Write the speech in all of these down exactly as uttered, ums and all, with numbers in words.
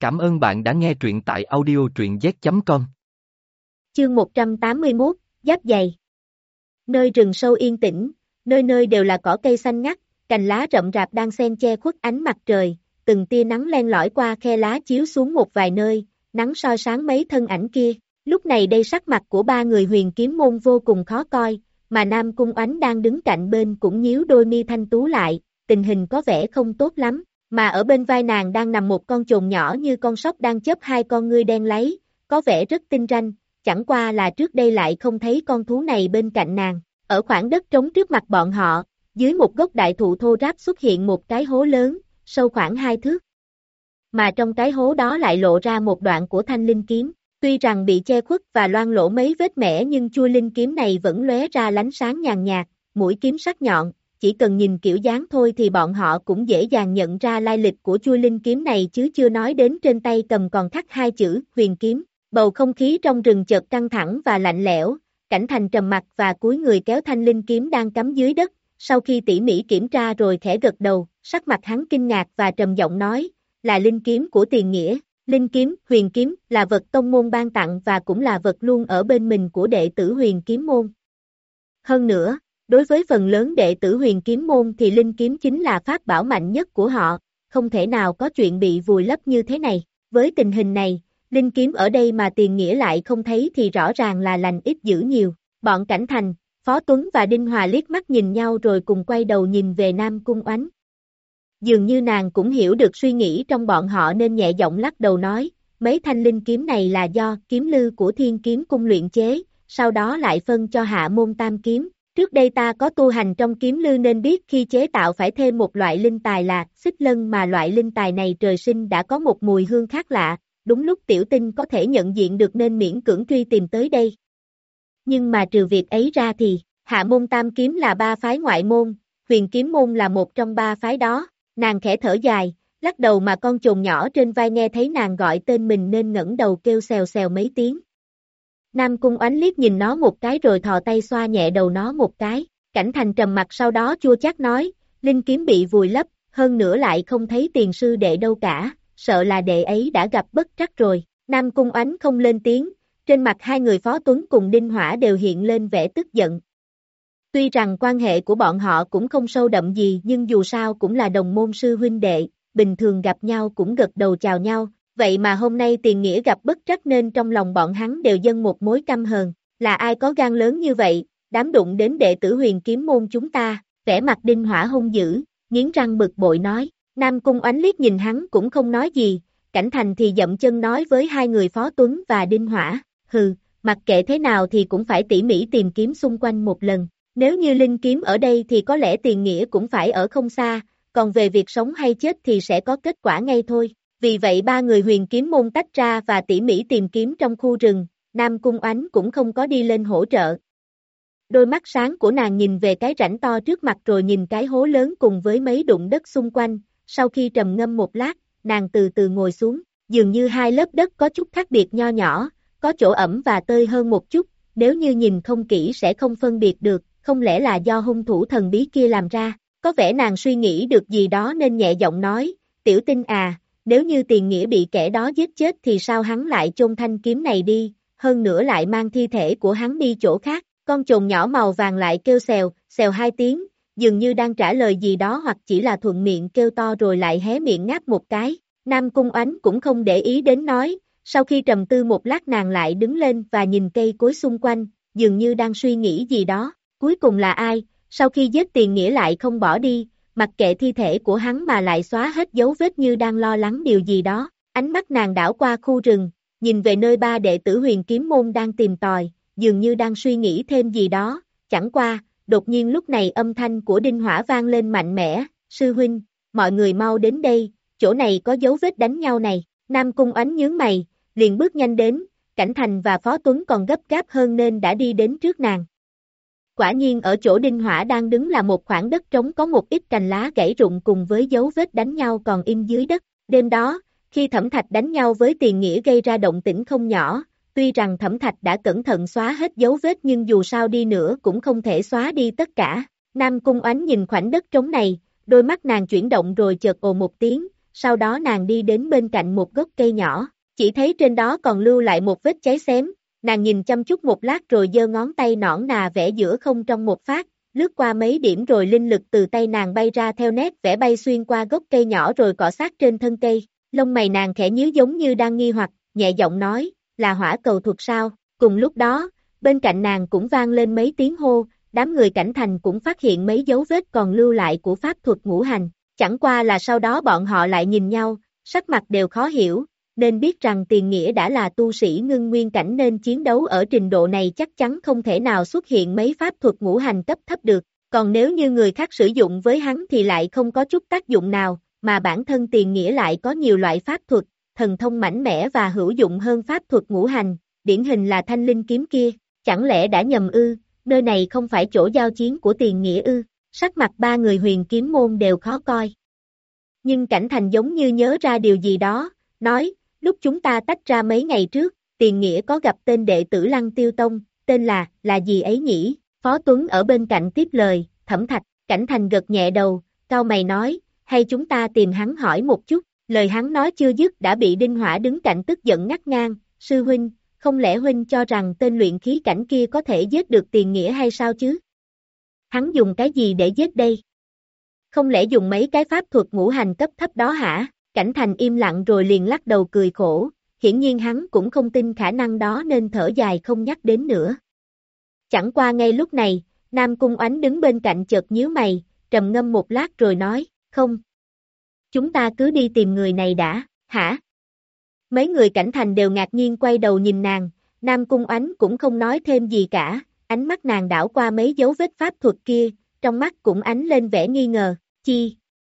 Cảm ơn bạn đã nghe truyện tại audio truyện z chấm com. Chương một trăm tám mươi mốt, Giáp Giày. Nơi rừng sâu yên tĩnh, nơi nơi đều là cỏ cây xanh ngắt, cành lá rậm rạp đang xen che khuất ánh mặt trời, từng tia nắng len lỏi qua khe lá chiếu xuống một vài nơi, nắng soi sáng mấy thân ảnh kia. Lúc này đây sắc mặt của ba người Huyền Kiếm môn vô cùng khó coi, mà Nam Cung Oánh đang đứng cạnh bên cũng nhíu đôi mi thanh tú lại, tình hình có vẻ không tốt lắm, mà ở bên vai nàng đang nằm một con chồn nhỏ như con sóc đang chớp hai con ngươi đen láy, có vẻ rất tinh ranh, chẳng qua là trước đây lại không thấy con thú này bên cạnh nàng. Ở khoảng đất trống trước mặt bọn họ, dưới một gốc đại thụ thô ráp xuất hiện một cái hố lớn, sâu khoảng hai thước. Mà trong cái hố đó lại lộ ra một đoạn của thanh linh kiếm, tuy rằng bị che khuất và loang lỗ mấy vết mẻ nhưng chui linh kiếm này vẫn lóe ra lánh sáng nhàn nhạt, mũi kiếm sắc nhọn, chỉ cần nhìn kiểu dáng thôi thì bọn họ cũng dễ dàng nhận ra lai lịch của chui linh kiếm này chứ chưa nói đến trên tay cầm còn khắc hai chữ huyền kiếm. Bầu không khí trong rừng chợt căng thẳng và lạnh lẽo, Cảnh Thành trầm mặt và cúi người kéo thanh linh kiếm đang cắm dưới đất, sau khi tỉ mỉ kiểm tra rồi khẽ gật đầu, sắc mặt hắn kinh ngạc và trầm giọng nói, là linh kiếm của Tiền Nghĩa. Linh kiếm, huyền kiếm, là vật tông môn ban tặng và cũng là vật luôn ở bên mình của đệ tử huyền kiếm môn. Hơn nữa, đối với phần lớn đệ tử huyền kiếm môn thì linh kiếm chính là pháp bảo mạnh nhất của họ, không thể nào có chuyện bị vùi lấp như thế này. Với tình hình này, linh kiếm ở đây mà Tiền Nghĩa lại không thấy thì rõ ràng là lành ít dữ nhiều. Bọn Cảnh Thành, Phó Tuấn và Đinh Hòa liếc mắt nhìn nhau rồi cùng quay đầu nhìn về Nam Cung Oánh. Dường như nàng cũng hiểu được suy nghĩ trong bọn họ nên nhẹ giọng lắc đầu nói, mấy thanh linh kiếm này là do kiếm lư của Thiên Kiếm Cung luyện chế, sau đó lại phân cho hạ môn tam kiếm. Trước đây ta có tu hành trong kiếm lư nên biết khi chế tạo phải thêm một loại linh tài là xích lân, mà loại linh tài này trời sinh đã có một mùi hương khác lạ, đúng lúc tiểu tinh có thể nhận diện được nên miễn cưỡng truy tìm tới đây. Nhưng mà trừ việc ấy ra thì, hạ môn tam kiếm là ba phái ngoại môn, huyền kiếm môn là một trong ba phái đó. Nàng khẽ thở dài, lắc đầu mà con chồn nhỏ trên vai nghe thấy nàng gọi tên mình nên ngẩng đầu kêu xèo xèo mấy tiếng. Nam Cung Oánh liếc nhìn nó một cái rồi thò tay xoa nhẹ đầu nó một cái. Cảnh Thành trầm mặt sau đó chua chát nói, linh kiếm bị vùi lấp, hơn nữa lại không thấy Tiền sư đệ đâu cả, sợ là đệ ấy đã gặp bất trắc rồi. Nam Cung Oánh không lên tiếng, trên mặt hai người Phó Tuấn cùng Đinh Hỏa đều hiện lên vẻ tức giận. Tuy rằng quan hệ của bọn họ cũng không sâu đậm gì nhưng dù sao cũng là đồng môn sư huynh đệ, bình thường gặp nhau cũng gật đầu chào nhau, vậy mà hôm nay Tiền Nghĩa gặp bất trắc nên trong lòng bọn hắn đều dâng một mối căm hờn, là ai có gan lớn như vậy, dám đụng đến đệ tử huyền kiếm môn chúng ta. Vẻ mặt Đinh Hỏa hung dữ, nghiến răng bực bội nói. Nam Cung Oánh liếc nhìn hắn cũng không nói gì, Cảnh Thành thì dậm chân nói với hai người Phó Tuấn và Đinh Hỏa, hừ, mặc kệ thế nào thì cũng phải tỉ mỉ tìm kiếm xung quanh một lần. Nếu như linh kiếm ở đây thì có lẽ Tiền Nghĩa cũng phải ở không xa, còn về việc sống hay chết thì sẽ có kết quả ngay thôi. Vì vậy ba người huyền kiếm môn tách ra và tỉ mỉ tìm kiếm trong khu rừng, Nam Cung Oánh cũng không có đi lên hỗ trợ. Đôi mắt sáng của nàng nhìn về cái rãnh to trước mặt rồi nhìn cái hố lớn cùng với mấy đụng đất xung quanh, sau khi trầm ngâm một lát, nàng từ từ ngồi xuống, dường như hai lớp đất có chút khác biệt nho nhỏ, có chỗ ẩm và tơi hơn một chút, nếu như nhìn không kỹ sẽ không phân biệt được. Không lẽ là do hung thủ thần bí kia làm ra? Có vẻ nàng suy nghĩ được gì đó nên nhẹ giọng nói, tiểu tinh à, nếu như Tiền Nghĩa bị kẻ đó giết chết thì sao hắn lại chôn thanh kiếm này đi, hơn nữa lại mang thi thể của hắn đi chỗ khác. Con chồn nhỏ màu vàng lại kêu xèo, xèo hai tiếng, dường như đang trả lời gì đó hoặc chỉ là thuận miệng kêu to rồi lại hé miệng ngáp một cái. Nam Cung Oánh cũng không để ý đến nói, sau khi trầm tư một lát nàng lại đứng lên và nhìn cây cối xung quanh, dường như đang suy nghĩ gì đó. Cuối cùng là ai, sau khi giết Tiền Nghĩa lại không bỏ đi, mặc kệ thi thể của hắn mà lại xóa hết dấu vết như đang lo lắng điều gì đó. Ánh mắt nàng đảo qua khu rừng, nhìn về nơi ba đệ tử huyền kiếm môn đang tìm tòi, dường như đang suy nghĩ thêm gì đó. Chẳng qua, đột nhiên lúc này âm thanh của Đinh Hỏa vang lên mạnh mẽ, sư huynh, mọi người mau đến đây, chỗ này có dấu vết đánh nhau này. Nam Cung Oánh nhướng mày, liền bước nhanh đến, Cảnh Thành và Phó Tuấn còn gấp gáp hơn nên đã đi đến trước nàng. Quả nhiên ở chỗ Đinh Hỏa đang đứng là một khoảng đất trống có một ít cành lá gãy rụng cùng với dấu vết đánh nhau còn in dưới đất. Đêm đó, khi Thẩm Thạch đánh nhau với Tiền Nghĩa gây ra động tĩnh không nhỏ, tuy rằng Thẩm Thạch đã cẩn thận xóa hết dấu vết nhưng dù sao đi nữa cũng không thể xóa đi tất cả. Nam Cung Oánh nhìn khoảnh đất trống này, đôi mắt nàng chuyển động rồi chợt ồ một tiếng, sau đó nàng đi đến bên cạnh một gốc cây nhỏ, chỉ thấy trên đó còn lưu lại một vết cháy xém, nàng nhìn chăm chút một lát rồi giơ ngón tay nõn nà vẽ giữa không trong một phát, lướt qua mấy điểm rồi linh lực từ tay nàng bay ra theo nét vẽ bay xuyên qua gốc cây nhỏ rồi cọ sát trên thân cây, lông mày nàng khẽ nhíu giống như đang nghi hoặc, nhẹ giọng nói, là hỏa cầu thuật sao, cùng lúc đó, bên cạnh nàng cũng vang lên mấy tiếng hô, đám người cảnh thành cũng phát hiện mấy dấu vết còn lưu lại của pháp thuật ngũ hành, chẳng qua là sau đó bọn họ lại nhìn nhau, sắc mặt đều khó hiểu, nên biết rằng Tiền Nghĩa đã là tu sĩ ngưng nguyên cảnh nên chiến đấu ở trình độ này chắc chắn không thể nào xuất hiện mấy pháp thuật ngũ hành cấp thấp được, còn nếu như người khác sử dụng với hắn thì lại không có chút tác dụng nào, mà bản thân Tiền Nghĩa lại có nhiều loại pháp thuật, thần thông mạnh mẽ và hữu dụng hơn pháp thuật ngũ hành, điển hình là thanh linh kiếm kia, chẳng lẽ đã nhầm ư, nơi này không phải chỗ giao chiến của Tiền Nghĩa ư, sắc mặt ba người huyền kiếm môn đều khó coi. Nhưng Cảnh Thành giống như nhớ ra điều gì đó, nói, lúc chúng ta tách ra mấy ngày trước, Tiền Nghĩa có gặp tên đệ tử Lăng Tiêu Tông, tên là, là gì ấy nhỉ, Phó Tuấn ở bên cạnh tiếp lời, Thẩm Thạch, Cảnh Thành gật nhẹ đầu, cau mày nói, hay chúng ta tìm hắn hỏi một chút, lời hắn nói chưa dứt đã bị Đinh Hỏa đứng cạnh tức giận ngắt ngang, sư huynh, không lẽ huynh cho rằng tên luyện khí cảnh kia có thể giết được Tiền Nghĩa hay sao chứ? Hắn dùng cái gì để giết đây? Không lẽ dùng mấy cái pháp thuật ngũ hành cấp thấp đó hả? Cảnh Thành im lặng rồi liền lắc đầu cười khổ, hiển nhiên hắn cũng không tin khả năng đó nên thở dài không nhắc đến nữa. Chẳng qua ngay lúc này, Nam Cung Oánh đứng bên cạnh chợt nhíu mày, trầm ngâm một lát rồi nói, không. Chúng ta cứ đi tìm người này đã, hả? Mấy người Cảnh Thành đều ngạc nhiên quay đầu nhìn nàng, Nam Cung Oánh cũng không nói thêm gì cả, ánh mắt nàng đảo qua mấy dấu vết pháp thuật kia, trong mắt cũng ánh lên vẻ nghi ngờ, chi,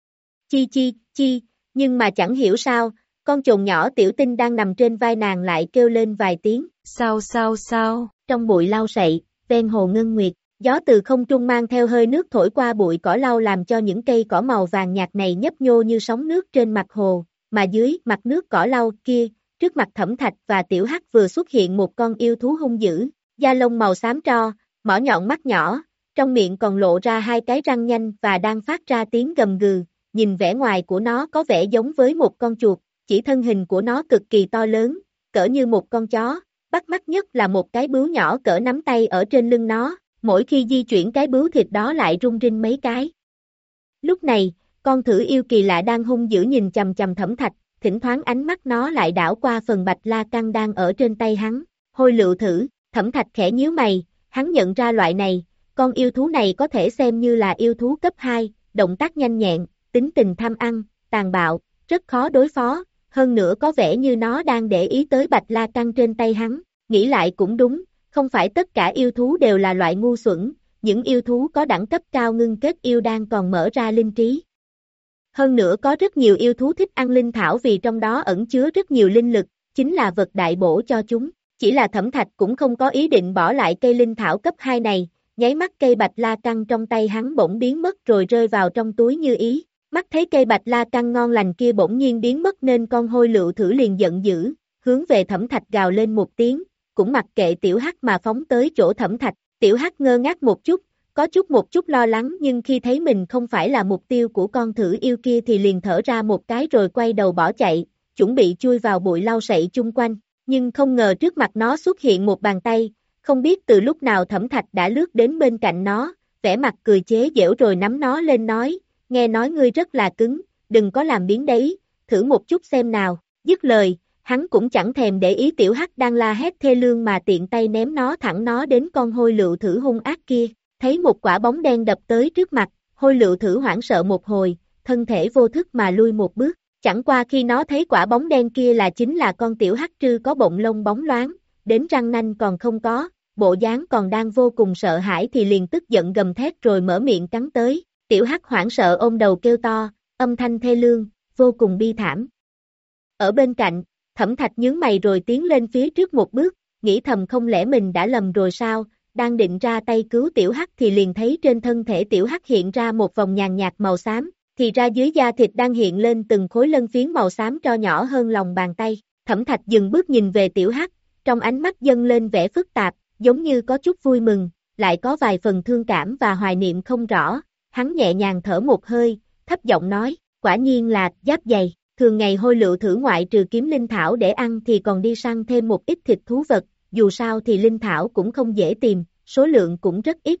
chi chi, chi, nhưng mà chẳng hiểu sao, con chồn nhỏ tiểu tinh đang nằm trên vai nàng lại kêu lên vài tiếng, sao sao sao, trong bụi lau sậy, ven hồ ngân nguyệt, gió từ không trung mang theo hơi nước thổi qua bụi cỏ lau làm cho những cây cỏ màu vàng nhạt này nhấp nhô như sóng nước trên mặt hồ, mà dưới mặt nước cỏ lau kia, trước mặt Thẩm Thạch và Tiểu Hắc vừa xuất hiện một con yêu thú hung dữ, da lông màu xám tro, mỏ nhọn mắt nhỏ, trong miệng còn lộ ra hai cái răng nhanh và đang phát ra tiếng gầm gừ, nhìn vẻ ngoài của nó có vẻ giống với một con chuột, chỉ thân hình của nó cực kỳ to lớn, cỡ như một con chó, bắt mắt nhất là một cái bướu nhỏ cỡ nắm tay ở trên lưng nó, mỗi khi di chuyển cái bướu thịt đó lại rung rinh mấy cái. Lúc này, con thử yêu kỳ lạ đang hung dữ nhìn chằm chằm Thẩm Thạch, thỉnh thoảng ánh mắt nó lại đảo qua phần bạch la căn đang ở trên tay hắn, hôi lựu thử, Thẩm Thạch khẽ nhíu mày, hắn nhận ra loại này, con yêu thú này có thể xem như là yêu thú cấp hai, động tác nhanh nhẹn, tính tình tham ăn, tàn bạo, rất khó đối phó, hơn nữa có vẻ như nó đang để ý tới bạch la căn trên tay hắn, nghĩ lại cũng đúng, không phải tất cả yêu thú đều là loại ngu xuẩn, những yêu thú có đẳng cấp cao ngưng kết yêu đan còn mở ra linh trí. Hơn nữa có rất nhiều yêu thú thích ăn linh thảo vì trong đó ẩn chứa rất nhiều linh lực, chính là vật đại bổ cho chúng, chỉ là Thẩm Thạch cũng không có ý định bỏ lại cây linh thảo cấp hai này, nháy mắt cây bạch la căn trong tay hắn bỗng biến mất rồi rơi vào trong túi như ý. Mắt thấy cây bạch la căn ngon lành kia bỗng nhiên biến mất nên con hôi lựu thử liền giận dữ, hướng về Thẩm Thạch gào lên một tiếng, cũng mặc kệ Tiểu Hắc mà phóng tới chỗ Thẩm Thạch. Tiểu Hắc ngơ ngác một chút, có chút một chút lo lắng nhưng khi thấy mình không phải là mục tiêu của con thử yêu kia thì liền thở ra một cái rồi quay đầu bỏ chạy, chuẩn bị chui vào bụi lau sậy chung quanh, nhưng không ngờ trước mặt nó xuất hiện một bàn tay, không biết từ lúc nào Thẩm Thạch đã lướt đến bên cạnh nó, vẻ mặt cười chế giễu rồi nắm nó lên nói, nghe nói ngươi rất là cứng, đừng có làm biến đấy, thử một chút xem nào, dứt lời, hắn cũng chẳng thèm để ý Tiểu Hắc đang la hét thê lương mà tiện tay ném nó thẳng nó đến con hôi lựu thử hung ác kia, thấy một quả bóng đen đập tới trước mặt, hôi lựu thử hoảng sợ một hồi, thân thể vô thức mà lui một bước, chẳng qua khi nó thấy quả bóng đen kia là chính là con Tiểu Hắc trư có bọng lông bóng loáng, đến răng nanh còn không có, bộ dáng còn đang vô cùng sợ hãi thì liền tức giận gầm thét rồi mở miệng cắn tới. Tiểu Hắc hoảng sợ ôm đầu kêu to, âm thanh thê lương, vô cùng bi thảm. Ở bên cạnh, Thẩm Thạch nhướng mày rồi tiến lên phía trước một bước, nghĩ thầm không lẽ mình đã lầm rồi sao, đang định ra tay cứu Tiểu Hắc thì liền thấy trên thân thể Tiểu Hắc hiện ra một vòng nhàn nhạt màu xám, thì ra dưới da thịt đang hiện lên từng khối lân phiến màu xám tro nhỏ hơn lòng bàn tay. Thẩm Thạch dừng bước nhìn về Tiểu Hắc, trong ánh mắt dâng lên vẻ phức tạp, giống như có chút vui mừng, lại có vài phần thương cảm và hoài niệm không rõ. Hắn nhẹ nhàng thở một hơi, thấp giọng nói, quả nhiên là giáp dày, thường ngày hôi lựu thử ngoại trừ kiếm linh thảo để ăn thì còn đi săn thêm một ít thịt thú vật, dù sao thì linh thảo cũng không dễ tìm, số lượng cũng rất ít.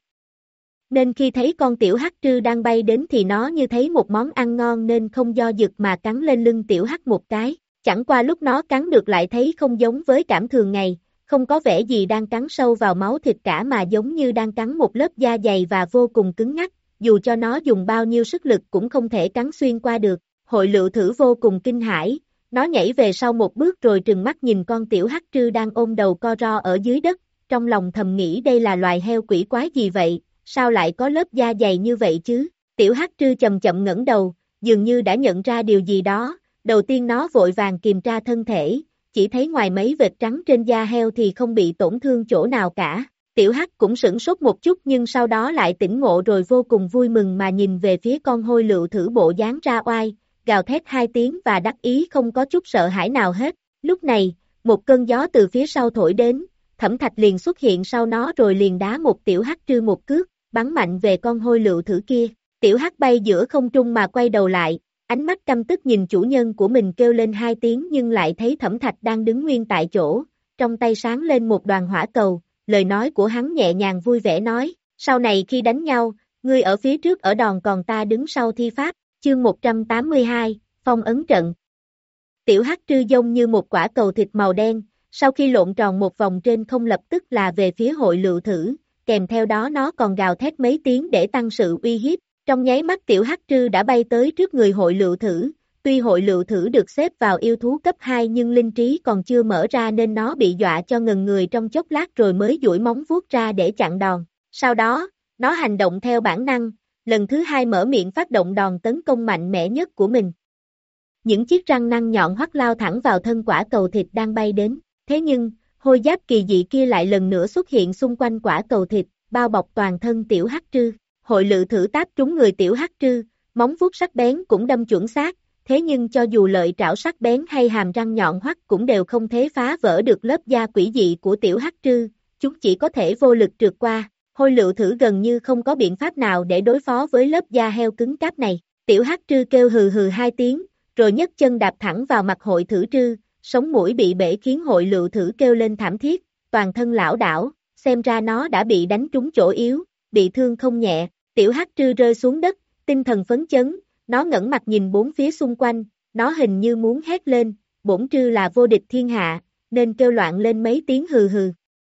Nên khi thấy con tiểu hắc trư đang bay đến thì nó như thấy một món ăn ngon nên không do dự mà cắn lên lưng tiểu hắc một cái, chẳng qua lúc nó cắn được lại thấy không giống với cảm thường ngày, không có vẻ gì đang cắn sâu vào máu thịt cả mà giống như đang cắn một lớp da dày và vô cùng cứng ngắc, dù cho nó dùng bao nhiêu sức lực cũng không thể cắn xuyên qua được. Hội lựu thử vô cùng kinh hãi, nó nhảy về sau một bước rồi trừng mắt nhìn con tiểu hắc trư đang ôm đầu co ro ở dưới đất, trong lòng thầm nghĩ đây là loài heo quỷ quái gì vậy, sao lại có lớp da dày như vậy chứ? Tiểu hắc trư chậm chậm ngẩng đầu, dường như đã nhận ra điều gì đó, đầu tiên nó vội vàng kiểm tra thân thể, chỉ thấy ngoài mấy vệt trắng trên da heo thì không bị tổn thương chỗ nào cả. Tiểu hắc cũng sửng sốt một chút nhưng sau đó lại tỉnh ngộ rồi vô cùng vui mừng mà nhìn về phía con hôi lựu thử bộ dáng ra oai, gào thét hai tiếng và đắc ý không có chút sợ hãi nào hết. Lúc này, một cơn gió từ phía sau thổi đến, Thẩm Thạch liền xuất hiện sau nó rồi liền đá một tiểu hắc trư một cước, bắn mạnh về con hôi lựu thử kia. Tiểu hắc bay giữa không trung mà quay đầu lại, ánh mắt căm tức nhìn chủ nhân của mình kêu lên hai tiếng nhưng lại thấy Thẩm Thạch đang đứng nguyên tại chỗ, trong tay sáng lên một đoàn hỏa cầu, lời nói của hắn nhẹ nhàng vui vẻ nói, sau này khi đánh nhau, ngươi ở phía trước ở đòn còn ta đứng sau thi pháp. Chương một trăm tám mươi hai, Phong ấn trận. Tiểu hắc trư giống như một quả cầu thịt màu đen, sau khi lộn tròn một vòng trên không lập tức là về phía hội lựu thử, kèm theo đó nó còn gào thét mấy tiếng để tăng sự uy hiếp. Trong nháy mắt tiểu hắc trư đã bay tới trước người hội lựu thử, tuy hội lựu thử được xếp vào yêu thú cấp hai nhưng linh trí còn chưa mở ra nên nó bị dọa cho ngần người trong chốc lát rồi mới duỗi móng vuốt ra để chặn đòn. Sau đó, nó hành động theo bản năng, lần thứ hai mở miệng phát động đòn tấn công mạnh mẽ nhất của mình. Những chiếc răng nanh nhọn hoắt lao thẳng vào thân quả cầu thịt đang bay đến, thế nhưng, hôi giáp kỳ dị kia lại lần nữa xuất hiện xung quanh quả cầu thịt, bao bọc toàn thân tiểu hắc trư. Hội lựu thử táp trúng người tiểu hắc trư, móng vuốt sắc bén cũng đâm chuẩn xác, thế nhưng cho dù lợi trảo sắc bén hay hàm răng nhọn hoắt cũng đều không thể phá vỡ được lớp da quỷ dị của tiểu hắc trư, chúng chỉ có thể vô lực trượt qua. Hôi lựu thử gần như không có biện pháp nào để đối phó với lớp da heo cứng cáp này. Tiểu hắc trư kêu hừ hừ hai tiếng, rồi nhấc chân đạp thẳng vào mặt hội thử trư, sống mũi bị bể khiến hội lựu thử kêu lên thảm thiết, toàn thân lảo đảo, xem ra nó đã bị đánh trúng chỗ yếu, bị thương không nhẹ. Tiểu hắc trư rơi xuống đất, tinh thần phấn chấn, nó ngẩng mặt nhìn bốn phía xung quanh, nó hình như muốn hét lên, bổn trư là vô địch thiên hạ, nên kêu loạn lên mấy tiếng hừ hừ.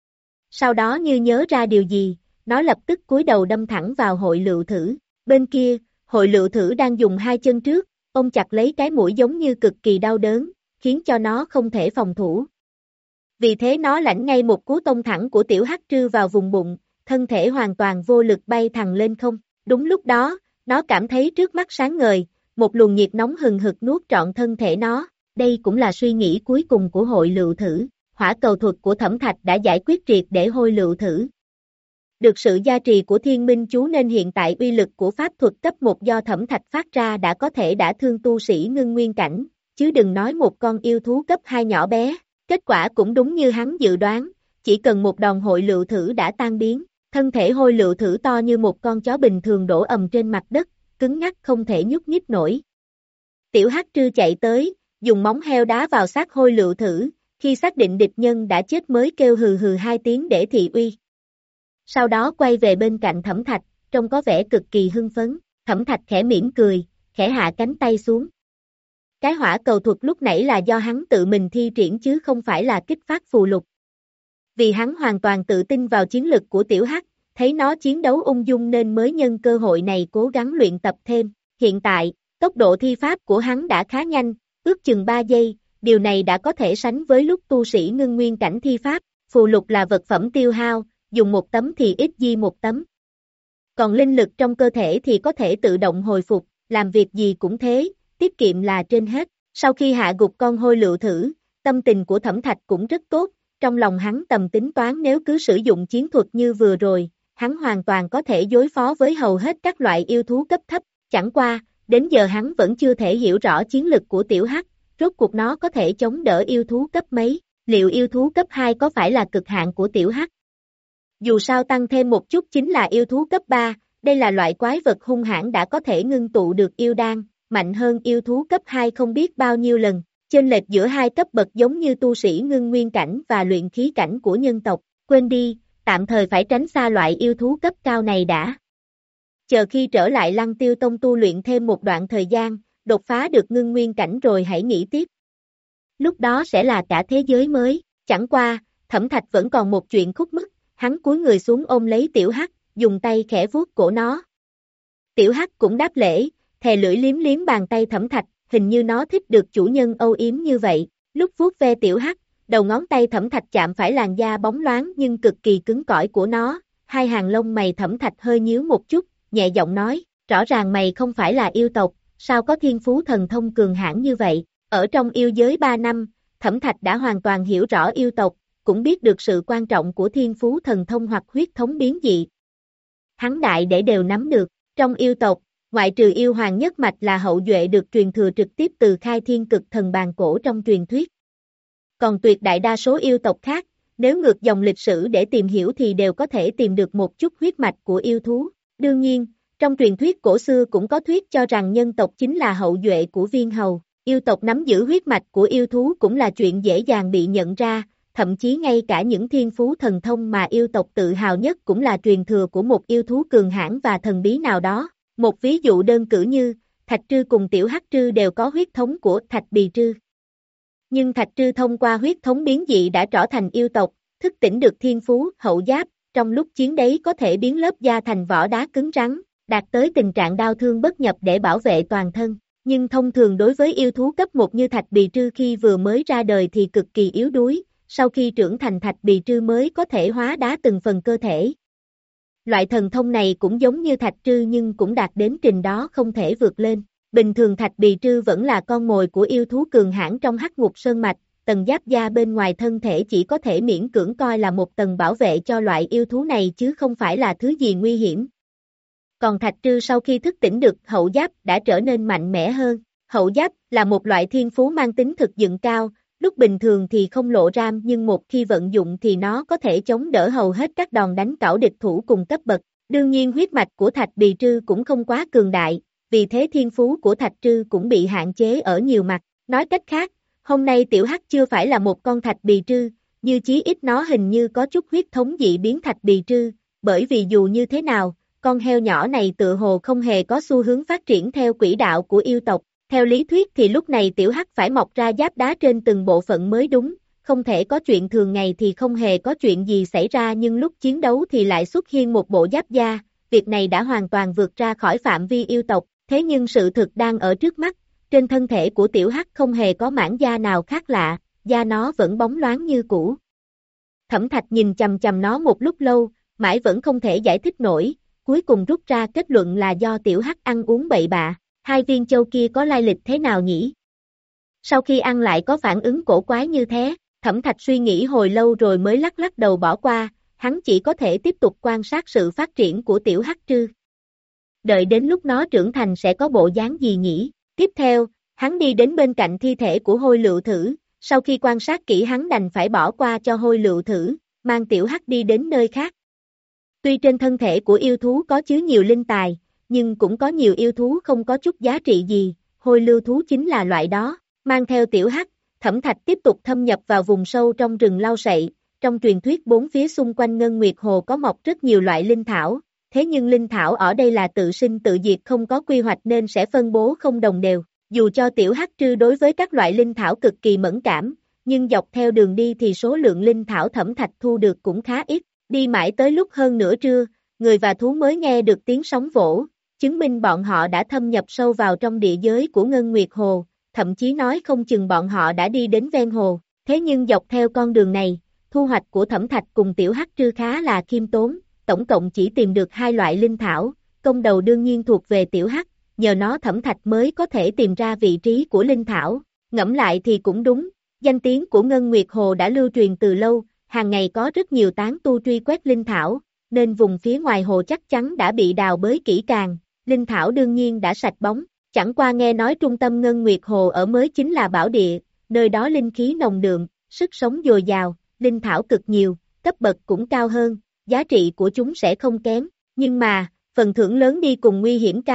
Sau đó như nhớ ra điều gì, nó lập tức cúi đầu đâm thẳng vào hội lựu thử. Bên kia, hội lựu thử đang dùng hai chân trước, ôm chặt lấy cái mũi giống như cực kỳ đau đớn, khiến cho nó không thể phòng thủ. Vì thế nó lãnh ngay một cú tông thẳng của tiểu hắc trư vào vùng bụng, thân thể hoàn toàn vô lực bay thẳng lên không. Đúng lúc đó, nó cảm thấy trước mắt sáng ngời, một luồng nhiệt nóng hừng hực nuốt trọn thân thể nó. Đây cũng là suy nghĩ cuối cùng của hội lựu thử. Hỏa cầu thuật của Thẩm Thạch đã giải quyết triệt để hôi lựu thử. Được sự gia trì của thiên minh chú nên hiện tại uy lực của pháp thuật cấp một do Thẩm Thạch phát ra đã có thể đả thương tu sĩ ngưng nguyên cảnh, chứ đừng nói một con yêu thú cấp hai nhỏ bé. Kết quả cũng đúng như hắn dự đoán, chỉ cần một đòn hội lựu thử đã tan biến, thân thể hôi lựu thử to như một con chó bình thường đổ ầm trên mặt đất, cứng ngắc không thể nhúc nhích nổi. Tiểu hắc trư chạy tới, dùng móng heo đá vào xác hôi lựu thử, khi xác định địch nhân đã chết mới kêu hừ hừ hai tiếng để thị uy. Sau đó quay về bên cạnh Thẩm Thạch, trông có vẻ cực kỳ hưng phấn. Thẩm Thạch khẽ mỉm cười, khẽ hạ cánh tay xuống. Cái hỏa cầu thuật lúc nãy là do hắn tự mình thi triển chứ không phải là kích phát phù lục. Vì hắn hoàn toàn tự tin vào chiến lực của tiểu hắc, thấy nó chiến đấu ung dung nên mới nhân cơ hội này cố gắng luyện tập thêm. Hiện tại, tốc độ thi pháp của hắn đã khá nhanh, ước chừng ba giây, điều này đã có thể sánh với lúc tu sĩ ngưng nguyên cảnh thi pháp. Phù lục là vật phẩm tiêu hao, dùng một tấm thì ít di một tấm. Còn linh lực trong cơ thể thì có thể tự động hồi phục, làm việc gì cũng thế, tiết kiệm là trên hết. Sau khi hạ gục con hôi lựu thử, tâm tình của Thẩm Thạch cũng rất tốt, trong lòng hắn tầm tính toán nếu cứ sử dụng chiến thuật như vừa rồi, hắn hoàn toàn có thể đối phó với hầu hết các loại yêu thú cấp thấp, chẳng qua, đến giờ hắn vẫn chưa thể hiểu rõ chiến lực của tiểu hắc, rốt cuộc nó có thể chống đỡ yêu thú cấp mấy, liệu yêu thú cấp hai có phải là cực hạn của tiểu hắc? Dù sao tăng thêm một chút chính là yêu thú cấp ba, đây là loại quái vật hung hãn đã có thể ngưng tụ được yêu đan, mạnh hơn yêu thú cấp hai không biết bao nhiêu lần. Chênh lệch giữa hai cấp bậc giống như tu sĩ ngưng nguyên cảnh và luyện khí cảnh của nhân tộc. Quên đi, tạm thời phải tránh xa loại yêu thú cấp cao này đã. Chờ khi trở lại Lăng Tiêu Tông tu luyện thêm một đoạn thời gian, đột phá được ngưng nguyên cảnh rồi hãy nghĩ tiếp. Lúc đó sẽ là cả thế giới mới. Chẳng qua, Thẩm Thạch vẫn còn một chuyện khúc mắc, hắn cúi người xuống ôm lấy Tiểu Hắc, dùng tay khẽ vuốt cổ nó. Tiểu Hắc cũng đáp lễ, thè lưỡi liếm liếm bàn tay Thẩm Thạch, hình như nó thích được chủ nhân âu yếm như vậy. Lúc vuốt ve Tiểu Hắc, đầu ngón tay Thẩm Thạch chạm phải làn da bóng loáng nhưng cực kỳ cứng cỏi của nó, hai hàng lông mày Thẩm Thạch hơi nhíu một chút, nhẹ giọng nói, rõ ràng mày không phải là yêu tộc, sao có thiên phú thần thông cường hãn như vậy? Ở trong yêu giới ba năm, Thẩm Thạch đã hoàn toàn hiểu rõ yêu tộc, cũng biết được sự quan trọng của thiên phú thần thông hoặc huyết thống biến dị. Hắn đại để đều nắm được, trong yêu tộc, ngoại trừ yêu hoàng nhất mạch là hậu duệ được truyền thừa trực tiếp từ khai thiên cực thần bàn cổ trong truyền thuyết. Còn tuyệt đại đa số yêu tộc khác, nếu ngược dòng lịch sử để tìm hiểu thì đều có thể tìm được một chút huyết mạch của yêu thú. Đương nhiên, trong truyền thuyết cổ xưa cũng có thuyết cho rằng nhân tộc chính là hậu duệ của viên hầu. Yêu tộc nắm giữ huyết mạch của yêu thú cũng là chuyện dễ dàng bị nhận ra, thậm chí ngay cả những thiên phú thần thông mà yêu tộc tự hào nhất cũng là truyền thừa của một yêu thú cường hãn và thần bí nào đó. Một ví dụ đơn cử như, Thạch Trư cùng Tiểu Hắc Trư đều có huyết thống của Thạch Bì Trư. Nhưng Thạch Trư thông qua huyết thống biến dị đã trở thành yêu tộc, thức tỉnh được thiên phú hậu giáp, trong lúc chiến đấy có thể biến lớp da thành vỏ đá cứng rắn, đạt tới tình trạng đau thương bất nhập để bảo vệ toàn thân. Nhưng thông thường đối với yêu thú cấp một như Thạch Bì Trư khi vừa mới ra đời thì cực kỳ yếu đuối, sau khi trưởng thành Thạch Bì Trư mới có thể hóa đá từng phần cơ thể. Loại thần thông này cũng giống như Thạch Trư nhưng cũng đạt đến trình đó không thể vượt lên. Bình thường Thạch Bì Trư vẫn là con mồi của yêu thú cường hãn trong Hắc Ngục Sơn Mạch, tầng giáp da bên ngoài thân thể chỉ có thể miễn cưỡng coi là một tầng bảo vệ cho loại yêu thú này chứ không phải là thứ gì nguy hiểm. Còn Thạch Trư sau khi thức tỉnh được hậu giáp đã trở nên mạnh mẽ hơn. Hậu giáp là một loại thiên phú mang tính thực dụng cao, lúc bình thường thì không lộ ra nhưng một khi vận dụng thì nó có thể chống đỡ hầu hết các đòn đánh cảo địch thủ cùng cấp bậc. Đương nhiên huyết mạch của Thạch Bì Trư cũng không quá cường đại, vì thế thiên phú của Thạch Trư cũng bị hạn chế ở nhiều mặt. Nói cách khác, hôm nay Tiểu Hắc chưa phải là một con Thạch Bì Trư, như chí ít nó hình như có chút huyết thống dị biến Thạch Bì Trư, bởi vì dù như thế nào, con heo nhỏ này tự hồ không hề có xu hướng phát triển theo quỹ đạo của yêu tộc. Theo lý thuyết thì lúc này Tiểu Hắc phải mọc ra giáp đá trên từng bộ phận mới đúng, không thể có chuyện thường ngày thì không hề có chuyện gì xảy ra nhưng lúc chiến đấu thì lại xuất hiện một bộ giáp da, việc này đã hoàn toàn vượt ra khỏi phạm vi yêu tộc, thế nhưng sự thực đang ở trước mắt, trên thân thể của Tiểu Hắc không hề có mảng da nào khác lạ, da nó vẫn bóng loáng như cũ. Thẩm Thạch nhìn chằm chằm nó một lúc lâu, mãi vẫn không thể giải thích nổi, cuối cùng rút ra kết luận là do Tiểu Hắc ăn uống bậy bạ. Hai viên châu kia có lai lịch thế nào nhỉ? Sau khi ăn lại có phản ứng cổ quái như thế, Thẩm Thạch suy nghĩ hồi lâu rồi mới lắc lắc đầu bỏ qua, hắn chỉ có thể tiếp tục quan sát sự phát triển của Tiểu Hắc Trư. Đợi đến lúc nó trưởng thành sẽ có bộ dáng gì nhỉ? Tiếp theo, hắn đi đến bên cạnh thi thể của Hôi Lựu Thử, sau khi quan sát kỹ hắn đành phải bỏ qua cho Hôi Lựu Thử, mang Tiểu Hắc đi đến nơi khác. Tuy trên thân thể của yêu thú có chứa nhiều linh tài, nhưng cũng có nhiều yêu thú không có chút giá trị gì, hôi lưu thú chính là loại đó. Mang theo Tiểu Hắc, Thẩm Thạch tiếp tục thâm nhập vào vùng sâu trong rừng lau sậy, trong truyền thuyết bốn phía xung quanh Ngân Nguyệt Hồ có mọc rất nhiều loại linh thảo, thế nhưng linh thảo ở đây là tự sinh tự diệt không có quy hoạch nên sẽ phân bố không đồng đều. Dù cho Tiểu Hắc Trư đối với các loại linh thảo cực kỳ mẫn cảm, nhưng dọc theo đường đi thì số lượng linh thảo Thẩm Thạch thu được cũng khá ít, đi mãi tới lúc hơn nửa trưa, người và thú mới nghe được tiếng sóng vỗ, chứng minh bọn họ đã thâm nhập sâu vào trong địa giới của Ngân Nguyệt Hồ, thậm chí nói không chừng bọn họ đã đi đến ven hồ, thế nhưng dọc theo con đường này, thu hoạch của Thẩm Thạch cùng Tiểu Hắc Trư khá là khiêm tốn, tổng cộng chỉ tìm được hai loại linh thảo, công đầu đương nhiên thuộc về Tiểu Hắc, nhờ nó Thẩm Thạch mới có thể tìm ra vị trí của linh thảo, ngẫm lại thì cũng đúng, danh tiếng của Ngân Nguyệt Hồ đã lưu truyền từ lâu, hàng ngày có rất nhiều tán tu truy quét linh thảo, nên vùng phía ngoài hồ chắc chắn đã bị đào bới kỹ càng, linh thảo đương nhiên đã sạch bóng, chẳng qua nghe nói trung tâm Ngân Nguyệt Hồ ở mới chính là bảo địa, nơi đó linh khí nồng đượm, sức sống dồi dào, linh thảo cực nhiều, cấp bậc cũng cao hơn, giá trị của chúng sẽ không kém, nhưng mà, phần thưởng lớn đi cùng nguy hiểm cao,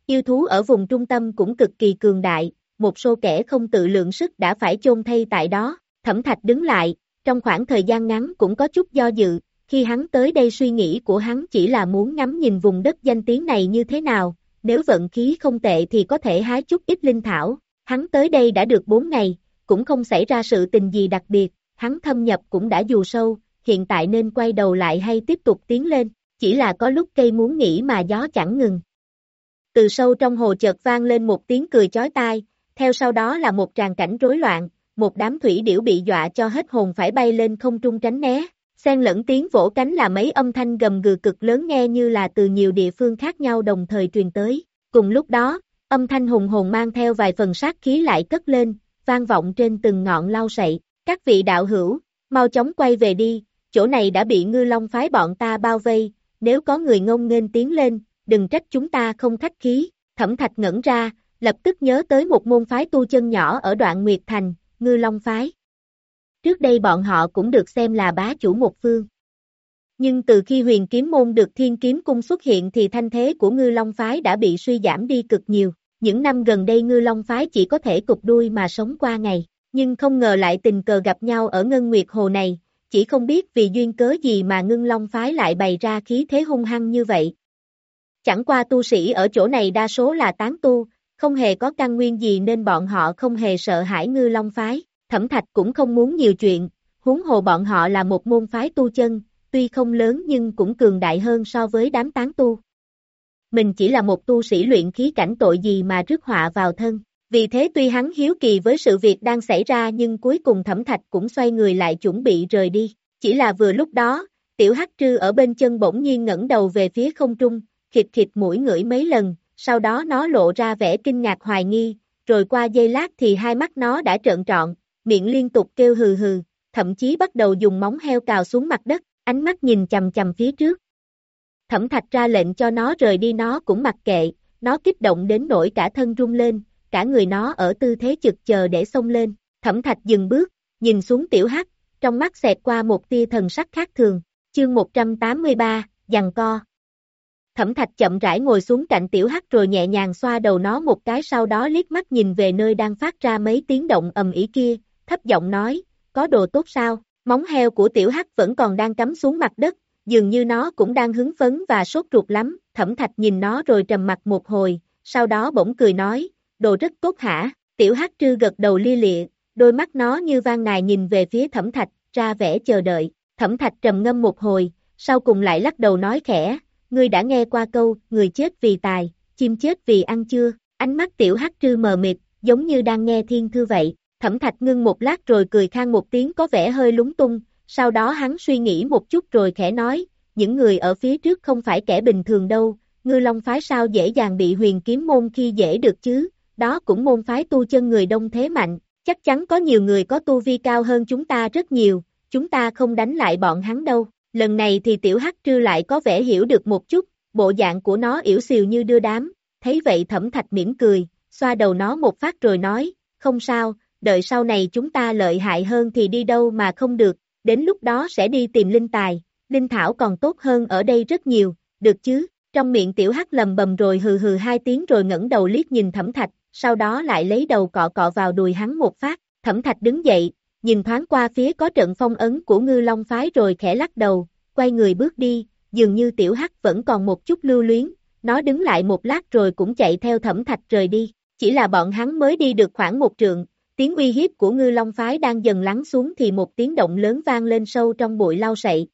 Yêu thú ở vùng trung tâm cũng cực kỳ cường đại, một số kẻ không tự lượng sức đã phải chôn thay tại đó. Thẩm Thạch đứng lại, trong khoảng thời gian ngắn cũng có chút do dự, khi hắn tới đây suy nghĩ của hắn chỉ là muốn ngắm nhìn vùng đất danh tiếng này như thế nào, nếu vận khí không tệ thì có thể hái chút ít linh thảo. Hắn tới đây đã được bốn ngày, cũng không xảy ra sự tình gì đặc biệt, hắn thâm nhập cũng đã dù sâu, hiện tại nên quay đầu lại hay tiếp tục tiến lên, chỉ là có lúc cây muốn nghỉ mà gió chẳng ngừng. Từ sâu trong hồ chợt vang lên một tiếng cười chói tai, theo sau đó là một tràng cảnh rối loạn, một đám thủy điểu bị dọa cho hết hồn phải bay lên không trung tránh né, xen lẫn tiếng vỗ cánh là mấy âm thanh gầm gừ cực lớn nghe như là từ nhiều địa phương khác nhau đồng thời truyền tới. Cùng lúc đó, âm thanh hùng hồn mang theo vài phần sát khí lại cất lên, vang vọng trên từng ngọn lau sậy. Các vị đạo hữu, mau chóng quay về đi, chỗ này đã bị Ngư Long phái bọn ta bao vây, nếu có người ngông nghênh tiến lên, đừng trách chúng ta không khách khí. Thẩm Thạch ngẩn ra, lập tức nhớ tới một môn phái tu chân nhỏ ở Đoạn Nguyệt Thành, Ngư Long phái. Trước đây bọn họ cũng được xem là bá chủ một phương. Nhưng từ khi Huyền Kiếm môn được Thiên Kiếm cung xuất hiện thì thanh thế của Ngư Long phái đã bị suy giảm đi cực nhiều. Những năm gần đây Ngư Long phái chỉ có thể cụp đuôi mà sống qua ngày, nhưng không ngờ lại tình cờ gặp nhau ở Ngân Nguyệt Hồ này, chỉ không biết vì duyên cớ gì mà Ngân Long phái lại bày ra khí thế hung hăng như vậy. Chẳng qua tu sĩ ở chỗ này đa số là tán tu, không hề có căn nguyên gì nên bọn họ không hề sợ hãi Ngư Long phái. Thẩm Thạch cũng không muốn nhiều chuyện, huống hồ bọn họ là một môn phái tu chân, tuy không lớn nhưng cũng cường đại hơn so với đám tán tu. Mình chỉ là một tu sĩ luyện khí cảnh, tội gì mà rước họa vào thân. Vì thế tuy hắn hiếu kỳ với sự việc đang xảy ra nhưng cuối cùng Thẩm Thạch cũng xoay người lại chuẩn bị rời đi. Chỉ là vừa lúc đó, tiểu hắc trư ở bên chân bỗng nhiên ngẩng đầu về phía không trung, khịt khịt mũi ngửi mấy lần, sau đó nó lộ ra vẻ kinh ngạc hoài nghi, rồi qua giây lát thì hai mắt nó đã trợn trọn, miệng liên tục kêu hừ hừ, thậm chí bắt đầu dùng móng heo cào xuống mặt đất, ánh mắt nhìn chằm chằm phía trước. Thẩm Thạch ra lệnh cho nó rời đi nó cũng mặc kệ, nó kích động đến nỗi cả thân rung lên, cả người nó ở tư thế chực chờ để xông lên. Thẩm Thạch dừng bước, nhìn xuống tiểu hắc, trong mắt xẹt qua một tia thần sắc khác thường. Chương một trăm tám mươi ba, giằng co. Thẩm Thạch chậm rãi ngồi xuống cạnh tiểu hắc rồi nhẹ nhàng xoa đầu nó một cái, sau đó liếc mắt nhìn về nơi đang phát ra mấy tiếng động ầm ĩ kia, thấp giọng nói, có đồ tốt sao? Móng heo của tiểu hắc vẫn còn đang cắm xuống mặt đất, dường như nó cũng đang hứng phấn và sốt ruột lắm. Thẩm Thạch nhìn nó rồi trầm mặt một hồi, sau đó bỗng cười nói, đồ rất tốt hả? Tiểu hắc trư gật đầu lia lịa, đôi mắt nó như van nài nhìn về phía Thẩm Thạch, ra vẻ chờ đợi. Thẩm Thạch trầm ngâm một hồi, sau cùng lại lắc đầu nói khẽ, ngươi đã nghe qua câu, người chết vì tài, chim chết vì ăn chưa? Ánh mắt tiểu hắc trư mờ mịt, giống như đang nghe thiên thư vậy. Thẩm Thạch ngưng một lát rồi cười khan một tiếng có vẻ hơi lúng tung, sau đó hắn suy nghĩ một chút rồi khẽ nói, những người ở phía trước không phải kẻ bình thường đâu, Ngư Long phái sao dễ dàng bị Huyền Kiếm môn khi dễ được chứ, đó cũng môn phái tu chân người đông thế mạnh, chắc chắn có nhiều người có tu vi cao hơn chúng ta rất nhiều, chúng ta không đánh lại bọn hắn đâu. Lần này thì tiểu hắc trư lại có vẻ hiểu được một chút, bộ dạng của nó yểu xìu như đưa đám, thấy vậy Thẩm Thạch mỉm cười, xoa đầu nó một phát rồi nói, không sao, đợi sau này chúng ta lợi hại hơn thì đi đâu mà không được, đến lúc đó sẽ đi tìm linh tài, linh thảo còn tốt hơn ở đây rất nhiều, được chứ? Trong miệng tiểu hắc lầm bầm rồi hừ hừ hai tiếng rồi ngẩng đầu liếc nhìn Thẩm Thạch, sau đó lại lấy đầu cọ cọ vào đùi hắn một phát. Thẩm Thạch đứng dậy, nhìn thoáng qua phía có trận phong ấn của Ngư Long phái rồi khẽ lắc đầu, quay người bước đi, dường như tiểu hắc vẫn còn một chút lưu luyến, nó đứng lại một lát rồi cũng chạy theo Thẩm Thạch rời đi. Chỉ là bọn hắn mới đi được khoảng một trượng, tiếng uy hiếp của Ngư Long phái đang dần lắng xuống thì một tiếng động lớn vang lên sâu trong bụi lau sậy.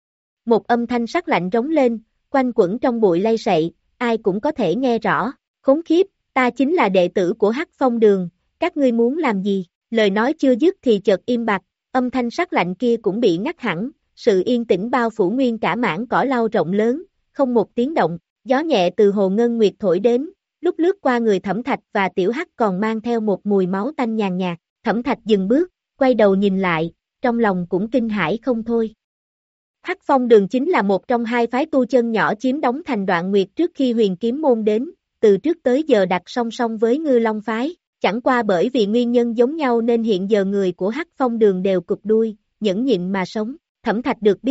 Một âm thanh sắc lạnh rống lên, quanh quẩn trong bụi lay sậy, ai cũng có thể nghe rõ, khốn khiếp, ta chính là đệ tử của Hắc Phong Đường, các ngươi muốn làm gì? Lời nói chưa dứt thì chợt im bặt, âm thanh sắc lạnh kia cũng bị ngắt hẳn, sự yên tĩnh bao phủ nguyên cả mảng cỏ lau rộng lớn, không một tiếng động, gió nhẹ từ hồ ngân nguyệt thổi đến, lúc lướt qua người Thẩm Thạch và tiểu hắc còn mang theo một mùi máu tanh nhàn nhạt. Thẩm Thạch dừng bước, quay đầu nhìn lại, trong lòng cũng kinh hãi không thôi. Hắc Phong Đường chính là một trong hai phái tu chân nhỏ chiếm đóng thành Đoạn Nguyệt trước khi Huyền Kiếm môn đến, từ trước tới giờ đặt song song với Ngư Long phái, chẳng qua bởi vì nguyên nhân giống nhau nên hiện giờ người của Hắc Phong Đường đều cụp đuôi, nhẫn nhịn mà sống. Thẩm Thạch được biết,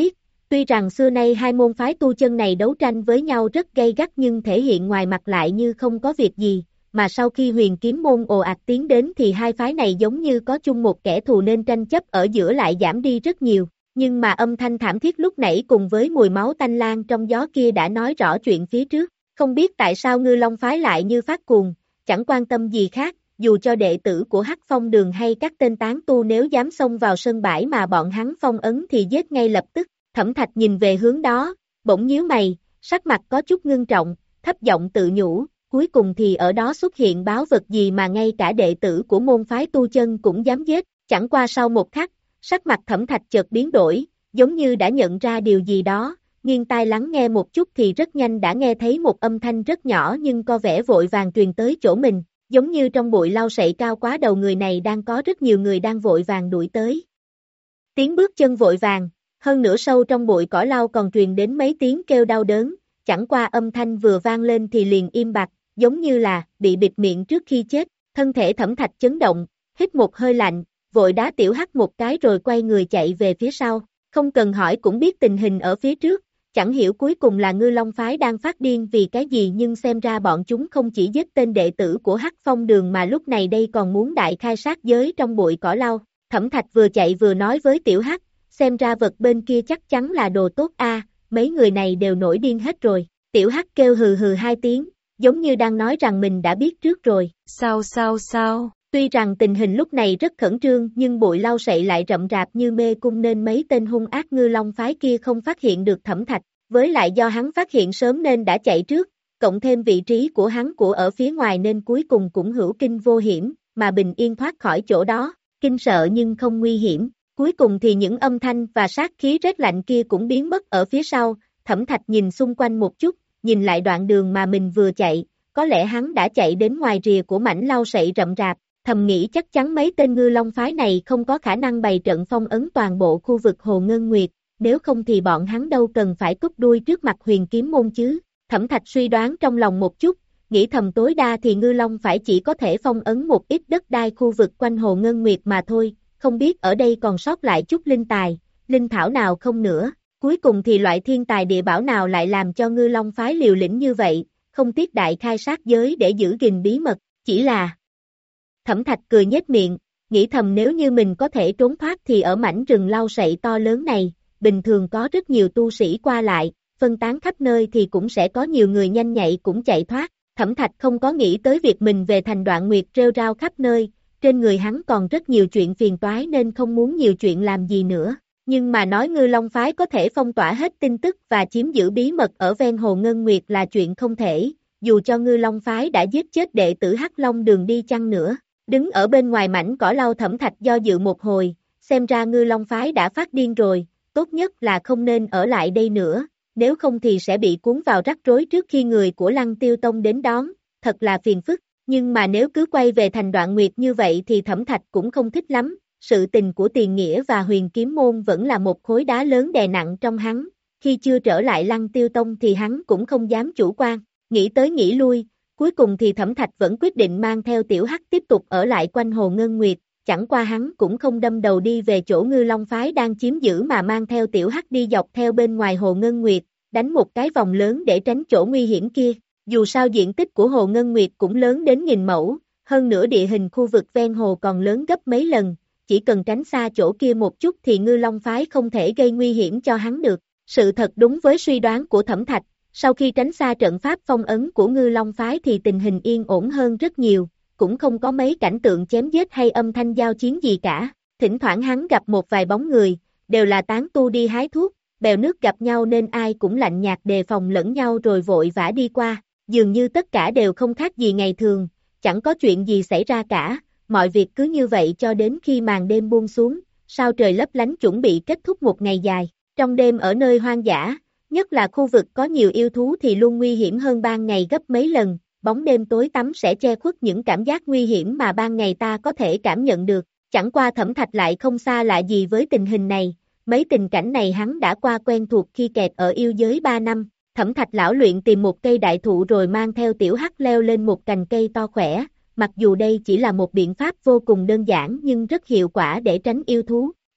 Tuy rằng xưa nay hai môn phái tu chân này đấu tranh với nhau rất gay gắt nhưng thể hiện ngoài mặt lại như không có việc gì, mà sau khi huyền kiếm môn ồ ạt tiến đến thì hai phái này giống như có chung một kẻ thù nên tranh chấp ở giữa lại giảm đi rất nhiều. Nhưng mà âm thanh thảm thiết lúc nãy cùng với mùi máu tanh lan trong gió kia đã nói rõ chuyện phía trước. Không biết tại sao Ngư Long phái lại như phát cuồng, chẳng quan tâm gì khác, dù cho đệ tử của Hắc Phong Đường hay các tên tán tu nếu dám xông vào sân bãi mà bọn hắn phong ấn thì giết ngay lập tức. Thẩm Thạch nhìn về hướng đó, bỗng nhíu mày, sắc mặt có chút ngưng trọng, thấp giọng tự nhủ, cuối cùng thì ở đó xuất hiện báo vật gì mà ngay cả đệ tử của môn phái tu chân cũng dám giết. Chẳng qua sau một khắc, sắc mặt Thẩm Thạch chợt biến đổi, giống như đã nhận ra điều gì đó, nghiêng tai lắng nghe một chút thì rất nhanh đã nghe thấy một âm thanh rất nhỏ nhưng có vẻ vội vàng truyền tới chỗ mình, giống như trong bụi lau sậy cao quá đầu người này đang có rất nhiều người đang vội vàng đuổi tới. Tiếng bước chân vội vàng, hơn nữa sâu trong bụi cỏ lau còn truyền đến mấy tiếng kêu đau đớn, chẳng qua âm thanh vừa vang lên thì liền im bặt, giống như là bị bịt miệng trước khi chết. Thân thể Thẩm Thạch chấn động, hít một hơi lạnh, vội đá Tiểu Hắc một cái rồi quay người chạy về phía sau, không cần hỏi cũng biết tình hình ở phía trước, chẳng hiểu cuối cùng là Ngư Long phái đang phát điên vì cái gì nhưng xem ra bọn chúng không chỉ giết tên đệ tử của Hắc Phong Đường mà lúc này đây còn muốn đại khai sát giới trong bụi cỏ lau. Thẩm Thạch vừa chạy vừa nói với Tiểu Hắc, xem ra vật bên kia chắc chắn là đồ tốt a, mấy người này đều nổi điên hết rồi. Tiểu Hắc kêu hừ hừ hai tiếng, giống như đang nói rằng mình đã biết trước rồi. Sao sao sao? Tuy rằng tình hình lúc này rất khẩn trương nhưng bụi lau sậy lại rậm rạp như mê cung nên mấy tên hung ác Ngư Long phái kia không phát hiện được Thẩm Thạch, với lại do hắn phát hiện sớm nên đã chạy trước, cộng thêm vị trí của hắn của ở phía ngoài nên cuối cùng cũng hữu kinh vô hiểm, mà bình yên thoát khỏi chỗ đó, kinh sợ nhưng không nguy hiểm. Cuối cùng thì những âm thanh và sát khí rét lạnh kia cũng biến mất ở phía sau. Thẩm Thạch nhìn xung quanh một chút, nhìn lại đoạn đường mà mình vừa chạy, có lẽ hắn đã chạy đến ngoài rìa của mảnh lau sậy rậm rạp, thầm nghĩ chắc chắn mấy tên Ngư Long phái này không có khả năng bày trận phong ấn toàn bộ khu vực Hồ Ngân Nguyệt, nếu không thì bọn hắn đâu cần phải cúp đuôi trước mặt huyền kiếm môn chứ. Thẩm Thạch suy đoán trong lòng một chút, nghĩ thầm tối đa thì Ngư Long phải chỉ có thể phong ấn một ít đất đai khu vực quanh Hồ Ngân Nguyệt mà thôi, không biết ở đây còn sót lại chút linh tài, linh thảo nào không nữa. Cuối cùng thì loại thiên tài địa bảo nào lại làm cho Ngư Long phái liều lĩnh như vậy, không tiếc đại khai sát giới để giữ gìn bí mật, chỉ là... Thẩm Thạch cười nhếch miệng, nghĩ thầm nếu như mình có thể trốn thoát thì ở mảnh rừng lau sậy to lớn này, bình thường có rất nhiều tu sĩ qua lại, phân tán khắp nơi thì cũng sẽ có nhiều người nhanh nhạy cũng chạy thoát. Thẩm Thạch không có nghĩ tới việc mình về thành Đoạn Nguyệt rêu rao khắp nơi, trên người hắn còn rất nhiều chuyện phiền toái nên không muốn nhiều chuyện làm gì nữa. Nhưng mà nói Ngư Long phái có thể phong tỏa hết tin tức và chiếm giữ bí mật ở ven Hồ Ngân Nguyệt là chuyện không thể, dù cho Ngư Long phái đã giết chết đệ tử Hắc Long Đường đi chăng nữa. Đứng ở bên ngoài mảnh cỏ lau Thẩm Thạch do dự một hồi, xem ra Ngư Long phái đã phát điên rồi, tốt nhất là không nên ở lại đây nữa, nếu không thì sẽ bị cuốn vào rắc rối trước khi người của Lăng Tiêu Tông đến đón, thật là phiền phức. Nhưng mà nếu cứ quay về thành Đoạn Nguyệt như vậy thì Thẩm Thạch cũng không thích lắm, sự tình của Tiền Nghĩa và Huyền Kiếm Môn vẫn là một khối đá lớn đè nặng trong hắn, khi chưa trở lại Lăng Tiêu Tông thì hắn cũng không dám chủ quan, nghĩ tới nghĩ lui, cuối cùng thì Thẩm Thạch vẫn quyết định mang theo Tiểu Hắc tiếp tục ở lại quanh Hồ Ngân Nguyệt, chẳng qua hắn cũng không đâm đầu đi về chỗ Ngư Long phái đang chiếm giữ mà mang theo Tiểu Hắc đi dọc theo bên ngoài Hồ Ngân Nguyệt, đánh một cái vòng lớn để tránh chỗ nguy hiểm kia. Dù sao diện tích của Hồ Ngân Nguyệt cũng lớn đến nghìn mẫu, hơn nữa địa hình khu vực ven hồ còn lớn gấp mấy lần, chỉ cần tránh xa chỗ kia một chút thì Ngư Long phái không thể gây nguy hiểm cho hắn được. Sự thật đúng với suy đoán của Thẩm Thạch, sau khi tránh xa trận pháp phong ấn của Ngư Long phái thì tình hình yên ổn hơn rất nhiều, cũng không có mấy cảnh tượng chém giết hay âm thanh giao chiến gì cả. Thỉnh thoảng hắn gặp một vài bóng người, đều là tán tu đi hái thuốc, bèo nước gặp nhau nên ai cũng lạnh nhạt đề phòng lẫn nhau rồi vội vã đi qua. Dường như tất cả đều không khác gì ngày thường, chẳng có chuyện gì xảy ra cả, mọi việc cứ như vậy cho đến khi màn đêm buông xuống, sao trời lấp lánh chuẩn bị kết thúc một ngày dài. Trong đêm ở nơi hoang dã, nhất là khu vực có nhiều yêu thú thì luôn nguy hiểm hơn ban ngày gấp mấy lần, bóng đêm tối tăm sẽ che khuất những cảm giác nguy hiểm mà ban ngày ta có thể cảm nhận được. Chẳng qua Thẩm Thạch lại không xa lạ gì với tình hình này, mấy tình cảnh này hắn đã qua quen thuộc khi kẹt ở yêu giới ba năm. Thẩm Thạch lão luyện tìm một cây đại thụ rồi mang theo Tiểu Hắc leo lên một cành cây to khỏe, mặc dù đây chỉ là một biện pháp vô cùng đơn giản nhưng rất hiệu quả để tránh yêu thú.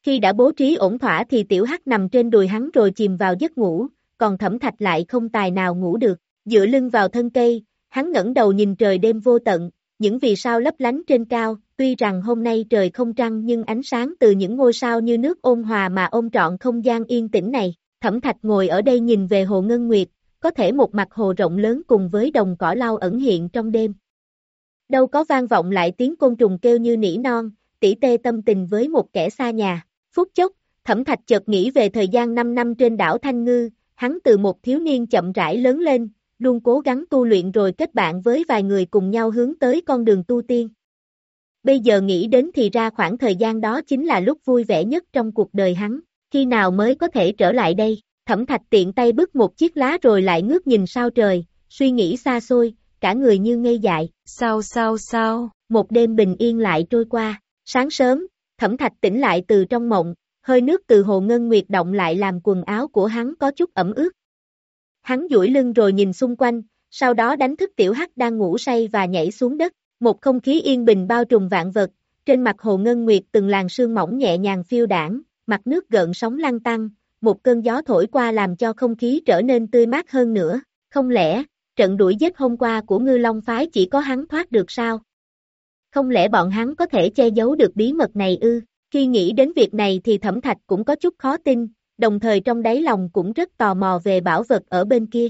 Khi đã bố trí ổn thỏa thì tiểu hắc nằm trên đùi hắn rồi chìm vào giấc ngủ, còn Thẩm Thạch lại không tài nào ngủ được, dựa lưng vào thân cây, hắn ngẩng đầu nhìn trời đêm vô tận, những vì sao lấp lánh trên cao, tuy rằng hôm nay trời không trăng nhưng ánh sáng từ những ngôi sao như nước ôn hòa mà ôm trọn không gian yên tĩnh này. Thẩm Thạch ngồi ở đây nhìn về hồ Ngân Nguyệt, có thể một mặt hồ rộng lớn cùng với đồng cỏ lau ẩn hiện trong đêm. Đâu có vang vọng lại tiếng côn trùng kêu như nỉ non, tỉ tê tâm tình với một kẻ xa nhà. Phút chốc, Thẩm Thạch chợt nghĩ về thời gian năm năm trên đảo Thanh Ngư, hắn từ một thiếu niên chậm rãi lớn lên, luôn cố gắng tu luyện rồi kết bạn với vài người cùng nhau hướng tới con đường tu tiên. Bây giờ nghĩ đến thì ra khoảng thời gian đó chính là lúc vui vẻ nhất trong cuộc đời hắn, khi nào mới có thể trở lại đây? Thẩm Thạch tiện tay bứt một chiếc lá rồi lại ngước nhìn sao trời, suy nghĩ xa xôi, cả người như ngây dại. Sao sao sao? Một đêm bình yên lại trôi qua, sáng sớm, Thẩm Thạch tỉnh lại từ trong mộng, hơi nước từ hồ Ngân Nguyệt động lại làm quần áo của hắn có chút ẩm ướt. Hắn duỗi lưng rồi nhìn xung quanh, sau đó đánh thức tiểu hắc đang ngủ say và nhảy xuống đất. Một không khí yên bình bao trùm vạn vật, trên mặt hồ Ngân Nguyệt từng làn sương mỏng nhẹ nhàng phiêu đãng, mặt nước gợn sóng lăn tăn, một cơn gió thổi qua làm cho không khí trở nên tươi mát hơn nữa. Không lẽ, trận đuổi giết hôm qua của Ngư Long phái chỉ có hắn thoát được sao? Không lẽ bọn hắn có thể che giấu được bí mật này ư? Khi nghĩ đến việc này thì Thẩm Thạch cũng có chút khó tin, đồng thời trong đáy lòng cũng rất tò mò về bảo vật ở bên kia.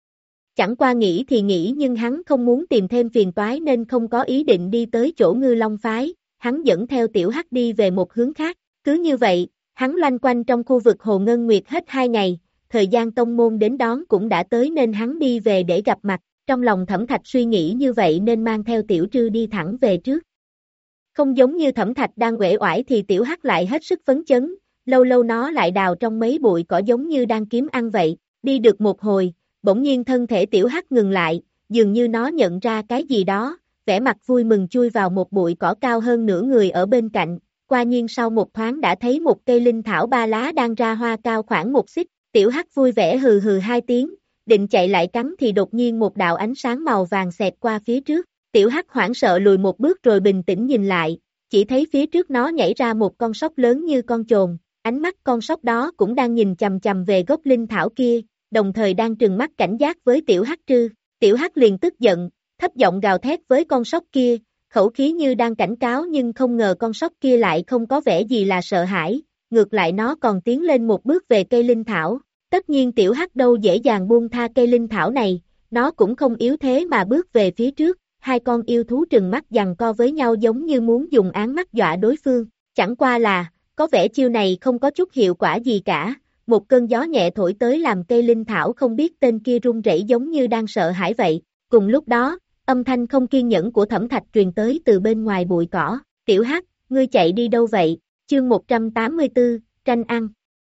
Chẳng qua nghĩ thì nghĩ nhưng hắn không muốn tìm thêm phiền toái nên không có ý định đi tới chỗ Ngư Long phái, hắn dẫn theo tiểu hắc đi về một hướng khác. Cứ như vậy, hắn loanh quanh trong khu vực hồ Ngân Nguyệt hết hai ngày, thời gian tông môn đến đón cũng đã tới nên hắn đi về để gặp mặt. Trong lòng Thẩm Thạch suy nghĩ như vậy nên mang theo tiểu trư đi thẳng về trước. Không giống như Thẩm Thạch đang uể oải thì tiểu hắc lại hết sức phấn chấn, lâu lâu nó lại đào trong mấy bụi cỏ giống như đang kiếm ăn vậy. Đi được một hồi, bỗng nhiên thân thể tiểu hắc ngừng lại, dường như nó nhận ra cái gì đó, vẻ mặt vui mừng chui vào một bụi cỏ cao hơn nửa người ở bên cạnh, qua nhiên sau một thoáng đã thấy một cây linh thảo ba lá đang ra hoa cao khoảng một xích, tiểu hắc vui vẻ hừ hừ hai tiếng, định chạy lại cắn thì đột nhiên một đạo ánh sáng màu vàng xẹt qua phía trước, tiểu hắc hoảng sợ lùi một bước rồi bình tĩnh nhìn lại, chỉ thấy phía trước nó nhảy ra một con sóc lớn như con chồn, ánh mắt con sóc đó cũng đang nhìn chằm chằm về gốc linh thảo kia, đồng thời đang trừng mắt cảnh giác với tiểu hắc trư. Tiểu hắc liền tức giận, thấp giọng gào thét với con sóc kia, khẩu khí như đang cảnh cáo nhưng không ngờ con sóc kia lại không có vẻ gì là sợ hãi, ngược lại nó còn tiến lên một bước về cây linh thảo. Tất nhiên tiểu hắc đâu dễ dàng buông tha cây linh thảo này, nó cũng không yếu thế mà bước về phía trước, hai con yêu thú trừng mắt giằng co với nhau giống như muốn dùng áng mắt dọa đối phương, chẳng qua là, có vẻ chiêu này không có chút hiệu quả gì cả. Một cơn gió nhẹ thổi tới làm cây linh thảo không biết tên kia run rẩy giống như đang sợ hãi vậy. Cùng lúc đó, âm thanh không kiên nhẫn của Thẩm Thạch truyền tới từ bên ngoài bụi cỏ. Tiểu hắc, ngươi chạy đi đâu vậy? Chương một trăm tám mươi tư, tranh ăn.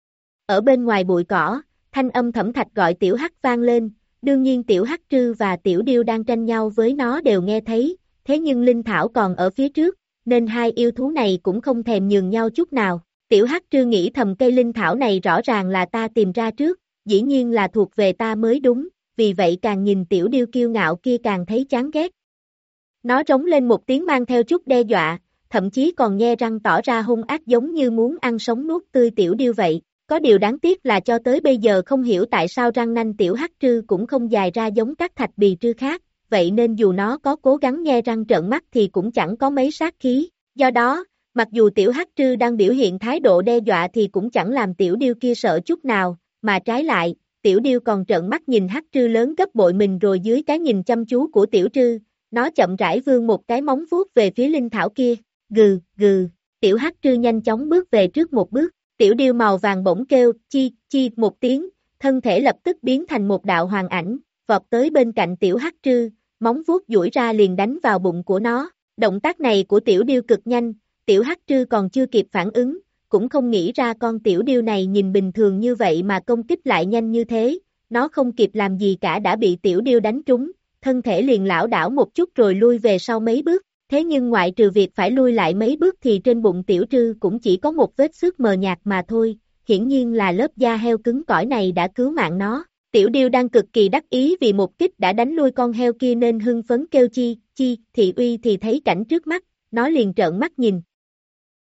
Ở bên ngoài bụi cỏ, thanh âm Thẩm Thạch gọi tiểu hắc vang lên. Đương nhiên tiểu hắc trư và tiểu điêu đang tranh nhau với nó đều nghe thấy. Thế nhưng linh thảo còn ở phía trước, nên hai yêu thú này cũng không thèm nhường nhau chút nào. Tiểu hắc trư nghĩ thầm cây linh thảo này rõ ràng là ta tìm ra trước, dĩ nhiên là thuộc về ta mới đúng, vì vậy càng nhìn tiểu điêu kiêu ngạo kia càng thấy chán ghét. Nó rống lên một tiếng mang theo chút đe dọa, thậm chí còn nhe răng tỏ ra hung ác giống như muốn ăn sống nuốt tươi tiểu điêu vậy. Có điều đáng tiếc là cho tới bây giờ không hiểu tại sao răng nanh tiểu hắc trư cũng không dài ra giống các thạch bì trư khác, vậy nên dù nó có cố gắng nhe răng trợn mắt thì cũng chẳng có mấy sát khí. Do đó, mặc dù tiểu hắc trư đang biểu hiện thái độ đe dọa thì cũng chẳng làm tiểu điêu kia sợ chút nào, mà trái lại, tiểu điêu còn trợn mắt nhìn hắc trư lớn gấp bội mình rồi dưới cái nhìn chăm chú của tiểu trư, nó chậm rãi vươn một cái móng vuốt về phía linh thảo kia, gừ, gừ, tiểu hắc trư nhanh chóng bước về trước một bước, tiểu điêu màu vàng bỗng kêu, chi, chi một tiếng, thân thể lập tức biến thành một đạo hoàng ảnh, vọt tới bên cạnh tiểu hắc trư, móng vuốt duỗi ra liền đánh vào bụng của nó, động tác này của tiểu điêu cực nhanh. Tiểu hắc trư còn chưa kịp phản ứng, cũng không nghĩ ra con tiểu điêu này nhìn bình thường như vậy mà công kích lại nhanh như thế, nó không kịp làm gì cả đã bị tiểu điêu đánh trúng, thân thể liền lảo đảo một chút rồi lui về sau mấy bước, thế nhưng ngoại trừ việc phải lui lại mấy bước thì trên bụng tiểu trư cũng chỉ có một vết xước mờ nhạt mà thôi, hiển nhiên là lớp da heo cứng cỏi này đã cứu mạng nó. Tiểu điêu đang cực kỳ đắc ý vì một kích đã đánh lui con heo kia nên hưng phấn kêu chi, chi, thị uy thì thấy cảnh trước mắt, nó liền trợn mắt nhìn.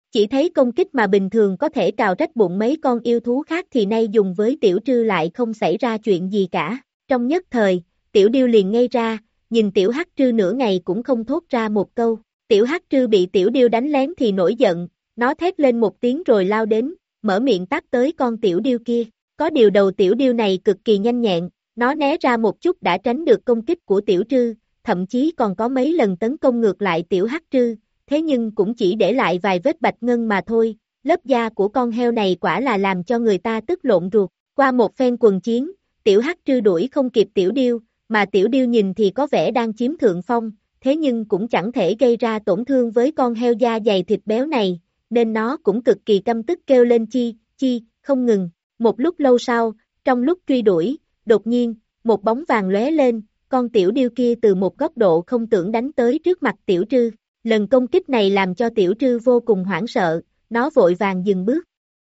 Chỉ thấy công kích mà bình thường có thể cào rách bụng mấy con yêu thú khác thì nay dùng với tiểu trư lại không xảy ra chuyện gì cả. Trong nhất thời, tiểu điêu liền ngây ra, nhìn tiểu hắc trư nửa ngày cũng không thốt ra một câu. Tiểu hắc trư bị tiểu điêu đánh lén thì nổi giận, nó thét lên một tiếng rồi lao đến, mở miệng tát tới con tiểu điêu kia. Có điều đầu tiểu điêu này cực kỳ nhanh nhẹn, nó né ra một chút đã tránh được công kích của tiểu trư, thậm chí còn có mấy lần tấn công ngược lại tiểu hắc trư, thế nhưng cũng chỉ để lại vài vết bạch ngân mà thôi. Lớp da của con heo này quả là làm cho người ta tức lộn ruột. Qua một phen quần chiến, tiểu hắc trư đuổi không kịp tiểu điêu, mà tiểu điêu nhìn thì có vẻ đang chiếm thượng phong, thế nhưng cũng chẳng thể gây ra tổn thương với con heo da dày thịt béo này, nên nó cũng cực kỳ căm tức kêu lên chi, chi, không ngừng. Một lúc lâu sau, trong lúc truy đuổi, đột nhiên, một bóng vàng lóe lên, con tiểu điêu kia từ một góc độ không tưởng đánh tới trước mặt tiểu trư. Lần công kích này làm cho tiểu trư vô cùng hoảng sợ, nó vội vàng dừng bước.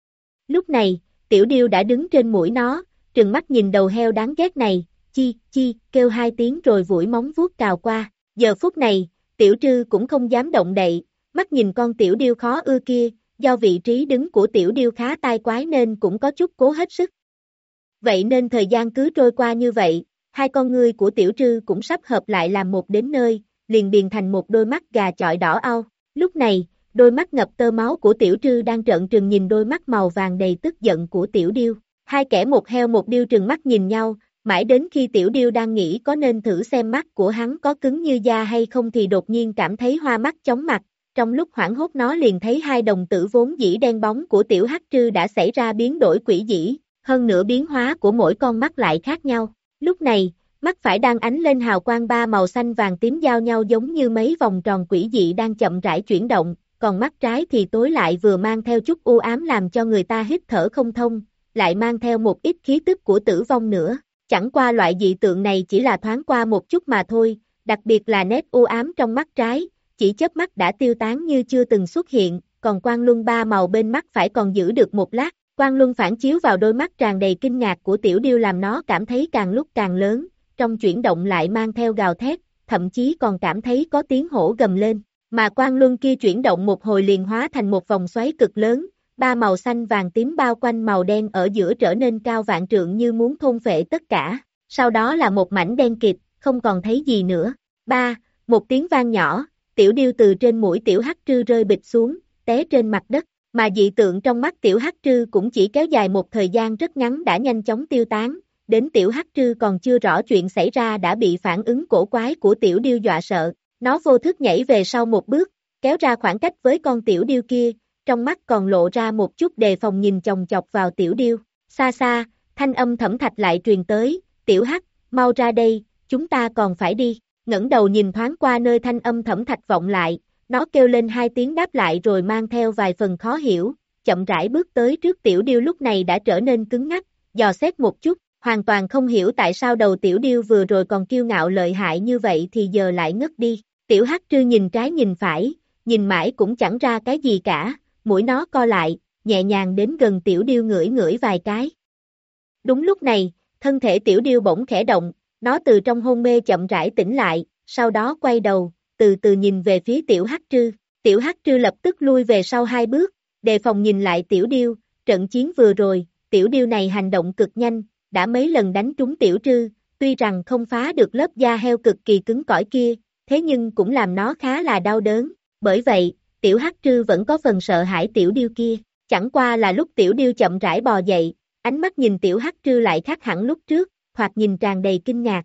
Lúc này, tiểu điêu đã đứng trên mũi nó, trừng mắt nhìn đầu heo đáng ghét này, chi, chi, kêu hai tiếng rồi vũi móng vuốt cào qua. Giờ phút này, tiểu trư cũng không dám động đậy, mắt nhìn con tiểu điêu khó ưa kia, do vị trí đứng của tiểu điêu khá tai quái nên cũng có chút cố hết sức. Vậy nên thời gian cứ trôi qua như vậy, hai con ngươi của tiểu trư cũng sắp hợp lại làm một đến nơi, liền biến thành một đôi mắt gà chọi đỏ au. Lúc này, đôi mắt ngập tơ máu của tiểu trư đang trợn trừng nhìn đôi mắt màu vàng đầy tức giận của tiểu điêu. Hai kẻ một heo một điêu trừng mắt nhìn nhau, mãi đến khi tiểu điêu đang nghĩ có nên thử xem mắt của hắn có cứng như da hay không thì đột nhiên cảm thấy hoa mắt chóng mặt. Trong lúc hoảng hốt nó liền thấy hai đồng tử vốn dĩ đen bóng của tiểu hắc trư đã xảy ra biến đổi quỷ dĩ, hơn nữa biến hóa của mỗi con mắt lại khác nhau. Lúc này, mắt phải đang ánh lên hào quang ba màu xanh vàng tím giao nhau giống như mấy vòng tròn quỷ dị đang chậm rãi chuyển động, còn mắt trái thì tối lại vừa mang theo chút u ám làm cho người ta hít thở không thông, lại mang theo một ít khí tức của tử vong nữa. Chẳng qua loại dị tượng này chỉ là thoáng qua một chút mà thôi, đặc biệt là nét u ám trong mắt trái, chỉ chớp mắt đã tiêu tán như chưa từng xuất hiện, còn quang luân ba màu bên mắt phải còn giữ được một lát. Quang luân phản chiếu vào đôi mắt tràn đầy kinh ngạc của tiểu điêu làm nó cảm thấy càng lúc càng lớn, trong chuyển động lại mang theo gào thét, thậm chí còn cảm thấy có tiếng hổ gầm lên, mà quang luân kia chuyển động một hồi liền hóa thành một vòng xoáy cực lớn, ba màu xanh vàng tím bao quanh màu đen ở giữa trở nên cao vạn trượng như muốn thôn phệ tất cả, sau đó là một mảnh đen kịt, không còn thấy gì nữa. Ba, một tiếng vang nhỏ, tiểu điêu từ trên mũi tiểu hắc trư rơi bịch xuống, té trên mặt đất. Mà dị tượng trong mắt tiểu hắc trư cũng chỉ kéo dài một thời gian rất ngắn đã nhanh chóng tiêu tán, đến tiểu hắc trư còn chưa rõ chuyện xảy ra đã bị phản ứng cổ quái của tiểu điêu dọa sợ, nó vô thức nhảy về sau một bước, kéo ra khoảng cách với con tiểu điêu kia, trong mắt còn lộ ra một chút đề phòng nhìn chòng chọc vào tiểu điêu. Xa xa, thanh âm Thẩm Thạch lại truyền tới, tiểu hắc, mau ra đây, chúng ta còn phải đi, ngẩng đầu nhìn thoáng qua nơi thanh âm Thẩm Thạch vọng lại. Nó kêu lên hai tiếng đáp lại rồi mang theo vài phần khó hiểu, chậm rãi bước tới trước tiểu điêu lúc này đã trở nên cứng ngắc, dò xét một chút, hoàn toàn không hiểu tại sao đầu tiểu điêu vừa rồi còn kiêu ngạo lợi hại như vậy thì giờ lại ngất đi. Tiểu hắc trư nhìn trái nhìn phải, nhìn mãi cũng chẳng ra cái gì cả, mũi nó co lại, nhẹ nhàng đến gần tiểu điêu ngửi ngửi vài cái. Đúng lúc này, thân thể tiểu điêu bỗng khẽ động, nó từ trong hôn mê chậm rãi tỉnh lại, sau đó quay đầu, từ từ nhìn về phía tiểu hắc trư, tiểu hắc trư lập tức lui về sau hai bước, đề phòng nhìn lại tiểu điêu, trận chiến vừa rồi, tiểu điêu này hành động cực nhanh, đã mấy lần đánh trúng tiểu trư, tuy rằng không phá được lớp da heo cực kỳ cứng cỏi kia, thế nhưng cũng làm nó khá là đau đớn, bởi vậy, tiểu hắc trư vẫn có phần sợ hãi tiểu điêu kia, chẳng qua là lúc tiểu điêu chậm rãi bò dậy, ánh mắt nhìn tiểu hắc trư lại khác hẳn lúc trước, hoặc nhìn tràn đầy kinh ngạc.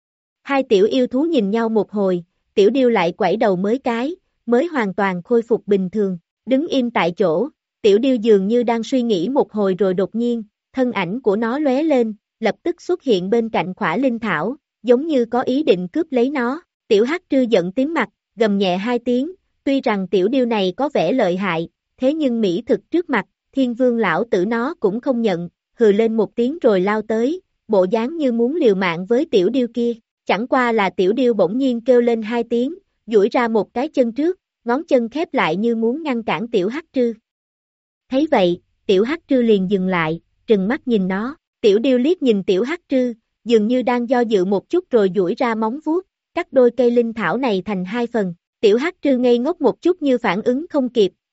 Hai tiểu yêu thú nhìn nhau một hồi, tiểu điêu lại quẩy đầu mới cái, mới hoàn toàn khôi phục bình thường, đứng im tại chỗ, tiểu điêu dường như đang suy nghĩ một hồi rồi đột nhiên, thân ảnh của nó lóe lên, lập tức xuất hiện bên cạnh khỏa linh thảo, giống như có ý định cướp lấy nó, tiểu hắc trư giận tím mặt, gầm nhẹ hai tiếng, tuy rằng tiểu điêu này có vẻ lợi hại, thế nhưng mỹ thực trước mặt, thiên vương lão tử nó cũng không nhận, hừ lên một tiếng rồi lao tới, bộ dáng như muốn liều mạng với tiểu điêu kia. Chẳng qua là tiểu điêu bỗng nhiên kêu lên hai tiếng, duỗi ra một cái chân trước, ngón chân khép lại như muốn ngăn cản tiểu hắc trư. Thấy vậy, tiểu hắc trư liền dừng lại, trừng mắt nhìn nó, tiểu điêu liếc nhìn tiểu hắc trư, dường như đang do dự một chút rồi duỗi ra móng vuốt, cắt đôi cây linh thảo này thành hai phần. Tiểu hắc trư ngây ngốc một chút như phản ứng không kịp,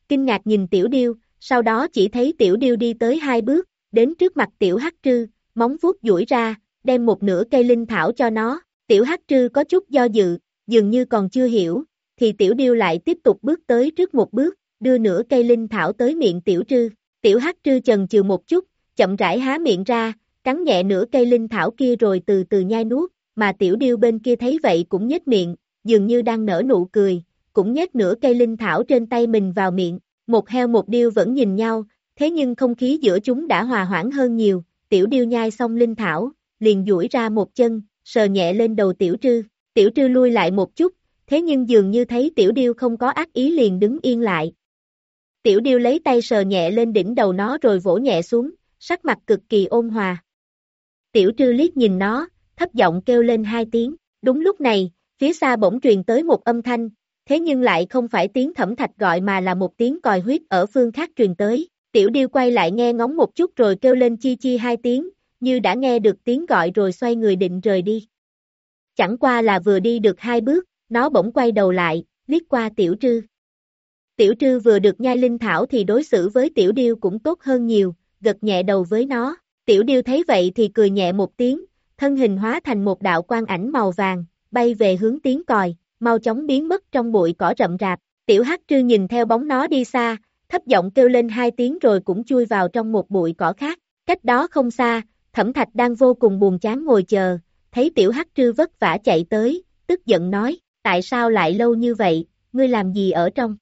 kinh ngạc nhìn tiểu điêu, sau đó chỉ thấy tiểu điêu đi tới hai bước, đến trước mặt tiểu hắc trư, móng vuốt duỗi ra, đem một nửa cây linh thảo cho nó, tiểu hắc trư có chút do dự, dường như còn chưa hiểu, thì tiểu điêu lại tiếp tục bước tới trước một bước, đưa nửa cây linh thảo tới miệng tiểu trư, tiểu hắc trư chần chừ một chút, chậm rãi há miệng ra, cắn nhẹ nửa cây linh thảo kia rồi từ từ nhai nuốt, mà tiểu điêu bên kia thấy vậy cũng nhếch miệng, dường như đang nở nụ cười, cũng nhét nửa cây linh thảo trên tay mình vào miệng, một heo một điêu vẫn nhìn nhau, thế nhưng không khí giữa chúng đã hòa hoãn hơn nhiều, tiểu điêu nhai xong linh thảo, liền duỗi ra một chân, sờ nhẹ lên đầu tiểu trư, tiểu trư lui lại một chút, thế nhưng dường như thấy tiểu điêu không có ác ý liền đứng yên lại. Tiểu điêu lấy tay sờ nhẹ lên đỉnh đầu nó rồi vỗ nhẹ xuống, sắc mặt cực kỳ ôn hòa. Tiểu trư liếc nhìn nó, thấp giọng kêu lên hai tiếng, đúng lúc này, phía xa bỗng truyền tới một âm thanh, thế nhưng lại không phải tiếng Thẩm Thạch gọi mà là một tiếng còi huýt ở phương khác truyền tới, tiểu điêu quay lại nghe ngóng một chút rồi kêu lên chi chi hai tiếng, như đã nghe được tiếng gọi rồi xoay người định rời đi. Chẳng qua là vừa đi được hai bước, nó bỗng quay đầu lại, liếc qua tiểu trư. Tiểu trư vừa được nhai linh thảo thì đối xử với tiểu điêu cũng tốt hơn nhiều, gật nhẹ đầu với nó, tiểu điêu thấy vậy thì cười nhẹ một tiếng, thân hình hóa thành một đạo quang ảnh màu vàng, bay về hướng tiếng còi, mau chóng biến mất trong bụi cỏ rậm rạp, tiểu hắc trư nhìn theo bóng nó đi xa, thấp giọng kêu lên hai tiếng rồi cũng chui vào trong một bụi cỏ khác, cách đó không xa, Thẩm Thạch đang vô cùng buồn chán ngồi chờ, thấy tiểu hắc trư vất vả chạy tới, tức giận nói, tại sao lại lâu như vậy, ngươi làm gì ở trong?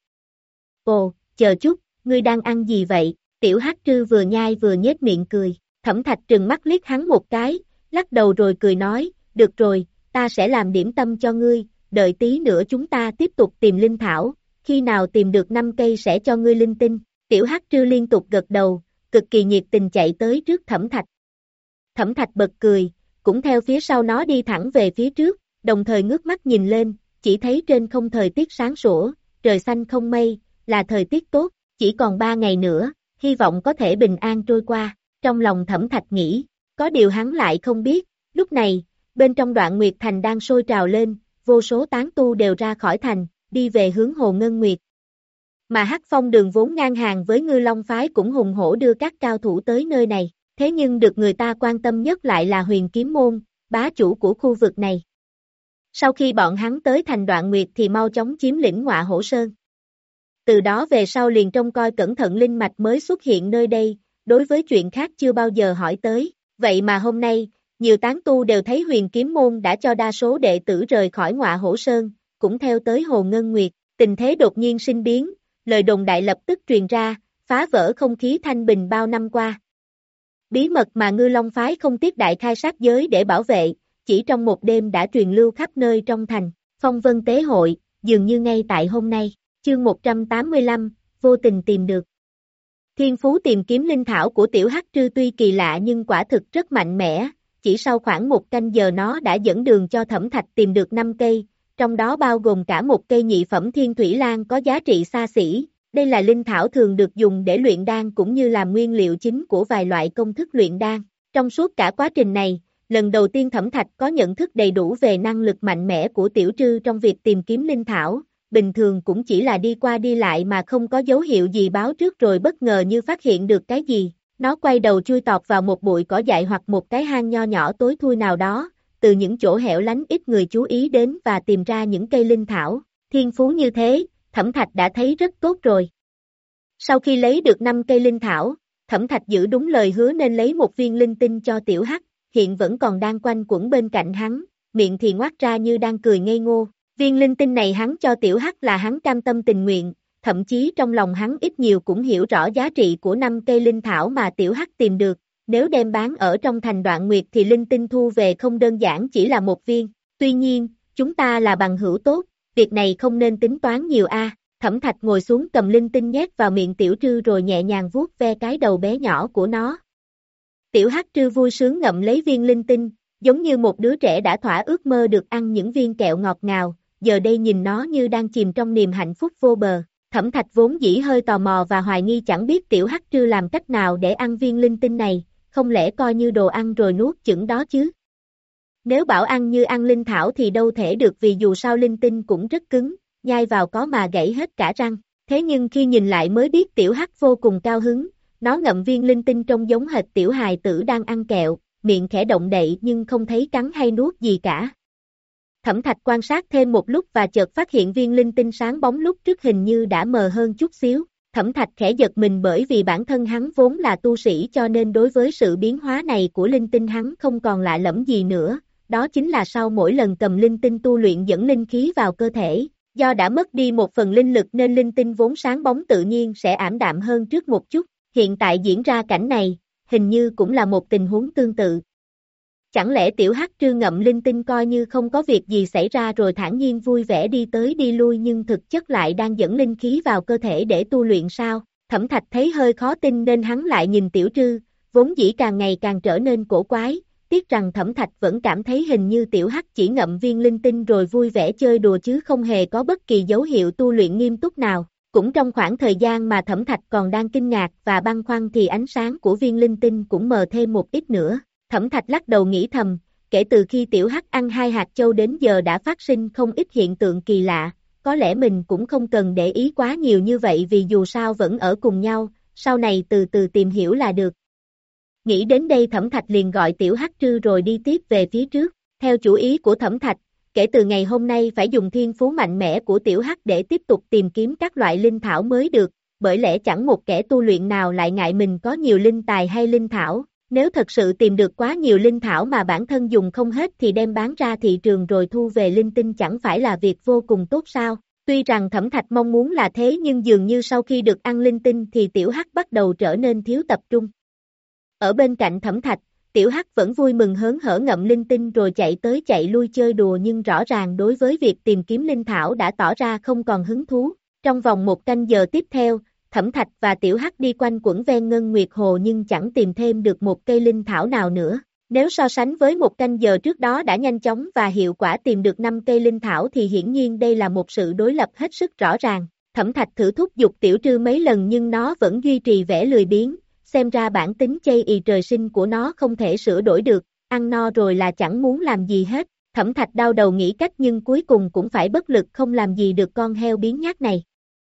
Ồ, chờ chút, ngươi đang ăn gì vậy? Tiểu hắc trư vừa nhai vừa nhếch miệng cười, Thẩm Thạch trừng mắt liếc hắn một cái, lắc đầu rồi cười nói, được rồi, ta sẽ làm điểm tâm cho ngươi, đợi tí nữa chúng ta tiếp tục tìm linh thảo, khi nào tìm được năm cây sẽ cho ngươi linh tinh. Tiểu hắc trư liên tục gật đầu, cực kỳ nhiệt tình chạy tới trước Thẩm Thạch. Thẩm Thạch bật cười, cũng theo phía sau nó đi thẳng về phía trước, đồng thời ngước mắt nhìn lên, chỉ thấy trên không thời tiết sáng sủa, trời xanh không mây, là thời tiết tốt, chỉ còn ba ngày nữa, hy vọng có thể bình an trôi qua. Trong lòng Thẩm Thạch nghĩ, có điều hắn lại không biết, lúc này, bên trong Đoạn Nguyệt Thành đang sôi trào lên, vô số tán tu đều ra khỏi thành, đi về hướng Hồ Ngân Nguyệt. Mà Hắc Phong Đường vốn ngang hàng với Ngư Long phái cũng hùng hổ đưa các cao thủ tới nơi này, thế nhưng được người ta quan tâm nhất lại là Huyền Kiếm Môn, bá chủ của khu vực này. Sau khi bọn hắn tới thành Đoạn Nguyệt thì mau chóng chiếm lĩnh Ngọa Hổ Sơn. Từ đó về sau liền trông coi cẩn thận linh mạch mới xuất hiện nơi đây, đối với chuyện khác chưa bao giờ hỏi tới, vậy mà hôm nay, nhiều tán tu đều thấy Huyền Kiếm Môn đã cho đa số đệ tử rời khỏi Ngọa Hổ Sơn, cũng theo tới Hồ Ngân Nguyệt, tình thế đột nhiên sinh biến, lời đồn đại lập tức truyền ra, phá vỡ không khí thanh bình bao năm qua. Bí mật mà Ngư Long phái không tiếc đại khai sát giới để bảo vệ, chỉ trong một đêm đã truyền lưu khắp nơi trong thành, phong vân tế hội, dường như ngay tại hôm nay, chương một trăm tám mươi lăm, vô tình tìm được. Thiên phú tìm kiếm linh thảo của tiểu hắc trư tuy kỳ lạ nhưng quả thực rất mạnh mẽ, chỉ sau khoảng một canh giờ nó đã dẫn đường cho Thẩm Thạch tìm được năm cây, trong đó bao gồm cả một cây nhị phẩm thiên thủy lan có giá trị xa xỉ. Đây là linh thảo thường được dùng để luyện đan cũng như làm nguyên liệu chính của vài loại công thức luyện đan. Trong suốt cả quá trình này, lần đầu tiên Thẩm Thạch có nhận thức đầy đủ về năng lực mạnh mẽ của tiểu trư trong việc tìm kiếm linh thảo, bình thường cũng chỉ là đi qua đi lại mà không có dấu hiệu gì báo trước rồi bất ngờ như phát hiện được cái gì. Nó quay đầu chui tọt vào một bụi cỏ dại hoặc một cái hang nho nhỏ tối thui nào đó, từ những chỗ hẻo lánh ít người chú ý đến và tìm ra những cây linh thảo. Thiên phú như thế, Thẩm Thạch đã thấy rất tốt rồi. Sau khi lấy được năm cây linh thảo, Thẩm Thạch giữ đúng lời hứa nên lấy một viên linh tinh cho tiểu hắc, hiện vẫn còn đang quanh quẩn bên cạnh hắn, miệng thì ngoác ra như đang cười ngây ngô. Viên linh tinh này hắn cho tiểu hắc là hắn cam tâm tình nguyện, thậm chí trong lòng hắn ít nhiều cũng hiểu rõ giá trị của năm cây linh thảo mà tiểu hắc tìm được, nếu đem bán ở trong thành Đoạn Nguyệt thì linh tinh thu về không đơn giản chỉ là một viên. Tuy nhiên, chúng ta là bằng hữu tốt, việc này không nên tính toán nhiều a. Thẩm Thạch ngồi xuống cầm linh tinh nhét vào miệng tiểu trư rồi nhẹ nhàng vuốt ve cái đầu bé nhỏ của nó. Tiểu hắc trư vui sướng ngậm lấy viên linh tinh, giống như một đứa trẻ đã thỏa ước mơ được ăn những viên kẹo ngọt ngào, giờ đây nhìn nó như đang chìm trong niềm hạnh phúc vô bờ. Thẩm Thạch vốn dĩ hơi tò mò và hoài nghi chẳng biết tiểu hắc trư làm cách nào để ăn viên linh tinh này, không lẽ coi như đồ ăn rồi nuốt chửng đó chứ? Nếu bảo ăn như ăn linh thảo thì đâu thể được vì dù sao linh tinh cũng rất cứng, nhai vào có mà gãy hết cả răng. Thế nhưng khi nhìn lại mới biết tiểu hắc vô cùng cao hứng, nó ngậm viên linh tinh trông giống hệt tiểu hài tử đang ăn kẹo, miệng khẽ động đậy nhưng không thấy cắn hay nuốt gì cả. Thẩm Thạch quan sát thêm một lúc và chợt phát hiện viên linh tinh sáng bóng lúc trước hình như đã mờ hơn chút xíu. Thẩm Thạch khẽ giật mình bởi vì bản thân hắn vốn là tu sĩ cho nên đối với sự biến hóa này của linh tinh hắn không còn lạ lẫm gì nữa, đó chính là sau mỗi lần cầm linh tinh tu luyện dẫn linh khí vào cơ thể, do đã mất đi một phần linh lực nên linh tinh vốn sáng bóng tự nhiên sẽ ảm đạm hơn trước một chút, hiện tại diễn ra cảnh này, hình như cũng là một tình huống tương tự. Chẳng lẽ tiểu hắc trư ngậm linh tinh coi như không có việc gì xảy ra rồi thản nhiên vui vẻ đi tới đi lui nhưng thực chất lại đang dẫn linh khí vào cơ thể để tu luyện sao? Thẩm Thạch thấy hơi khó tin nên hắn lại nhìn tiểu trư, vốn dĩ càng ngày càng trở nên cổ quái, tiếc rằng Thẩm Thạch vẫn cảm thấy hình như tiểu hắc chỉ ngậm viên linh tinh rồi vui vẻ chơi đùa chứ không hề có bất kỳ dấu hiệu tu luyện nghiêm túc nào. Cũng trong khoảng thời gian mà Thẩm Thạch còn đang kinh ngạc và băn khoăn thì ánh sáng của viên linh tinh cũng mờ thêm một ít nữa. Thẩm Thạch lắc đầu nghĩ thầm, kể từ khi tiểu hắc ăn hai hạt châu đến giờ đã phát sinh không ít hiện tượng kỳ lạ, có lẽ mình cũng không cần để ý quá nhiều như vậy vì dù sao vẫn ở cùng nhau, sau này từ từ tìm hiểu là được. Nghĩ đến đây Thẩm Thạch liền gọi tiểu hắc trư rồi đi tiếp về phía trước, theo chủ ý của Thẩm Thạch, kể từ ngày hôm nay phải dùng thiên phú mạnh mẽ của tiểu hắc để tiếp tục tìm kiếm các loại linh thảo mới được, bởi lẽ chẳng một kẻ tu luyện nào lại ngại mình có nhiều linh tài hay linh thảo. Nếu thật sự tìm được quá nhiều linh thảo mà bản thân dùng không hết thì đem bán ra thị trường rồi thu về linh tinh chẳng phải là việc vô cùng tốt sao? Tuy rằng Thẩm Thạch mong muốn là thế nhưng dường như sau khi được ăn linh tinh thì tiểu hắc bắt đầu trở nên thiếu tập trung. Ở bên cạnh Thẩm Thạch, tiểu hắc vẫn vui mừng hớn hở ngậm linh tinh rồi chạy tới chạy lui chơi đùa nhưng rõ ràng đối với việc tìm kiếm linh thảo đã tỏ ra không còn hứng thú. Trong vòng một canh giờ tiếp theo, Thẩm Thạch và tiểu hắc đi quanh quẩn ven Ngân Nguyệt Hồ nhưng chẳng tìm thêm được một cây linh thảo nào nữa. Nếu so sánh với một canh giờ trước đó đã nhanh chóng và hiệu quả tìm được năm cây linh thảo thì hiển nhiên đây là một sự đối lập hết sức rõ ràng. Thẩm Thạch thử thúc giục tiểu trư mấy lần nhưng nó vẫn duy trì vẻ lười biếng, xem ra bản tính chây ì trời sinh của nó không thể sửa đổi được, ăn no rồi là chẳng muốn làm gì hết. Thẩm Thạch đau đầu nghĩ cách nhưng cuối cùng cũng phải bất lực không làm gì được con heo biếng nhác này.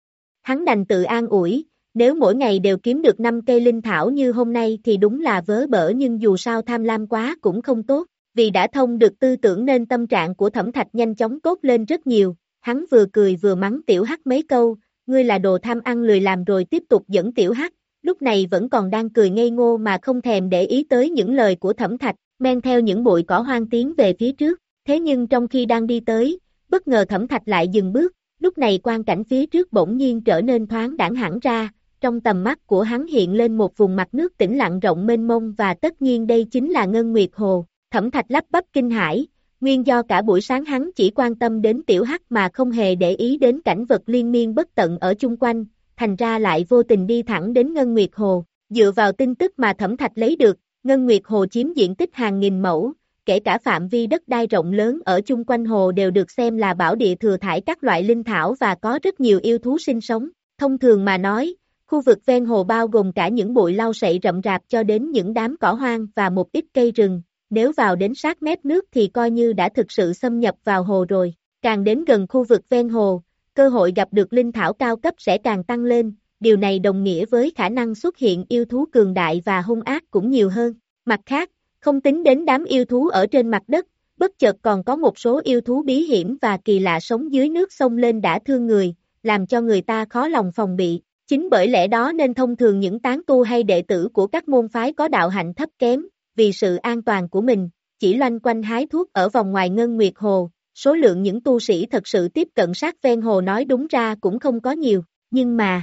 Hắn đành tự an ủi, nếu mỗi ngày đều kiếm được năm cây linh thảo như hôm nay thì đúng là vớ bở nhưng dù sao tham lam quá cũng không tốt, vì đã thông được tư tưởng nên tâm trạng của Thẩm Thạch nhanh chóng tốt lên rất nhiều, hắn vừa cười vừa mắng tiểu hắc mấy câu, ngươi là đồ tham ăn lười làm rồi tiếp tục dẫn tiểu hắc, lúc này vẫn còn đang cười ngây ngô mà không thèm để ý tới những lời của Thẩm Thạch, men theo những bụi cỏ hoang tiến về phía trước, thế nhưng trong khi đang đi tới, bất ngờ Thẩm Thạch lại dừng bước. Lúc này quang cảnh phía trước bỗng nhiên trở nên thoáng đãng hẳn ra, trong tầm mắt của hắn hiện lên một vùng mặt nước tĩnh lặng rộng mênh mông và tất nhiên đây chính là Ngân Nguyệt Hồ. Thẩm Thạch lắp bắp kinh hãi, nguyên do cả buổi sáng hắn chỉ quan tâm đến tiểu hắc mà không hề để ý đến cảnh vật liên miên bất tận ở chung quanh, thành ra lại vô tình đi thẳng đến Ngân Nguyệt Hồ. Dựa vào tin tức mà Thẩm Thạch lấy được, Ngân Nguyệt Hồ chiếm diện tích hàng nghìn mẫu, kể cả phạm vi đất đai rộng lớn ở chung quanh hồ đều được xem là bảo địa thừa thải các loại linh thảo và có rất nhiều yêu thú sinh sống. Thông thường mà nói, khu vực ven hồ bao gồm cả những bụi lau sậy rậm rạp cho đến những đám cỏ hoang và một ít cây rừng, nếu vào đến sát mép nước thì coi như đã thực sự xâm nhập vào hồ rồi. Càng đến gần khu vực ven hồ, cơ hội gặp được linh thảo cao cấp sẽ càng tăng lên, điều này đồng nghĩa với khả năng xuất hiện yêu thú cường đại và hung ác cũng nhiều hơn. Mặt khác, không tính đến đám yêu thú ở trên mặt đất, bất chợt còn có một số yêu thú bí hiểm và kỳ lạ sống dưới nước sông lên đã thương người, làm cho người ta khó lòng phòng bị. Chính bởi lẽ đó nên thông thường những tán tu hay đệ tử của các môn phái có đạo hạnh thấp kém, vì sự an toàn của mình, chỉ loanh quanh hái thuốc ở vòng ngoài Ngân Nguyệt Hồ. Số lượng những tu sĩ thật sự tiếp cận sát ven hồ nói đúng ra cũng không có nhiều, nhưng mà...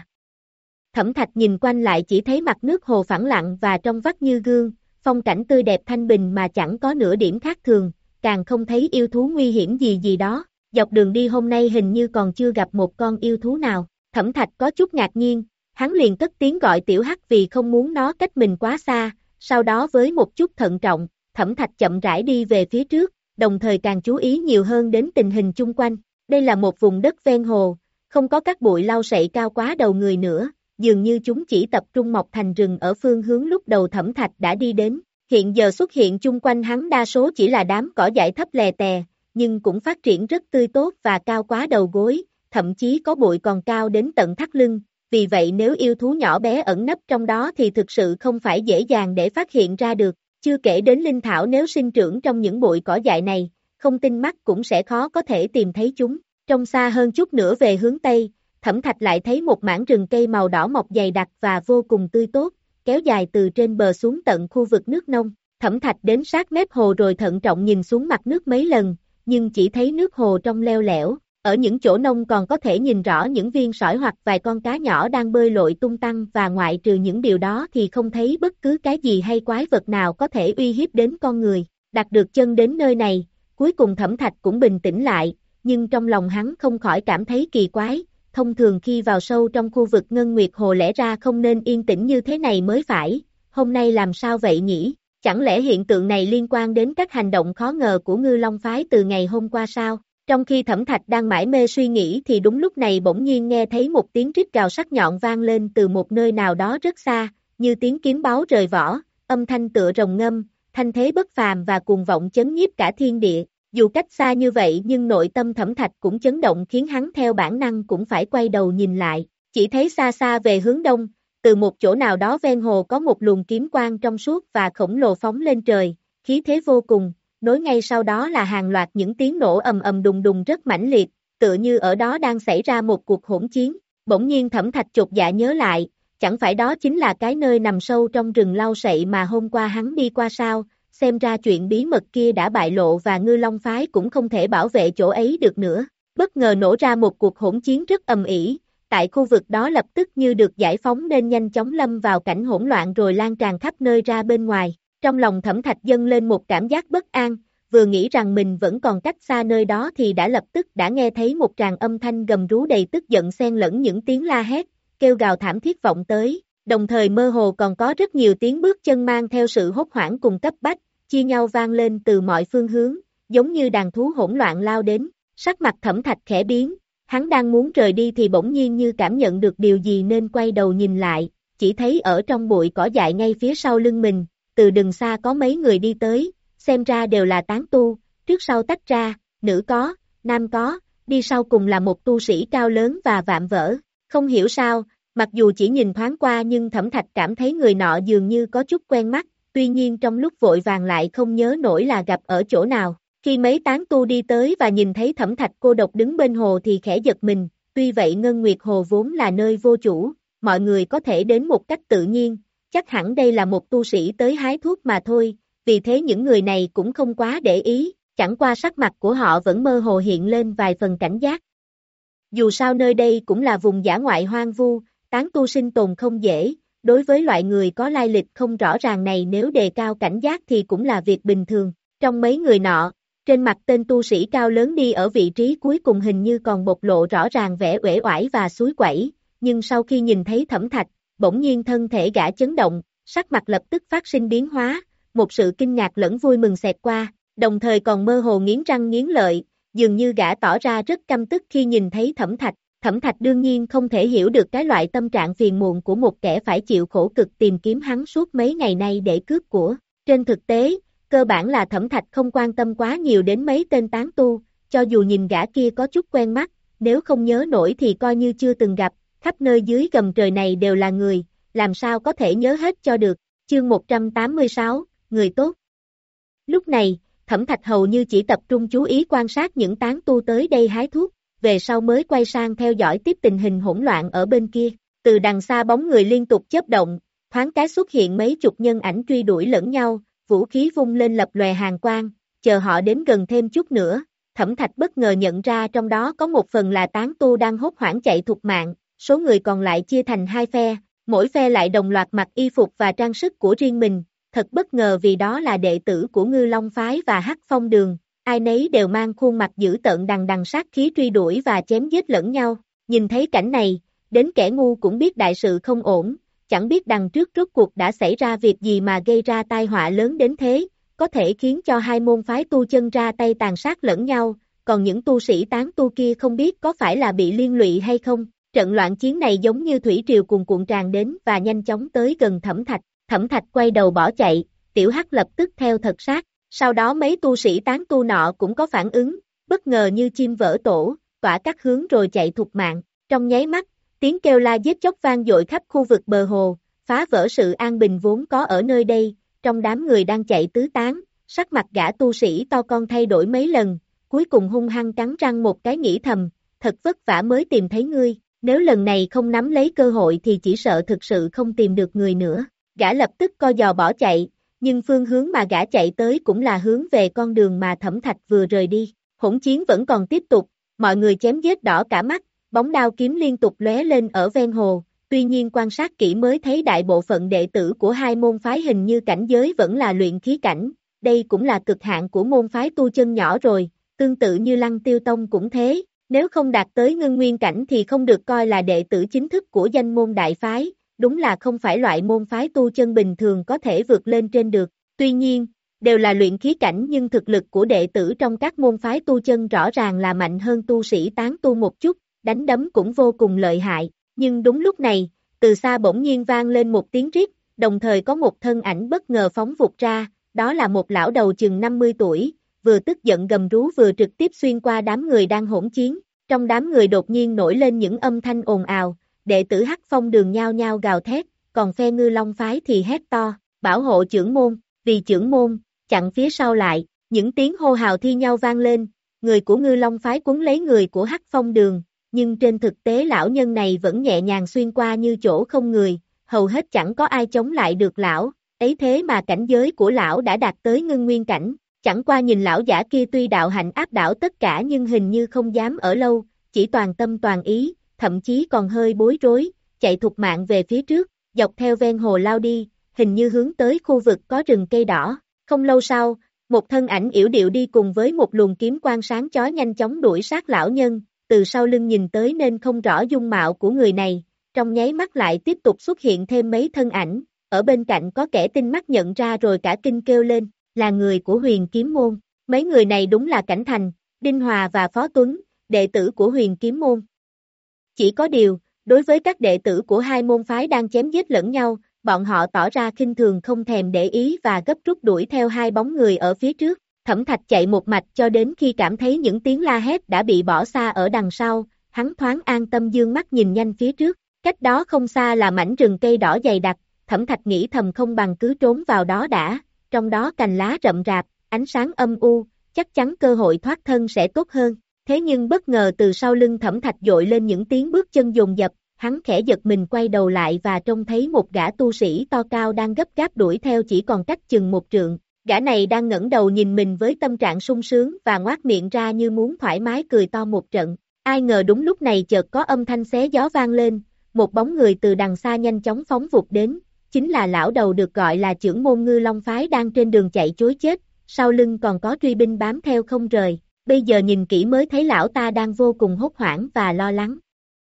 Thẩm Thạch nhìn quanh lại chỉ thấy mặt nước hồ phẳng lặng và trong vắt như gương, phong cảnh tươi đẹp thanh bình mà chẳng có nửa điểm khác thường, càng không thấy yêu thú nguy hiểm gì gì đó. Dọc đường đi hôm nay hình như còn chưa gặp một con yêu thú nào. Thẩm Thạch có chút ngạc nhiên, hắn liền cất tiếng gọi tiểu hắc vì không muốn nó cách mình quá xa, sau đó với một chút thận trọng, Thẩm Thạch chậm rãi đi về phía trước, đồng thời càng chú ý nhiều hơn đến tình hình chung quanh. Đây là một vùng đất ven hồ, không có các bụi lau sậy cao quá đầu người nữa, dường như chúng chỉ tập trung mọc thành rừng ở phương hướng lúc đầu Thẩm Thạch đã đi đến. Hiện giờ xuất hiện chung quanh hắn đa số chỉ là đám cỏ dại thấp lè tè, nhưng cũng phát triển rất tươi tốt và cao quá đầu gối, thậm chí có bụi còn cao đến tận thắt lưng, vì vậy nếu yêu thú nhỏ bé ẩn nấp trong đó thì thực sự không phải dễ dàng để phát hiện ra được, chưa kể đến linh thảo nếu sinh trưởng trong những bụi cỏ dại này, không tin mắt cũng sẽ khó có thể tìm thấy chúng. Trong xa hơn chút nữa về hướng Tây, Thẩm Thạch lại thấy một mảng rừng cây màu đỏ mọc dày đặc và vô cùng tươi tốt, kéo dài từ trên bờ xuống tận khu vực nước nông. Thẩm Thạch đến sát mép hồ rồi thận trọng nhìn xuống mặt nước mấy lần, nhưng chỉ thấy nước hồ trong leo lẻo, ở những chỗ nông còn có thể nhìn rõ những viên sỏi hoặc vài con cá nhỏ đang bơi lội tung tăng và ngoại trừ những điều đó thì không thấy bất cứ cái gì hay quái vật nào có thể uy hiếp đến con người. Đặt được chân đến nơi này, cuối cùng Thẩm Thạch cũng bình tĩnh lại, nhưng trong lòng hắn không khỏi cảm thấy kỳ quái, thông thường khi vào sâu trong khu vực Ngân Nguyệt Hồ lẽ ra không nên yên tĩnh như thế này mới phải, hôm nay làm sao vậy nhỉ? Chẳng lẽ hiện tượng này liên quan đến các hành động khó ngờ của Ngư Long phái từ ngày hôm qua sao? Trong khi Thẩm Thạch đang mải mê suy nghĩ thì đúng lúc này bỗng nhiên nghe thấy một tiếng rít gào sắc nhọn vang lên từ một nơi nào đó rất xa, như tiếng kiếm báu rời vỏ, âm thanh tựa rồng ngâm, thanh thế bất phàm và cuồng vọng chấn nhiếp cả thiên địa. Dù cách xa như vậy nhưng nội tâm Thẩm Thạch cũng chấn động khiến hắn theo bản năng cũng phải quay đầu nhìn lại, chỉ thấy xa xa về hướng đông, từ một chỗ nào đó ven hồ có một luồng kiếm quang trong suốt và khổng lồ phóng lên trời, khí thế vô cùng, nối ngay sau đó là hàng loạt những tiếng nổ ầm ầm đùng đùng rất mãnh liệt, tựa như ở đó đang xảy ra một cuộc hỗn chiến. Bỗng nhiên Thẩm Thạch chột dạ nhớ lại, chẳng phải đó chính là cái nơi nằm sâu trong rừng lau sậy mà hôm qua hắn đi qua sao? Xem ra chuyện bí mật kia đã bại lộ và Ngư Long phái cũng không thể bảo vệ chỗ ấy được nữa. Bất ngờ nổ ra một cuộc hỗn chiến rất ầm ĩ, tại khu vực đó lập tức như được giải phóng nên nhanh chóng lâm vào cảnh hỗn loạn rồi lan tràn khắp nơi ra bên ngoài. Trong lòng Thẩm Thạch dâng lên một cảm giác bất an, vừa nghĩ rằng mình vẫn còn cách xa nơi đó thì đã lập tức đã nghe thấy một tràng âm thanh gầm rú đầy tức giận xen lẫn những tiếng la hét, kêu gào thảm thiết vọng tới. Đồng thời mơ hồ còn có rất nhiều tiếng bước chân mang theo sự hốt hoảng cùng cấp bách, chia nhau vang lên từ mọi phương hướng, giống như đàn thú hỗn loạn lao đến. Sắc mặt Thẩm Thạch khẽ biến, hắn đang muốn rời đi thì bỗng nhiên như cảm nhận được điều gì nên quay đầu nhìn lại, chỉ thấy ở trong bụi cỏ dại ngay phía sau lưng mình, từ đừng xa có mấy người đi tới, xem ra đều là tán tu, trước sau tách ra, nữ có, nam có, đi sau cùng là một tu sĩ cao lớn và vạm vỡ. Không hiểu sao, mặc dù chỉ nhìn thoáng qua nhưng Thẩm Thạch cảm thấy người nọ dường như có chút quen mắt, tuy nhiên trong lúc vội vàng lại không nhớ nổi là gặp ở chỗ nào. Khi mấy tán tu đi tới và nhìn thấy Thẩm Thạch cô độc đứng bên hồ thì khẽ giật mình, tuy vậy Ngân Nguyệt Hồ vốn là nơi vô chủ, mọi người có thể đến một cách tự nhiên, chắc hẳn đây là một tu sĩ tới hái thuốc mà thôi, vì thế những người này cũng không quá để ý, chẳng qua sắc mặt của họ vẫn mơ hồ hiện lên vài phần cảnh giác. Dù sao nơi đây cũng là vùng dã ngoại hoang vu, tán tu sinh tồn không dễ, đối với loại người có lai lịch không rõ ràng này nếu đề cao cảnh giác thì cũng là việc bình thường. Trong mấy người nọ, trên mặt tên tu sĩ cao lớn đi ở vị trí cuối cùng hình như còn bộc lộ rõ ràng vẻ uể oải và suối quẩy, nhưng sau khi nhìn thấy Thẩm Thạch, bỗng nhiên thân thể gã chấn động, sắc mặt lập tức phát sinh biến hóa, một sự kinh ngạc lẫn vui mừng xẹt qua, đồng thời còn mơ hồ nghiến răng nghiến lợi, dường như gã tỏ ra rất căm tức khi nhìn thấy Thẩm Thạch. Thẩm Thạch đương nhiên không thể hiểu được cái loại tâm trạng phiền muộn của một kẻ phải chịu khổ cực tìm kiếm hắn suốt mấy ngày nay để cướp của. Trên thực tế, cơ bản là Thẩm Thạch không quan tâm quá nhiều đến mấy tên tán tu, cho dù nhìn gã kia có chút quen mắt, nếu không nhớ nổi thì coi như chưa từng gặp, khắp nơi dưới gầm trời này đều là người, làm sao có thể nhớ hết cho được. Chương một trăm tám mươi sáu, người tốt. Lúc này, Thẩm Thạch hầu như chỉ tập trung chú ý quan sát những tán tu tới đây hái thuốc, về sau mới quay sang theo dõi tiếp tình hình hỗn loạn ở bên kia. Từ đằng xa bóng người liên tục chớp động, thoáng cái xuất hiện mấy chục nhân ảnh truy đuổi lẫn nhau, vũ khí vung lên lập lòe hàn quang, chờ họ đến gần thêm chút nữa. Thẩm Thạch bất ngờ nhận ra trong đó có một phần là tán tu đang hốt hoảng chạy thục mạng, số người còn lại chia thành hai phe, mỗi phe lại đồng loạt mặc y phục và trang sức của riêng mình, thật bất ngờ vì đó là đệ tử của Ngư Long phái và Hắc Phong đường, ai nấy đều mang khuôn mặt dữ tợn đằng đằng sát khí truy đuổi và chém giết lẫn nhau. Nhìn thấy cảnh này, đến kẻ ngu cũng biết đại sự không ổn, chẳng biết đằng trước rốt cuộc đã xảy ra việc gì mà gây ra tai họa lớn đến thế, có thể khiến cho hai môn phái tu chân ra tay tàn sát lẫn nhau, còn những tu sĩ tán tu kia không biết có phải là bị liên lụy hay không. Trận loạn chiến này giống như thủy triều cuồn cuộn tràn đến và nhanh chóng tới gần Thẩm Thạch. Thẩm Thạch quay đầu bỏ chạy, Tiểu Hắc lập tức theo thật sát. Sau đó mấy tu sĩ tán tu nọ cũng có phản ứng, bất ngờ như chim vỡ tổ, tỏa các hướng rồi chạy thục mạng. Trong nháy mắt, tiếng kêu la giết chóc vang dội khắp khu vực bờ hồ, phá vỡ sự an bình vốn có ở nơi đây. Trong đám người đang chạy tứ tán, sắc mặt gã tu sĩ to con thay đổi mấy lần, cuối cùng hung hăng cắn răng một cái nghĩ thầm, thật vất vả mới tìm thấy ngươi, nếu lần này không nắm lấy cơ hội thì chỉ sợ thực sự không tìm được người nữa. Gã lập tức co giò bỏ chạy, nhưng phương hướng mà gã chạy tới cũng là hướng về con đường mà Thẩm Thạch vừa rời đi. Hỗn chiến vẫn còn tiếp tục, mọi người chém giết đỏ cả mắt, bóng đao kiếm liên tục lóe lên ở ven hồ, tuy nhiên quan sát kỹ mới thấy đại bộ phận đệ tử của hai môn phái hình như cảnh giới vẫn là luyện khí cảnh, đây cũng là cực hạn của môn phái tu chân nhỏ rồi, tương tự như Lăng Tiêu Tông cũng thế, nếu không đạt tới ngưng nguyên cảnh thì không được coi là đệ tử chính thức của danh môn đại phái, đúng là không phải loại môn phái tu chân bình thường có thể vượt lên trên được, tuy nhiên, đều là luyện khí cảnh nhưng thực lực của đệ tử trong các môn phái tu chân rõ ràng là mạnh hơn tu sĩ tán tu một chút, đánh đấm cũng vô cùng lợi hại, nhưng đúng lúc này, từ xa bỗng nhiên vang lên một tiếng rít, đồng thời có một thân ảnh bất ngờ phóng vụt ra, đó là một lão đầu chừng năm mươi tuổi, vừa tức giận gầm rú vừa trực tiếp xuyên qua đám người đang hỗn chiến, trong đám người đột nhiên nổi lên những âm thanh ồn ào, đệ tử Hắc Phong Đường nhao nhao gào thét, còn phe Ngư Long phái thì hét to, bảo hộ chưởng môn, vì chưởng môn, chặn phía sau lại, những tiếng hô hào thi nhau vang lên, người của Ngư Long phái cuốn lấy người của Hắc Phong Đường, nhưng trên thực tế lão nhân này vẫn nhẹ nhàng xuyên qua như chỗ không người, hầu hết chẳng có ai chống lại được lão, ấy thế mà cảnh giới của lão đã đạt tới ngưng nguyên cảnh, chẳng qua nhìn lão giả kia tuy đạo hạnh áp đảo tất cả nhưng hình như không dám ở lâu, chỉ toàn tâm toàn ý, thậm chí còn hơi bối rối, chạy thục mạng về phía trước, dọc theo ven hồ lao đi, hình như hướng tới khu vực có rừng cây đỏ. Không lâu sau, một thân ảnh yểu điệu đi cùng với một luồng kiếm quang sáng chói nhanh chóng đuổi sát lão nhân, từ sau lưng nhìn tới nên không rõ dung mạo của người này, trong nháy mắt lại tiếp tục xuất hiện thêm mấy thân ảnh, ở bên cạnh có kẻ tinh mắt nhận ra rồi cả kinh kêu lên, là người của Huyền Kiếm Môn, mấy người này đúng là Cảnh Thành, Đinh Hòa và Phó Tuấn, đệ tử của Huyền Kiếm Môn. Chỉ có điều, đối với các đệ tử của hai môn phái đang chém giết lẫn nhau, bọn họ tỏ ra khinh thường không thèm để ý và gấp rút đuổi theo hai bóng người ở phía trước. Thẩm Thạch chạy một mạch cho đến khi cảm thấy những tiếng la hét đã bị bỏ xa ở đằng sau, hắn thoáng an tâm dương mắt nhìn nhanh phía trước, cách đó không xa là mảnh rừng cây đỏ dày đặc, Thẩm Thạch nghĩ thầm không bằng cứ trốn vào đó đã, trong đó cành lá rậm rạp, ánh sáng âm u, chắc chắn cơ hội thoát thân sẽ tốt hơn. Thế nhưng bất ngờ từ sau lưng Thẩm Thạch dội lên những tiếng bước chân dồn dập, hắn khẽ giật mình quay đầu lại và trông thấy một gã tu sĩ to cao đang gấp gáp đuổi theo chỉ còn cách chừng một trượng. Gã này đang ngẩng đầu nhìn mình với tâm trạng sung sướng và ngoác miệng ra như muốn thoải mái cười to một trận. Ai ngờ đúng lúc này chợt có âm thanh xé gió vang lên, một bóng người từ đằng xa nhanh chóng phóng vụt đến, chính là lão đầu được gọi là trưởng môn Ngư Long phái đang trên đường chạy chối chết, sau lưng còn có truy binh bám theo không rời. Bây giờ nhìn kỹ mới thấy lão ta đang vô cùng hốt hoảng và lo lắng.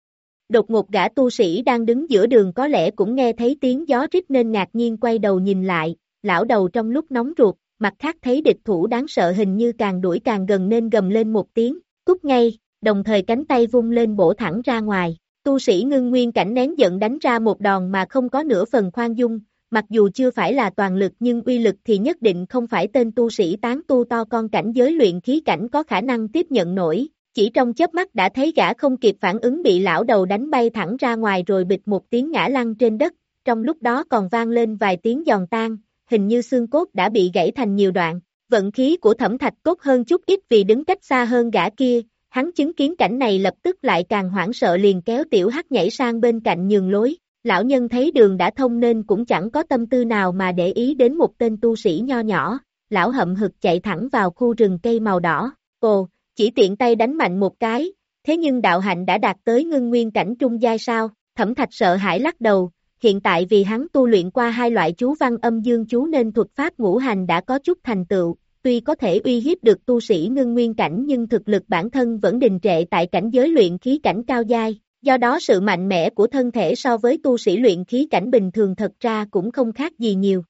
Đột ngột gã tu sĩ đang đứng giữa đường có lẽ cũng nghe thấy tiếng gió rít nên ngạc nhiên quay đầu nhìn lại, lão đầu trong lúc nóng ruột, mặt khác thấy địch thủ đáng sợ hình như càng đuổi càng gần nên gầm lên một tiếng, cút ngay, đồng thời cánh tay vung lên bổ thẳng ra ngoài. Tu sĩ ngưng nguyên cảnh nén giận đánh ra một đòn mà không có nửa phần khoan dung, mặc dù chưa phải là toàn lực nhưng uy lực thì nhất định không phải tên tu sĩ tán tu to con cảnh giới luyện khí cảnh có khả năng tiếp nhận nổi, chỉ trong chớp mắt đã thấy gã không kịp phản ứng bị lão đầu đánh bay thẳng ra ngoài rồi bịch một tiếng ngã lăn trên đất, trong lúc đó còn vang lên vài tiếng giòn tan, hình như xương cốt đã bị gãy thành nhiều đoạn, vận khí của Thẩm Thạch tốt hơn chút ít vì đứng cách xa hơn gã kia, hắn chứng kiến cảnh này lập tức lại càng hoảng sợ liền kéo Tiểu Hắc nhảy sang bên cạnh nhường lối. Lão nhân thấy đường đã thông nên cũng chẳng có tâm tư nào mà để ý đến một tên tu sĩ nho nhỏ, lão hậm hực chạy thẳng vào khu rừng cây màu đỏ, ồ, chỉ tiện tay đánh mạnh một cái, thế nhưng đạo hạnh đã đạt tới ngưng nguyên cảnh trung giai sao, Thẩm Thạch sợ hãi lắc đầu, hiện tại vì hắn tu luyện qua hai loại chú văn âm dương chú nên thuật pháp ngũ hành đã có chút thành tựu, tuy có thể uy hiếp được tu sĩ ngưng nguyên cảnh nhưng thực lực bản thân vẫn đình trệ tại cảnh giới luyện khí cảnh cao giai. Do đó sự mạnh mẽ của thân thể so với tu sĩ luyện khí cảnh bình thường thật ra cũng không khác gì nhiều.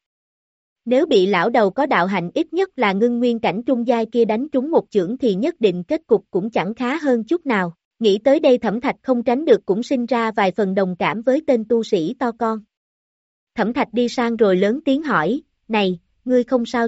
Nếu bị lão đầu có đạo hạnh ít nhất là ngưng nguyên cảnh trung giai kia đánh trúng một chưởng thì nhất định kết cục cũng chẳng khá hơn chút nào. Nghĩ tới đây Thẩm Thạch không tránh được cũng sinh ra vài phần đồng cảm với tên tu sĩ to con. Thẩm Thạch đi sang rồi lớn tiếng hỏi, này, ngươi không sao chứ?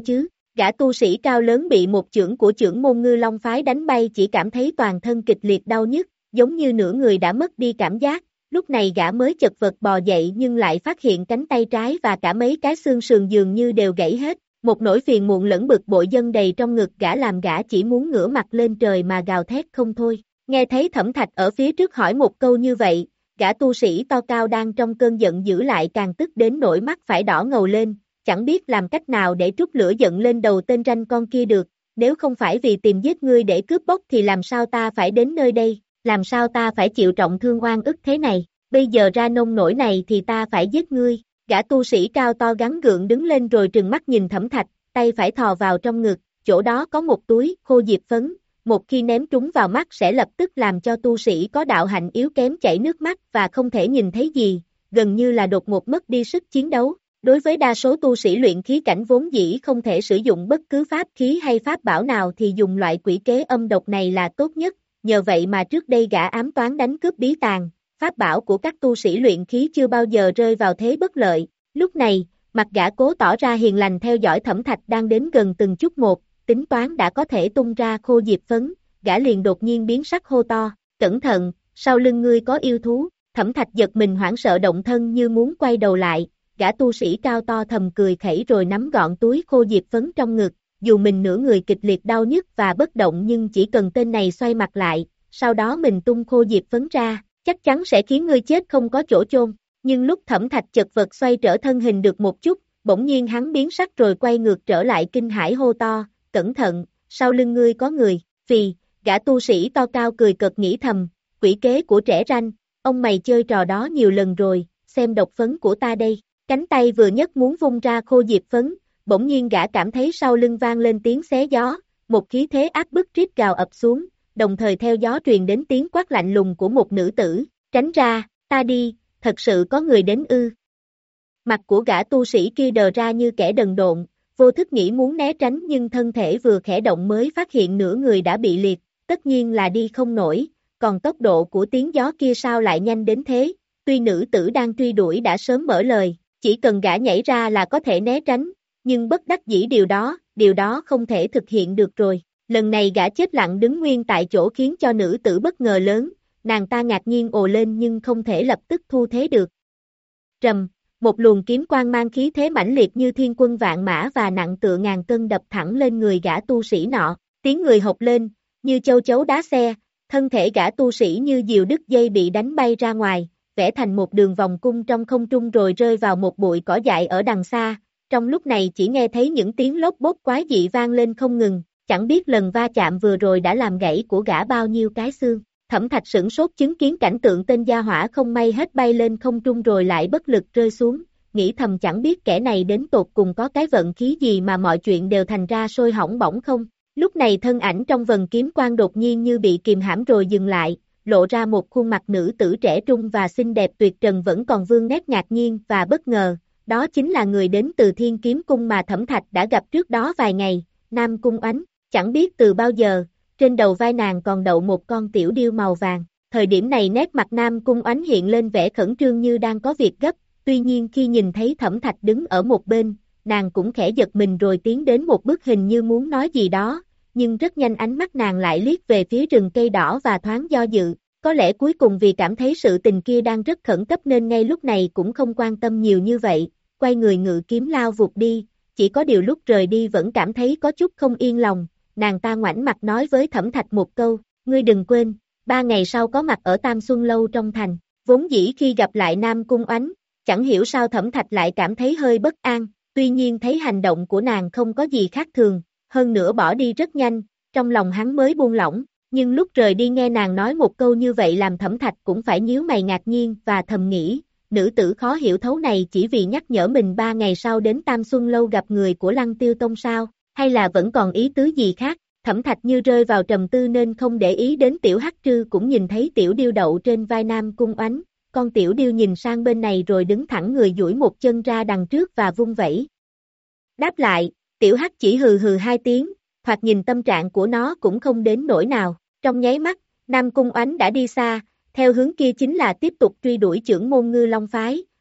Gã tu sĩ cao lớn bị một chưởng của chưởng môn Ngư Long phái đánh bay, chỉ cảm thấy toàn thân kịch liệt đau nhức, giống như nửa người đã mất đi cảm giác. Lúc này gã mới chật vật bò dậy nhưng lại phát hiện cánh tay trái và cả mấy cái xương sườn dường như đều gãy hết. Một nỗi phiền muộn lẫn bực bội dâng đầy trong ngực gã, làm gã chỉ muốn ngửa mặt lên trời mà gào thét không thôi. Nghe thấy Thẩm Thạch ở phía trước hỏi một câu như vậy, gã tu sĩ to cao đang trong cơn giận dữ lại càng tức đến nỗi mắt phải đỏ ngầu lên, chẳng biết làm cách nào để trút lửa giận lên đầu tên ranh con kia được. Nếu không phải vì tìm giết ngươi để cướp bóc thì làm sao ta phải đến nơi đây, làm sao ta phải chịu trọng thương oan ức thế này, bây giờ ra nông nổi này thì ta phải giết ngươi. Gã tu sĩ cao to gắng gượng đứng lên rồi trừng mắt nhìn Thẩm Thạch, tay phải thò vào trong ngực, chỗ đó có một túi khô diệp phấn, một khi ném trúng vào mắt sẽ lập tức làm cho tu sĩ có đạo hạnh yếu kém chảy nước mắt và không thể nhìn thấy gì, gần như là đột ngột mất đi sức chiến đấu. Đối với đa số tu sĩ luyện khí cảnh vốn dĩ không thể sử dụng bất cứ pháp khí hay pháp bảo nào thì dùng loại quỷ kế âm độc này là tốt nhất, nhờ vậy mà trước đây gã ám toán đánh cướp bí tàng, pháp bảo của các tu sĩ luyện khí chưa bao giờ rơi vào thế bất lợi. Lúc này, mặt gã cố tỏ ra hiền lành theo dõi Thẩm Thạch đang đến gần từng chút một, tính toán đã có thể tung ra khô diệp phấn, gã liền đột nhiên biến sắc hô to, cẩn thận, sau lưng ngươi có yêu thú. Thẩm Thạch giật mình hoảng sợ động thân như muốn quay đầu lại, gã tu sĩ cao to thầm cười khẩy rồi nắm gọn túi khô diệp phấn trong ngực, dù mình nửa người kịch liệt đau nhức và bất động nhưng chỉ cần tên này xoay mặt lại, sau đó mình tung khô diệp phấn ra, chắc chắn sẽ khiến ngươi chết không có chỗ chôn. Nhưng lúc Thẩm Thạch chật vật xoay trở thân hình được một chút, bỗng nhiên hắn biến sắc rồi quay ngược trở lại kinh hãi hô to, cẩn thận, sau lưng ngươi có người. Phì, gã tu sĩ to cao cười cợt nghĩ thầm, quỷ kế của trẻ ranh, ông mày chơi trò đó nhiều lần rồi, xem độc phấn của ta đây. Cánh tay vừa nhấc muốn vung ra khô diệp phấn, bỗng nhiên gã cảm thấy sau lưng vang lên tiếng xé gió, một khí thế áp bức rít gào ập xuống, đồng thời theo gió truyền đến tiếng quát lạnh lùng của một nữ tử, tránh ra, ta đi, thật sự có người đến ư. Mặt của gã tu sĩ kia đờ ra như kẻ đần độn, vô thức nghĩ muốn né tránh nhưng thân thể vừa khẽ động mới phát hiện nửa người đã bị liệt, tất nhiên là đi không nổi, còn tốc độ của tiếng gió kia sao lại nhanh đến thế, tuy nữ tử đang truy đuổi đã sớm mở lời, chỉ cần gã nhảy ra là có thể né tránh, nhưng bất đắc dĩ điều đó, điều đó không thể thực hiện được rồi. Lần này gã chết lặng đứng nguyên tại chỗ khiến cho nữ tử bất ngờ lớn, nàng ta ngạc nhiên ồ lên nhưng không thể lập tức thu thế được. Trầm, một luồng kiếm quang mang khí thế mãnh liệt như thiên quân vạn mã và nặng tựa ngàn cân đập thẳng lên người gã tu sĩ nọ, tiếng người hộc lên, như châu chấu đá xe, thân thể gã tu sĩ như diều đứt dây bị đánh bay ra ngoài, vẽ thành một đường vòng cung trong không trung rồi rơi vào một bụi cỏ dại ở đằng xa. Trong lúc này chỉ nghe thấy những tiếng lốp bốp quái dị vang lên không ngừng, chẳng biết lần va chạm vừa rồi đã làm gãy của gã bao nhiêu cái xương. Thẩm Thạch sửng sốt chứng kiến cảnh tượng tên gia hỏa không may hết bay lên không trung rồi lại bất lực rơi xuống, nghĩ thầm chẳng biết kẻ này đến tột cùng có cái vận khí gì mà mọi chuyện đều thành ra sôi hỏng bỏng không. Lúc này thân ảnh trong vần kiếm quang đột nhiên như bị kìm hãm rồi dừng lại, lộ ra một khuôn mặt nữ tử trẻ trung và xinh đẹp tuyệt trần vẫn còn vương nét ngạc nhiên và bất ngờ, đó chính là người đến từ Thiên Kiếm Cung mà Thẩm Thạch đã gặp trước đó vài ngày, Nam Cung Oánh. Chẳng biết từ bao giờ, trên đầu vai nàng còn đậu một con tiểu điêu màu vàng. Thời điểm này nét mặt Nam Cung Oánh hiện lên vẻ khẩn trương như đang có việc gấp, tuy nhiên khi nhìn thấy Thẩm Thạch đứng ở một bên, nàng cũng khẽ giật mình rồi tiến đến một bước hình như muốn nói gì đó, nhưng rất nhanh ánh mắt nàng lại liếc về phía rừng cây đỏ và thoáng do dự, có lẽ cuối cùng vì cảm thấy sự tình kia đang rất khẩn cấp nên ngay lúc này cũng không quan tâm nhiều như vậy, quay người ngự kiếm lao vụt đi, chỉ có điều lúc rời đi vẫn cảm thấy có chút không yên lòng, nàng ta ngoảnh mặt nói với Thẩm Thạch một câu, ngươi đừng quên, ba ngày sau có mặt ở Tam Xuân Lâu trong thành, vốn dĩ khi gặp lại Nam Cung Oánh, chẳng hiểu sao Thẩm Thạch lại cảm thấy hơi bất an, tuy nhiên thấy hành động của nàng không có gì khác thường, hơn nữa bỏ đi rất nhanh, trong lòng hắn mới buông lỏng, nhưng lúc rời đi nghe nàng nói một câu như vậy làm Thẩm Thạch cũng phải nhíu mày ngạc nhiên và thầm nghĩ, nữ tử khó hiểu thấu này chỉ vì nhắc nhở mình ba ngày sau đến Tam Xuân Lâu gặp người của Lăng Tiêu Tông sao, hay là vẫn còn ý tứ gì khác. Thẩm Thạch như rơi vào trầm tư nên không để ý đến tiểu hắc trư cũng nhìn thấy tiểu điêu đậu trên vai Nam Cung Oánh, con tiểu điêu nhìn sang bên này rồi đứng thẳng người duỗi một chân ra đằng trước và vung vẩy. Đáp lại, tiểu hắc chỉ hừ hừ hai tiếng, thoạt nhìn tâm trạng của nó cũng không đến nỗi nào, trong nháy mắt, Nam Cung Oánh đã đi xa, theo hướng kia chính là tiếp tục truy đuổi chưởng môn Ngư Long phái,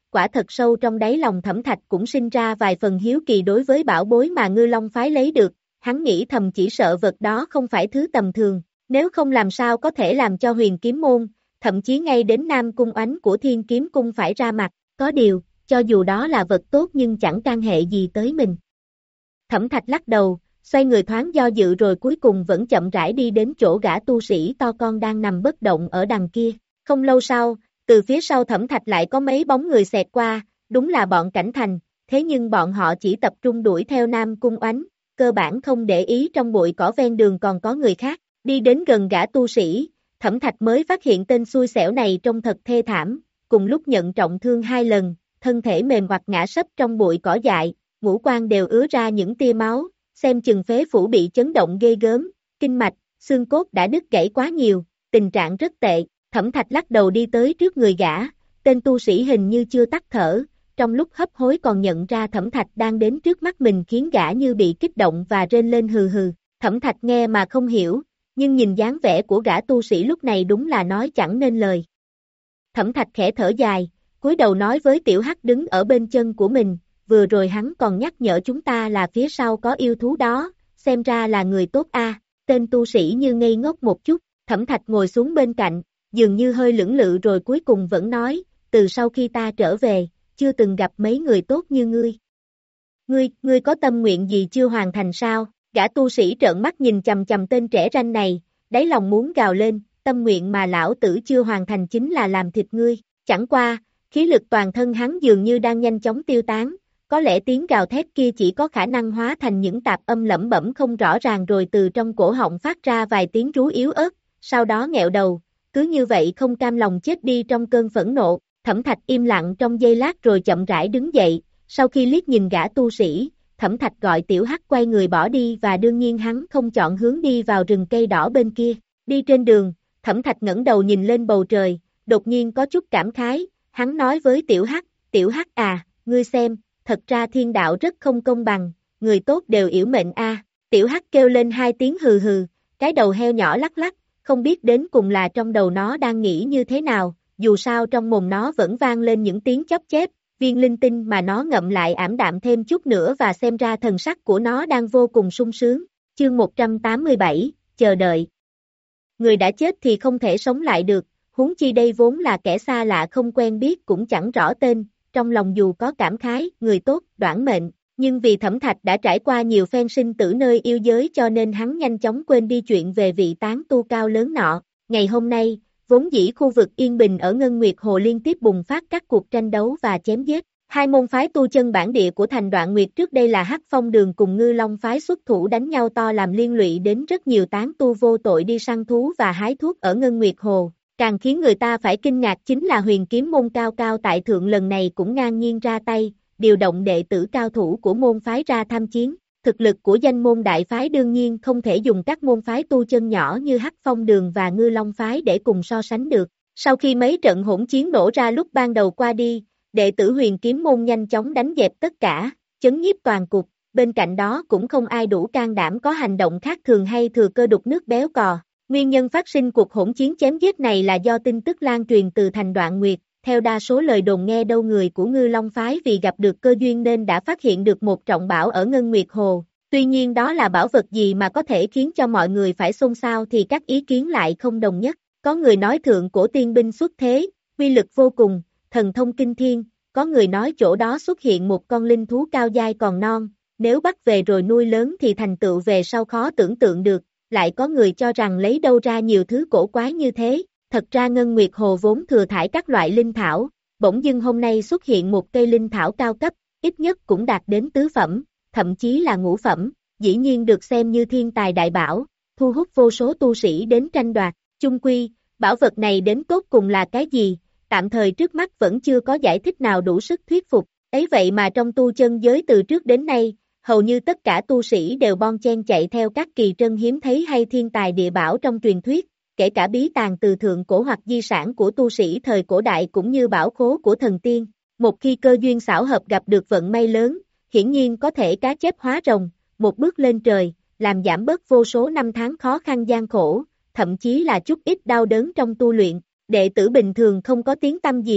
quả thật sâu trong đáy lòng Thẩm Thạch cũng sinh ra vài phần hiếu kỳ đối với bảo bối mà Ngư Long phái lấy được, hắn nghĩ thầm chỉ sợ vật đó không phải thứ tầm thường, nếu không làm sao có thể làm cho Huyền Kiếm môn, thậm chí ngay đến Nam Cung Oánh của Thiên Kiếm cung phải ra mặt, có điều, cho dù đó là vật tốt nhưng chẳng can hệ gì tới mình. Thẩm Thạch lắc đầu, xoay người thoáng do dự rồi cuối cùng vẫn chậm rãi đi đến chỗ gã tu sĩ to con đang nằm bất động ở đằng kia. Không lâu sau, từ phía sau Thẩm Thạch lại có mấy bóng người xẹt qua, đúng là bọn Cảnh Thành, thế nhưng bọn họ chỉ tập trung đuổi theo Nam Cung Oánh, cơ bản không để ý trong bụi cỏ ven đường còn có người khác. Đi đến gần gã tu sĩ, Thẩm Thạch mới phát hiện tên xui xẻo này trông thật thê thảm, cùng lúc nhận trọng thương hai lần, thân thể mềm hoặc ngã sấp trong bụi cỏ dại, ngũ quan đều ứa ra những tia máu, xem chừng phế phủ bị chấn động ghê gớm, kinh mạch, xương cốt đã đứt gãy quá nhiều, tình trạng rất tệ. Thẩm Thạch lắc đầu đi tới trước người gã, tên tu sĩ hình như chưa tắt thở, trong lúc hấp hối còn nhận ra Thẩm Thạch đang đến trước mắt mình khiến gã như bị kích động và rên lên hừ hừ. Thẩm Thạch nghe mà không hiểu, nhưng nhìn dáng vẻ của gã tu sĩ lúc này đúng là nói chẳng nên lời. Thẩm Thạch khẽ thở dài, cúi đầu nói với Tiểu Hắc đứng ở bên chân của mình, vừa rồi hắn còn nhắc nhở chúng ta là phía sau có yêu thú đó, xem ra là người tốt a. Tên tu sĩ như ngây ngốc một chút, Thẩm Thạch ngồi xuống bên cạnh, dường như hơi lưỡng lự rồi cuối cùng vẫn nói, từ sau khi ta trở về, chưa từng gặp mấy người tốt như ngươi. Ngươi, ngươi có tâm nguyện gì chưa hoàn thành sao? Gã tu sĩ trợn mắt nhìn chằm chằm tên trẻ ranh này, đáy lòng muốn gào lên, tâm nguyện mà lão tử chưa hoàn thành chính là làm thịt ngươi. Chẳng qua, khí lực toàn thân hắn dường như đang nhanh chóng tiêu tán, có lẽ tiếng gào thét kia chỉ có khả năng hóa thành những tạp âm lẩm bẩm không rõ ràng rồi từ trong cổ họng phát ra vài tiếng rú yếu ớt, sau đó nghẹo đầu, cứ như vậy không cam lòng chết đi trong cơn phẫn nộ. Thẩm Thạch im lặng trong giây lát rồi chậm rãi đứng dậy, sau khi liếc nhìn gã tu sĩ, Thẩm Thạch gọi Tiểu Hắc quay người bỏ đi và đương nhiên hắn không chọn hướng đi vào rừng cây đỏ bên kia. Đi trên đường, Thẩm Thạch ngẩng đầu nhìn lên bầu trời, đột nhiên có chút cảm khái, hắn nói với Tiểu Hắc, Tiểu Hắc à, ngươi xem, thật ra thiên đạo rất không công bằng, người tốt đều yểu mệnh a. Tiểu Hắc kêu lên hai tiếng hừ hừ, cái đầu heo nhỏ lắc lắc, không biết đến cùng là trong đầu nó đang nghĩ như thế nào, dù sao trong mồm nó vẫn vang lên những tiếng chóp chép, viên linh tinh mà nó ngậm lại ảm đạm thêm chút nữa và xem ra thần sắc của nó đang vô cùng sung sướng. Chương một trăm tám mươi bảy, chờ đợi. Người đã chết thì không thể sống lại được, huống chi đây vốn là kẻ xa lạ không quen biết cũng chẳng rõ tên, trong lòng dù có cảm khái, người tốt, đoản mệnh, nhưng vì Thẩm Thạch đã trải qua nhiều phen sinh tử nơi yêu giới cho nên hắn nhanh chóng quên đi chuyện về vị tán tu cao lớn nọ. Ngày hôm nay, vốn dĩ khu vực yên bình ở Ngân Nguyệt Hồ liên tiếp bùng phát các cuộc tranh đấu và chém giết. Hai môn phái tu chân bản địa của thành Đoạn Nguyệt trước đây là Hắc Phong Đường cùng Ngư Long phái xuất thủ đánh nhau to làm liên lụy đến rất nhiều tán tu vô tội đi săn thú và hái thuốc ở Ngân Nguyệt Hồ. Càng khiến người ta phải kinh ngạc chính là Huyền Kiếm môn cao cao tại thượng lần này cũng ngang nhiên ra tay, điều động đệ tử cao thủ của môn phái ra tham chiến. Thực lực của danh môn đại phái đương nhiên không thể dùng các môn phái tu chân nhỏ như Hắc Phong Đường và Ngư Long phái để cùng so sánh được. Sau khi mấy trận hỗn chiến nổ ra lúc ban đầu qua đi, đệ tử Huyền Kiếm môn nhanh chóng đánh dẹp tất cả, chấn nhiếp toàn cục, bên cạnh đó cũng không ai đủ can đảm có hành động khác thường hay thừa cơ đục nước béo cò. Nguyên nhân phát sinh cuộc hỗn chiến chém giết này là do tin tức lan truyền từ thành Đoạn Nguyệt, theo đa số lời đồn nghe đâu người của Ngư Long phái vì gặp được cơ duyên nên đã phát hiện được một trọng bảo ở Ngân Nguyệt Hồ. Tuy nhiên đó là bảo vật gì mà có thể khiến cho mọi người phải xôn xao thì các ý kiến lại không đồng nhất. Có người nói thượng cổ tiên binh xuất thế, uy lực vô cùng, thần thông kinh thiên, có người nói chỗ đó xuất hiện một con linh thú cao dai còn non, nếu bắt về rồi nuôi lớn thì thành tựu về sau khó tưởng tượng được, lại có người cho rằng lấy đâu ra nhiều thứ cổ quái như thế. Thật ra Ngân Nguyệt Hồ vốn thừa thải các loại linh thảo, bỗng dưng hôm nay xuất hiện một cây linh thảo cao cấp, ít nhất cũng đạt đến tứ phẩm, thậm chí là ngũ phẩm, dĩ nhiên được xem như thiên tài đại bảo, thu hút vô số tu sĩ đến tranh đoạt. Chung quy, bảo vật này đến tốt cùng là cái gì, tạm thời trước mắt vẫn chưa có giải thích nào đủ sức thuyết phục, ấy vậy mà trong tu chân giới từ trước đến nay, hầu như tất cả tu sĩ đều bon chen chạy theo các kỳ trân hiếm thấy hay thiên tài địa bảo trong truyền thuyết, kể cả bí tàng từ thượng cổ hoặc di sản của tu sĩ thời cổ đại cũng như bảo khố của thần tiên. Một khi cơ duyên xảo hợp gặp được vận may lớn, hiển nhiên có thể cá chép hóa rồng, một bước lên trời, làm giảm bớt vô số năm tháng khó khăn gian khổ, thậm chí là chút ít đau đớn trong tu luyện. Đệ tử bình thường không có tiếng tăm gì,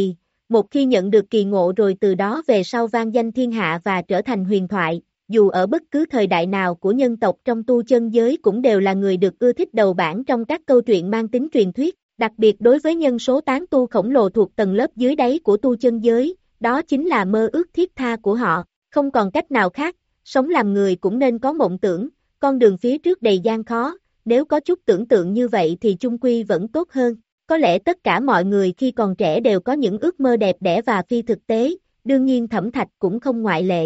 một khi nhận được kỳ ngộ rồi từ đó về sau vang danh thiên hạ và trở thành huyền thoại, dù ở bất cứ thời đại nào của nhân tộc trong tu chân giới cũng đều là người được ưa thích đầu bảng trong các câu chuyện mang tính truyền thuyết, đặc biệt đối với nhân số tán tu khổng lồ thuộc tầng lớp dưới đáy của tu chân giới, đó chính là mơ ước thiết tha của họ, không còn cách nào khác, sống làm người cũng nên có mộng tưởng, con đường phía trước đầy gian khó, nếu có chút tưởng tượng như vậy thì chung quy vẫn tốt hơn. Có lẽ tất cả mọi người khi còn trẻ đều có những ước mơ đẹp đẽ và phi thực tế, đương nhiên Thẩm Thạch cũng không ngoại lệ.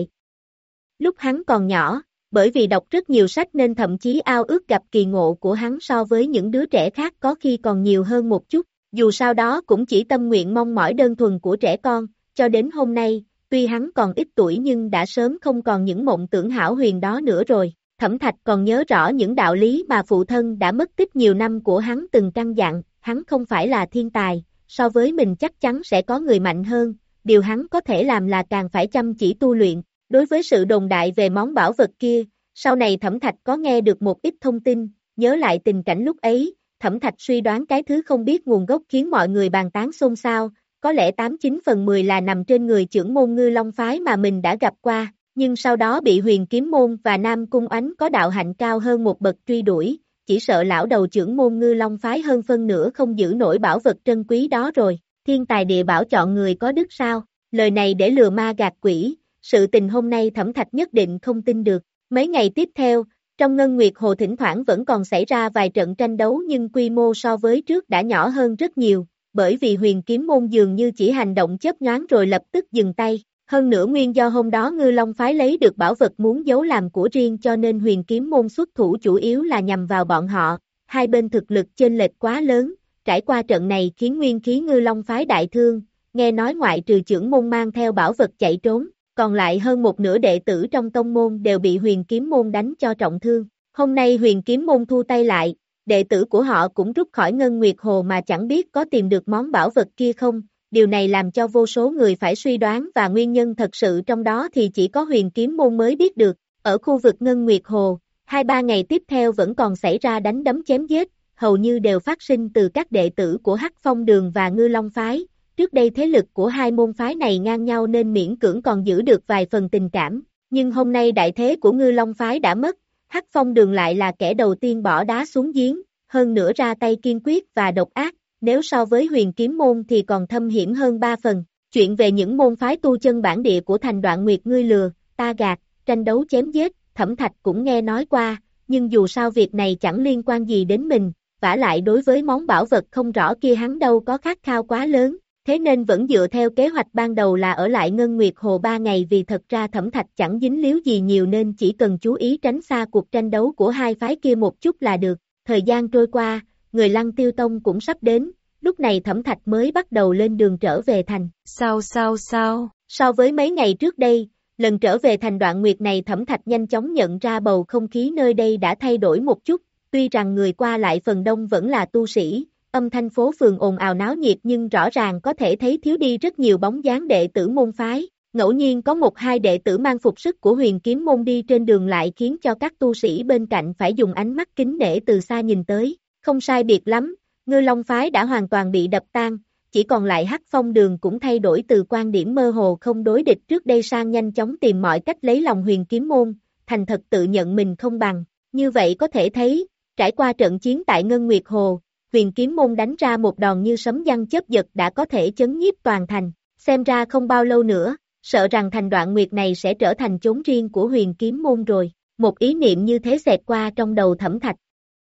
Lúc hắn còn nhỏ, bởi vì đọc rất nhiều sách nên thậm chí ao ước gặp kỳ ngộ của hắn so với những đứa trẻ khác có khi còn nhiều hơn một chút, dù sao đó cũng chỉ tâm nguyện mong mỏi đơn thuần của trẻ con, cho đến hôm nay, tuy hắn còn ít tuổi nhưng đã sớm không còn những mộng tưởng hão huyền đó nữa rồi. Thẩm Thạch còn nhớ rõ những đạo lý mà phụ thân đã mất tích nhiều năm của hắn từng căn dặn, hắn không phải là thiên tài, so với mình chắc chắn sẽ có người mạnh hơn, điều hắn có thể làm là càng phải chăm chỉ tu luyện. Đối với sự đồn đại về món bảo vật kia, sau này Thẩm Thạch có nghe được một ít thông tin, nhớ lại tình cảnh lúc ấy, Thẩm Thạch suy đoán cái thứ không biết nguồn gốc khiến mọi người bàn tán xôn xao, có lẽ tám chín phần mười là nằm trên người trưởng môn Ngư Long Phái mà mình đã gặp qua, nhưng sau đó bị Huyền Kiếm Môn và Nam Cung Oánh có đạo hạnh cao hơn một bậc truy đuổi, chỉ sợ lão đầu trưởng môn Ngư Long Phái hơn phân nửa không giữ nổi bảo vật trân quý đó rồi, thiên tài địa bảo chọn người có đức sao, lời này để lừa ma gạt quỷ, sự tình hôm nay Thẩm Thạch nhất định không tin được. Mấy ngày tiếp theo, trong Ngân Nguyệt Hồ thỉnh thoảng vẫn còn xảy ra vài trận tranh đấu nhưng quy mô so với trước đã nhỏ hơn rất nhiều, bởi vì Huyền Kiếm Môn dường như chỉ hành động chớp nhoáng rồi lập tức dừng tay. Hơn nữa nguyên do hôm đó Ngư Long Phái lấy được bảo vật muốn giấu làm của riêng cho nên Huyền Kiếm Môn xuất thủ chủ yếu là nhằm vào bọn họ, hai bên thực lực chênh lệch quá lớn, trải qua trận này khiến nguyên khí Ngư Long Phái đại thương, nghe nói ngoại trừ trưởng môn mang theo bảo vật chạy trốn, còn lại hơn một nửa đệ tử trong tông môn đều bị Huyền Kiếm Môn đánh cho trọng thương. Hôm nay Huyền Kiếm Môn thu tay lại, đệ tử của họ cũng rút khỏi Ngân Nguyệt Hồ mà chẳng biết có tìm được món bảo vật kia không. Điều này làm cho vô số người phải suy đoán và nguyên nhân thật sự trong đó thì chỉ có Huyền Kiếm Môn mới biết được. Ở khu vực Ngân Nguyệt Hồ, hai ba ngày tiếp theo vẫn còn xảy ra đánh đấm chém giết, hầu như đều phát sinh từ các đệ tử của Hắc Phong Đường và Ngư Long Phái. Trước đây thế lực của hai môn phái này ngang nhau nên miễn cưỡng còn giữ được vài phần tình cảm, nhưng hôm nay đại thế của Ngư Long Phái đã mất, Hắc Phong Đường lại là kẻ đầu tiên bỏ đá xuống giếng, hơn nữa ra tay kiên quyết và độc ác. Nếu so với Huyền Kiếm Môn thì còn thâm hiểm hơn ba phần. Chuyện về những môn phái tu chân bản địa của thành Đoạn Nguyệt ngươi lừa, ta gạt, tranh đấu chém giết, Thẩm Thạch cũng nghe nói qua, nhưng dù sao việc này chẳng liên quan gì đến mình, vả lại đối với món bảo vật không rõ kia hắn đâu có khát khao quá lớn, thế nên vẫn dựa theo kế hoạch ban đầu là ở lại Ngân Nguyệt Hồ ba ngày vì thật ra Thẩm Thạch chẳng dính líu gì nhiều nên chỉ cần chú ý tránh xa cuộc tranh đấu của hai phái kia một chút là được. Thời gian trôi qua, người Lăng Tiêu Tông cũng sắp đến, lúc này Thẩm Thạch mới bắt đầu lên đường trở về thành. Sao sao sao? So với mấy ngày trước đây, lần trở về thành Đoạn Nguyệt này Thẩm Thạch nhanh chóng nhận ra bầu không khí nơi đây đã thay đổi một chút, tuy rằng người qua lại phần đông vẫn là tu sĩ, âm thanh phố phường ồn ào náo nhiệt nhưng rõ ràng có thể thấy thiếu đi rất nhiều bóng dáng đệ tử môn phái. Ngẫu nhiên có một hai đệ tử mang phục sức của Huyền Kiếm Môn đi trên đường lại khiến cho các tu sĩ bên cạnh phải dùng ánh mắt kính nể từ xa nhìn tới. Không sai biệt lắm, Ngư Long Phái đã hoàn toàn bị đập tan, chỉ còn lại Hắc Phong Đường cũng thay đổi từ quan điểm mơ hồ không đối địch trước đây sang nhanh chóng tìm mọi cách lấy lòng Huyền Kiếm Môn, thành thật tự nhận mình không bằng. Như vậy có thể thấy, trải qua trận chiến tại Ngân Nguyệt Hồ, Huyền Kiếm Môn đánh ra một đòn như sấm giăng chớp giật đã có thể chấn nhiếp toàn thành. Xem ra không bao lâu nữa, sợ rằng thành Đoạn Nguyệt này sẽ trở thành chốn riêng của Huyền Kiếm Môn rồi. Một ý niệm như thế xẹt qua trong đầu Thẩm Thạch.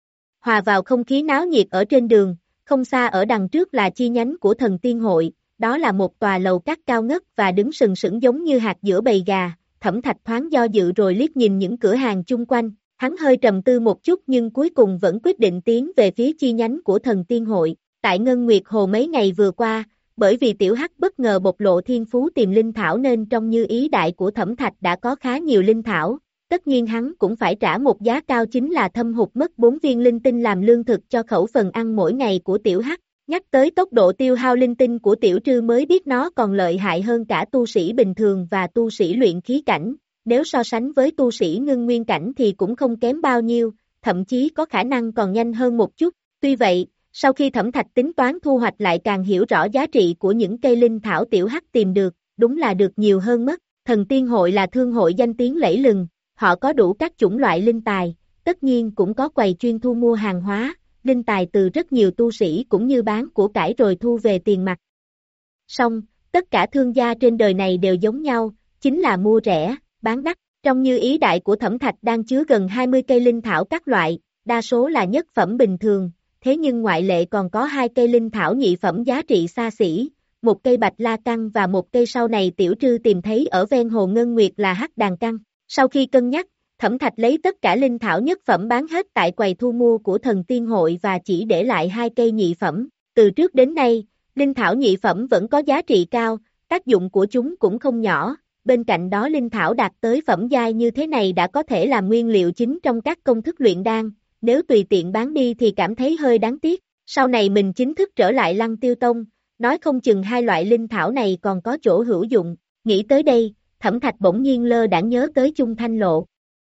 Hòa vào không khí náo nhiệt ở trên đường, không xa ở đằng trước là chi nhánh của Thần Tiên Hội, đó là một tòa lầu các cao ngất và đứng sừng sững giống như hạt giữa bầy gà. Thẩm Thạch thoáng do dự rồi liếc nhìn những cửa hàng chung quanh, hắn hơi trầm tư một chút nhưng cuối cùng vẫn quyết định tiến về phía chi nhánh của Thần Tiên Hội. Tại Ngân Nguyệt Hồ mấy ngày vừa qua, bởi vì Tiểu Hắc bất ngờ bộc lộ thiên phú tìm linh thảo nên trong như ý đại của Thẩm Thạch đã có khá nhiều linh thảo. Tất nhiên hắn cũng phải trả một giá cao chính là thâm hụt mất bốn viên linh tinh làm lương thực cho khẩu phần ăn mỗi ngày của Tiểu Hắc. Nhắc tới tốc độ tiêu hao linh tinh của Tiểu Trư mới biết nó còn lợi hại hơn cả tu sĩ bình thường và tu sĩ luyện khí cảnh. Nếu so sánh với tu sĩ ngưng nguyên cảnh thì cũng không kém bao nhiêu, thậm chí có khả năng còn nhanh hơn một chút. Tuy vậy, Sau khi Thẩm Thạch tính toán thu hoạch lại càng hiểu rõ giá trị của những cây linh thảo tiểu hắc tìm được, đúng là được nhiều hơn mất. Thần Tiên Hội là thương hội danh tiếng lẫy lừng, họ có đủ các chủng loại linh tài, tất nhiên cũng có quầy chuyên thu mua hàng hóa, linh tài từ rất nhiều tu sĩ cũng như bán của cải rồi thu về tiền mặt. Song, tất cả thương gia trên đời này đều giống nhau, chính là mua rẻ, bán đắt. Trong như ý đại của Thẩm Thạch đang chứa gần hai mươi cây linh thảo các loại, đa số là nhất phẩm bình thường, thế nhưng ngoại lệ còn có hai cây linh thảo nhị phẩm giá trị xa xỉ, một cây bạch la căn và một cây sau này tiểu trư tìm thấy ở ven hồ Ngân Nguyệt là hắc đàn căn. Sau khi cân nhắc, Thẩm Thạch lấy tất cả linh thảo nhất phẩm bán hết tại quầy thu mua của Thần Tiên Hội và chỉ để lại hai cây nhị phẩm. Từ trước đến nay, linh thảo nhị phẩm vẫn có giá trị cao, tác dụng của chúng cũng không nhỏ. Bên cạnh đó linh thảo đạt tới phẩm giai như thế này đã có thể làm nguyên liệu chính trong các công thức luyện đan, nếu tùy tiện bán đi thì cảm thấy hơi đáng tiếc. Sau này mình chính thức trở lại Lăng Tiêu Tông, nói không chừng hai loại linh thảo này còn có chỗ hữu dụng. Nghĩ tới đây, Thẩm Thạch bỗng nhiên lơ đãng nhớ tới Chung Thanh Lộ.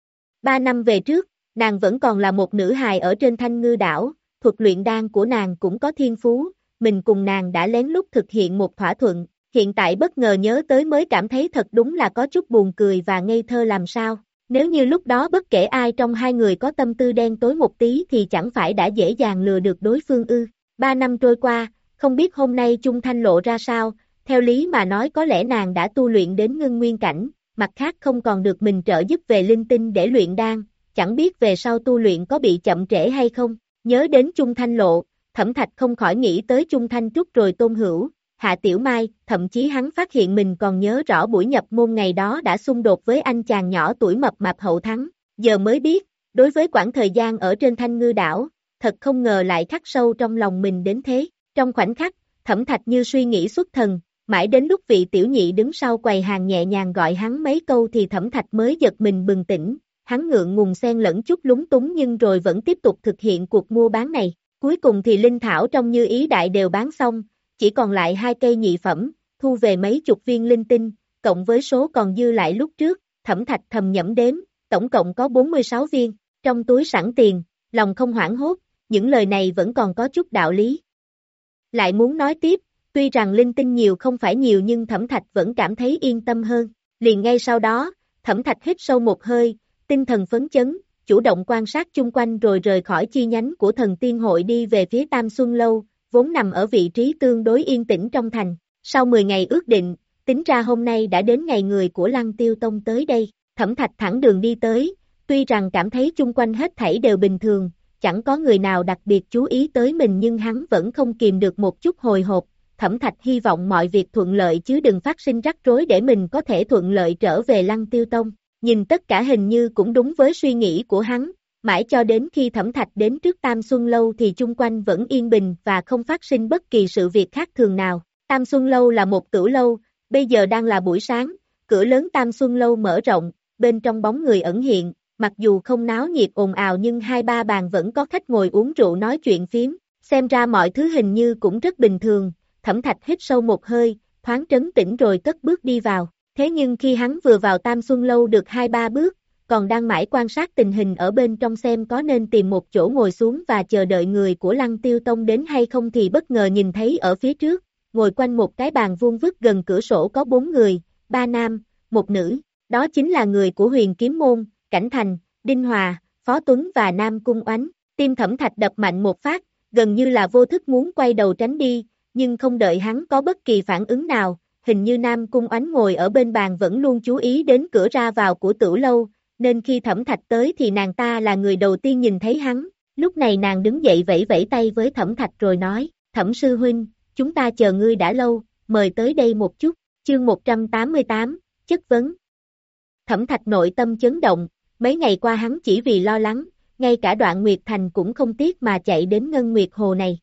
Ba năm về trước, nàng vẫn còn là một nữ hài ở trên Thanh Ngư đảo, thuật luyện đan của nàng cũng có thiên phú, mình cùng nàng đã lén lút thực hiện một thỏa thuận, hiện tại bất ngờ nhớ tới mới cảm thấy thật đúng là có chút buồn cười và ngây thơ làm sao. Nếu như lúc đó bất kể ai trong hai người có tâm tư đen tối một tí thì chẳng phải đã dễ dàng lừa được đối phương ư. Ba năm trôi qua, không biết hôm nay Chung Thanh Lộ ra sao, theo lý mà nói có lẽ nàng đã tu luyện đến ngưng nguyên cảnh, mặt khác không còn được mình trợ giúp về linh tinh để luyện đan, chẳng biết về sau tu luyện có bị chậm trễ hay không. Nhớ đến Chung Thanh Lộ, Thẩm Thạch không khỏi nghĩ tới Chung Thanh Trúc rồi Tôn Hữu, Hạ Tiểu Mai, thậm chí hắn phát hiện mình còn nhớ rõ buổi nhập môn ngày đó đã xung đột với anh chàng nhỏ tuổi mập mạp Hậu Thắng, giờ mới biết, đối với quãng thời gian ở trên Thanh Ngư đảo, thật không ngờ lại khắc sâu trong lòng mình đến thế. Trong khoảnh khắc, Thẩm Thạch như suy nghĩ xuất thần, mãi đến lúc vị tiểu nhị đứng sau quầy hàng nhẹ nhàng gọi hắn mấy câu thì Thẩm Thạch mới giật mình bừng tỉnh, hắn ngượng ngùng xen lẫn chút lúng túng nhưng rồi vẫn tiếp tục thực hiện cuộc mua bán này. Cuối cùng thì linh thảo trong như ý đại đều bán xong, chỉ còn lại hai cây nhị phẩm, thu về mấy chục viên linh tinh, cộng với số còn dư lại lúc trước, Thẩm Thạch thầm nhẩm đếm, tổng cộng có bốn mươi sáu viên, trong túi sẵn tiền, lòng không hoảng hốt, những lời này vẫn còn có chút đạo lý. Lại muốn nói tiếp, tuy rằng linh tinh nhiều không phải nhiều nhưng Thẩm Thạch vẫn cảm thấy yên tâm hơn, liền ngay sau đó, Thẩm Thạch hít sâu một hơi, tinh thần phấn chấn, chủ động quan sát chung quanh rồi rời khỏi chi nhánh của Thần Tiên Hội đi về phía Tam Xuân Lâu, vốn nằm ở vị trí tương đối yên tĩnh trong thành. Sau mười ngày ước định, tính ra hôm nay đã đến ngày người của Lăng Tiêu Tông tới đây, Thẩm Thạch thẳng đường đi tới, tuy rằng cảm thấy chung quanh hết thảy đều bình thường, chẳng có người nào đặc biệt chú ý tới mình nhưng hắn vẫn không kìm được một chút hồi hộp. Thẩm Thạch hy vọng mọi việc thuận lợi chứ đừng phát sinh rắc rối để mình có thể thuận lợi trở về Lăng Tiêu Tông. Nhìn tất cả hình như cũng đúng với suy nghĩ của hắn, mãi cho đến khi Thẩm Thạch đến trước Tam Xuân Lâu thì chung quanh vẫn yên bình và không phát sinh bất kỳ sự việc khác thường nào. Tam Xuân Lâu là một tửu lâu, bây giờ đang là buổi sáng, cửa lớn Tam Xuân Lâu mở rộng, bên trong bóng người ẩn hiện, mặc dù không náo nhiệt ồn ào nhưng hai ba bàn vẫn có khách ngồi uống rượu nói chuyện phiếm, xem ra mọi thứ hình như cũng rất bình thường. Thẩm Thạch hít sâu một hơi, thoáng trấn tĩnh rồi cất bước đi vào. Thế nhưng khi hắn vừa vào Tam Xuân Lâu được hai ba bước, còn đang mãi quan sát tình hình ở bên trong xem có nên tìm một chỗ ngồi xuống và chờ đợi người của Lăng Tiêu Tông đến hay không thì bất ngờ nhìn thấy ở phía trước, ngồi quanh một cái bàn vuông vức gần cửa sổ có bốn người, ba nam, một nữ, đó chính là người của Huyền Kiếm Môn, Cảnh Thành, Đinh Hòa, Phó Tuấn và Nam Cung Oánh. Tim Thẩm Thạch đập mạnh một phát, gần như là vô thức muốn quay đầu tránh đi, nhưng không đợi hắn có bất kỳ phản ứng nào. Hình như Nam Cung Oánh ngồi ở bên bàn vẫn luôn chú ý đến cửa ra vào của tửu lâu, nên khi Thẩm Thạch tới thì nàng ta là người đầu tiên nhìn thấy hắn. Lúc này nàng đứng dậy vẫy vẫy tay với Thẩm Thạch rồi nói, Thẩm sư huynh, chúng ta chờ ngươi đã lâu, mời tới đây một chút. Chương một trăm tám mươi tám, chất vấn. Thẩm Thạch nội tâm chấn động, mấy ngày qua hắn chỉ vì lo lắng, ngay cả Đoạn Nguyệt Thành cũng không tiếc mà chạy đến Ngân Nguyệt Hồ này.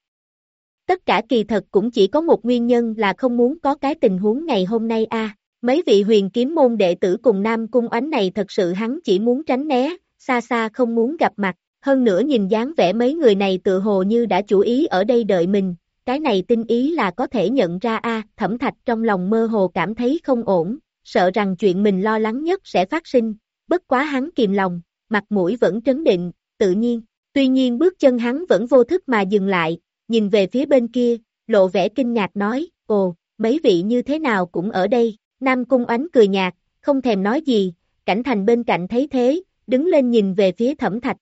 Tất cả kỳ thật cũng chỉ có một nguyên nhân là không muốn có cái tình huống ngày hôm nay a. À, mấy vị Huyền Kiếm Môn đệ tử cùng Nam Cung Oánh này thật sự hắn chỉ muốn tránh né, xa xa không muốn gặp mặt, hơn nữa nhìn dáng vẻ mấy người này tự hồ như đã chủ ý ở đây đợi mình, cái này tinh ý là có thể nhận ra a. À, Thẩm Thạch trong lòng mơ hồ cảm thấy không ổn, sợ rằng chuyện mình lo lắng nhất sẽ phát sinh, bất quá hắn kìm lòng, mặt mũi vẫn trấn định, tự nhiên, tuy nhiên bước chân hắn vẫn vô thức mà dừng lại. nhìn về phía bên kia, lộ vẻ kinh ngạc nói, ồ, mấy vị như thế nào cũng ở đây, Nam Cung Oánh cười nhạt, không thèm nói gì, Cảnh Thành bên cạnh thấy thế, đứng lên nhìn về phía Thẩm Thạch.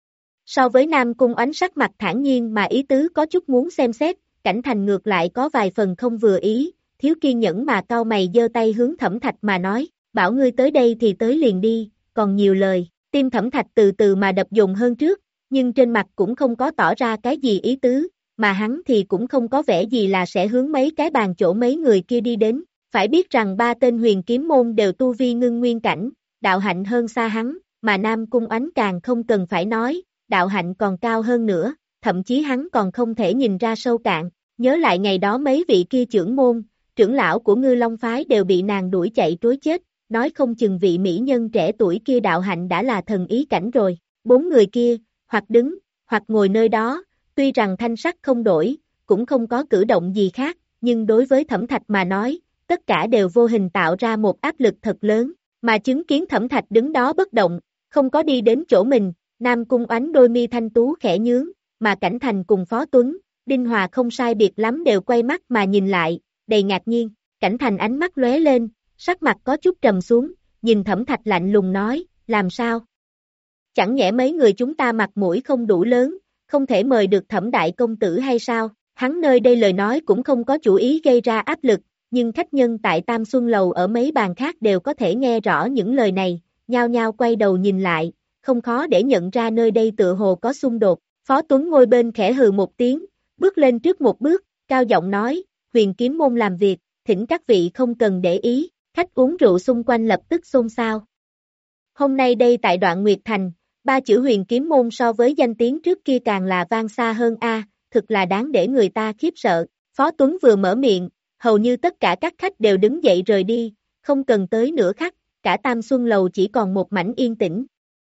So với Nam Cung Oánh sắc mặt thản nhiên mà ý tứ có chút muốn xem xét, Cảnh Thành ngược lại có vài phần không vừa ý, thiếu kiên nhẫn mà cau mày giơ tay hướng Thẩm Thạch mà nói, bảo ngươi tới đây thì tới liền đi, còn nhiều lời, tim Thẩm Thạch từ từ mà đập dồn hơn trước, nhưng trên mặt cũng không có tỏ ra cái gì ý tứ, mà hắn thì cũng không có vẻ gì là sẽ hướng mấy cái bàn chỗ mấy người kia đi đến, phải biết rằng ba tên huyền kiếm môn đều tu vi ngưng nguyên cảnh, đạo hạnh hơn xa hắn, mà Nam Cung Oánh càng không cần phải nói, đạo hạnh còn cao hơn nữa, thậm chí hắn còn không thể nhìn ra sâu cạn, nhớ lại ngày đó mấy vị kia trưởng môn, trưởng lão của Ngư Long Phái đều bị nàng đuổi chạy trối chết, nói không chừng vị mỹ nhân trẻ tuổi kia đạo hạnh đã là thần ý cảnh rồi, bốn người kia, hoặc đứng, hoặc ngồi nơi đó, tuy rằng thanh sắc không đổi, cũng không có cử động gì khác, nhưng đối với Thẩm Thạch mà nói, tất cả đều vô hình tạo ra một áp lực thật lớn, mà chứng kiến Thẩm Thạch đứng đó bất động, không có đi đến chỗ mình, Nam Cung Oánh đôi mi thanh tú khẽ nhướng, mà Cảnh Thành cùng Phó Tuấn, Đinh Hòa không sai biệt lắm đều quay mắt mà nhìn lại, đầy ngạc nhiên, Cảnh Thành ánh mắt lóe lên, sắc mặt có chút trầm xuống, nhìn Thẩm Thạch lạnh lùng nói, làm sao? Chẳng nhẽ mấy người chúng ta mặt mũi không đủ lớn, không thể mời được Thẩm đại công tử hay sao? Hắn nơi đây lời nói cũng không có chủ ý gây ra áp lực, nhưng khách nhân tại Tam Xuân Lầu ở mấy bàn khác đều có thể nghe rõ những lời này, nhao nhao quay đầu nhìn lại, không khó để nhận ra nơi đây tựa hồ có xung đột. Phó Tuấn ngồi bên khẽ hừ một tiếng, bước lên trước một bước, cao giọng nói, huyền kiếm môn làm việc, thỉnh các vị không cần để ý, khách uống rượu xung quanh lập tức xôn xao. Hôm nay đây tại Đoạn Nguyệt Thành, ba chữ huyền kiếm môn so với danh tiếng trước kia càng là vang xa hơn a, thực là đáng để người ta khiếp sợ. Phó Tuấn vừa mở miệng, hầu như tất cả các khách đều đứng dậy rời đi, không cần tới nửa khắc, cả Tam Xuân Lầu chỉ còn một mảnh yên tĩnh.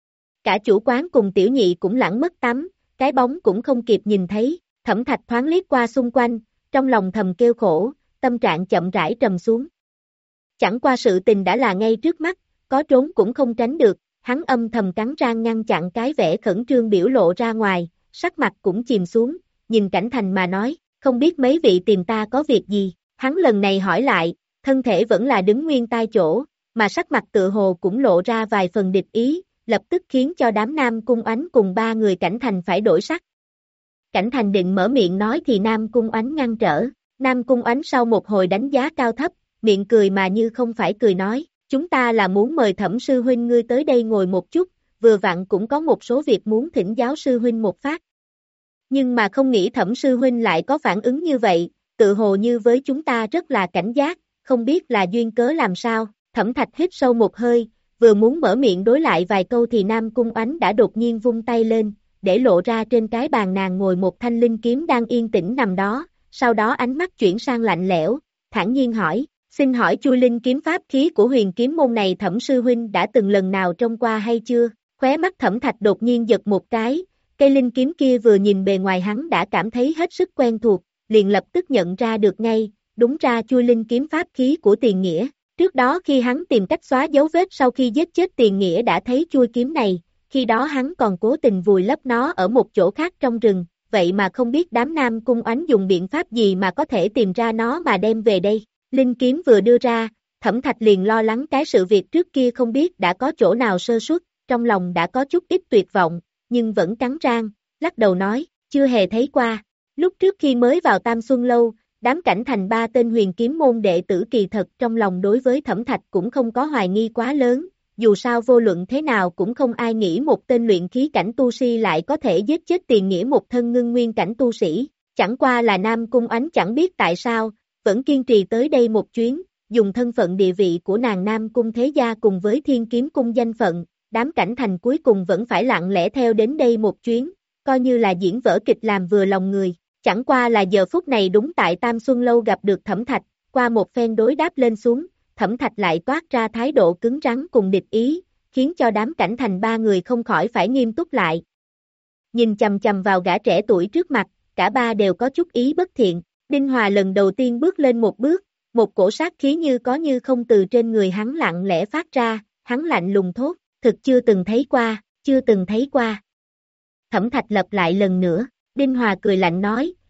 Cả chủ quán cùng tiểu nhị cũng lẳng mất tắm, cái bóng cũng không kịp nhìn thấy, Thẩm Thạch thoáng liếc qua xung quanh, trong lòng thầm kêu khổ, tâm trạng chậm rãi trầm xuống. Chẳng qua sự tình đã là ngay trước mắt, có trốn cũng không tránh được, hắn âm thầm cắn răng ngăn chặn cái vẻ khẩn trương biểu lộ ra ngoài, sắc mặt cũng chìm xuống, nhìn Cảnh Thành mà nói, không biết mấy vị tìm ta có việc gì, hắn lần này hỏi lại, thân thể vẫn là đứng nguyên tai chỗ, mà sắc mặt tự hồ cũng lộ ra vài phần địch ý, lập tức khiến cho đám Nam Cung Oánh cùng ba người Cảnh Thành phải đổi sắc. Cảnh Thành định mở miệng nói thì Nam Cung Oánh ngăn trở, Nam Cung Oánh sau một hồi đánh giá cao thấp, miệng cười mà như không phải cười nói, chúng ta là muốn mời Thẩm sư huynh ngươi tới đây ngồi một chút, vừa vặn cũng có một số việc muốn thỉnh giáo sư huynh một phát. Nhưng mà không nghĩ Thẩm sư huynh lại có phản ứng như vậy, tự hồ như với chúng ta rất là cảnh giác, không biết là duyên cớ làm sao, Thẩm Thạch hít sâu một hơi, vừa muốn mở miệng đối lại vài câu thì Nam Cung Oánh đã đột nhiên vung tay lên, để lộ ra trên cái bàn nàng ngồi một thanh linh kiếm đang yên tĩnh nằm đó, sau đó ánh mắt chuyển sang lạnh lẽo, thản nhiên hỏi, xin hỏi chui linh kiếm pháp khí của huyền kiếm môn này Thẩm sư huynh đã từng lần nào trông qua hay chưa? Khóe mắt Thẩm Thạch đột nhiên giật một cái, cây linh kiếm kia vừa nhìn bề ngoài hắn đã cảm thấy hết sức quen thuộc, liền lập tức nhận ra được ngay, đúng ra chui linh kiếm pháp khí của Tiền Nghĩa. Trước đó khi hắn tìm cách xóa dấu vết sau khi giết chết Tiền Nghĩa đã thấy chui kiếm này, khi đó hắn còn cố tình vùi lấp nó ở một chỗ khác trong rừng, vậy mà không biết đám Nam Cung Oánh dùng biện pháp gì mà có thể tìm ra nó mà đem về đây. Linh kiếm vừa đưa ra, Thẩm Thạch liền lo lắng cái sự việc trước kia không biết đã có chỗ nào sơ suất, trong lòng đã có chút ít tuyệt vọng, nhưng vẫn cắn răng, lắc đầu nói, chưa hề thấy qua. Lúc trước khi mới vào Tam Xuân Lâu, đám Cảnh Thành ba tên huyền kiếm môn đệ tử kỳ thật trong lòng đối với Thẩm Thạch cũng không có hoài nghi quá lớn, dù sao vô luận thế nào cũng không ai nghĩ một tên luyện khí cảnh tu sĩ lại có thể giết chết Tiền Nghĩa một thân ngưng nguyên cảnh tu sĩ, chẳng qua là Nam Cung Oánh chẳng biết tại sao, vẫn kiên trì tới đây một chuyến, dùng thân phận địa vị của nàng Nam Cung Thế Gia cùng với Thiên Kiếm Cung danh phận, đám Cảnh Thành cuối cùng vẫn phải lặng lẽ theo đến đây một chuyến, coi như là diễn vở kịch làm vừa lòng người. Chẳng qua là giờ phút này đúng tại Tam Xuân Lâu gặp được Thẩm Thạch, qua một phen đối đáp lên xuống, Thẩm Thạch lại toát ra thái độ cứng rắn cùng địch ý, khiến cho đám Cảnh Thành ba người không khỏi phải nghiêm túc lại. Nhìn chầm chầm vào gã trẻ tuổi trước mặt, cả ba đều có chút ý bất thiện, Đinh Hòa lần đầu tiên bước lên một bước, một cổ sát khí như có như không từ trên người hắn lặng lẽ phát ra, hắn lạnh lùng thốt, thực chưa từng thấy qua, chưa từng thấy qua. Thẩm Thạch lặp lại lần nữa. Đinh Hòa cười lạnh nói,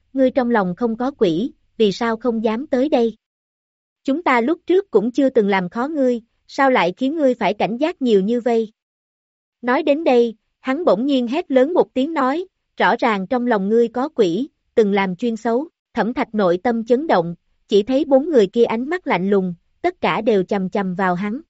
ngươi trong lòng không có quỷ, vì sao không dám tới đây? Chúng ta lúc trước cũng chưa từng làm khó ngươi, sao lại khiến ngươi phải cảnh giác nhiều như vây? Nói đến đây, hắn bỗng nhiên hét lớn một tiếng nói, rõ ràng trong lòng ngươi có quỷ, từng làm chuyên xấu, Thẩm Thạch nội tâm chấn động, chỉ thấy bốn người kia ánh mắt lạnh lùng, tất cả đều chầm chầm vào hắn.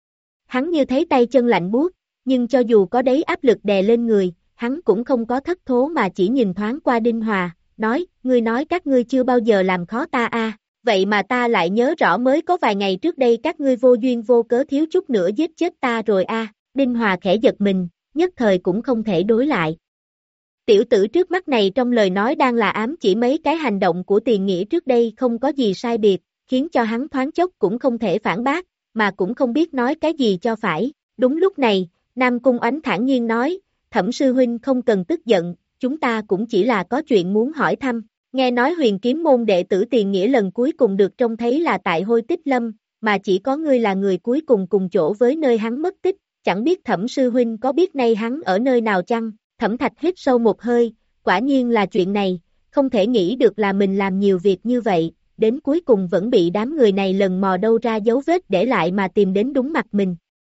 Hắn như thấy tay chân lạnh buốt, nhưng cho dù có đấy áp lực đè lên người, hắn cũng không có thất thố mà chỉ nhìn thoáng qua Đinh Hòa, nói, ngươi nói các ngươi chưa bao giờ làm khó ta a, à, vậy mà ta lại nhớ rõ mới có vài ngày trước đây các ngươi vô duyên vô cớ thiếu chút nữa giết chết ta rồi a, à. Đinh Hòa khẽ giật mình, nhất thời cũng không thể đối lại. Tiểu tử trước mắt này trong lời nói đang là ám chỉ mấy cái hành động của Tiền Nghĩa trước đây không có gì sai biệt, khiến cho hắn thoáng chốc cũng không thể phản bác, mà cũng không biết nói cái gì cho phải. Đúng lúc này, Nam Cung Oánh thản nhiên nói, Thẩm sư huynh không cần tức giận, chúng ta cũng chỉ là có chuyện muốn hỏi thăm. Nghe nói Huyền Kiếm môn đệ tử Tiền Nghĩa lần cuối cùng được trông thấy là tại Hôi Tích Lâm, mà chỉ có ngươi là người cuối cùng cùng chỗ với nơi hắn mất tích, chẳng biết Thẩm sư huynh có biết nay hắn ở nơi nào chăng? Thẩm Thạch hít sâu một hơi, quả nhiên là chuyện này, không thể nghĩ được là mình làm nhiều việc như vậy, đến cuối cùng vẫn bị đám người này lần mò đâu ra dấu vết để lại mà tìm đến đúng mặt mình.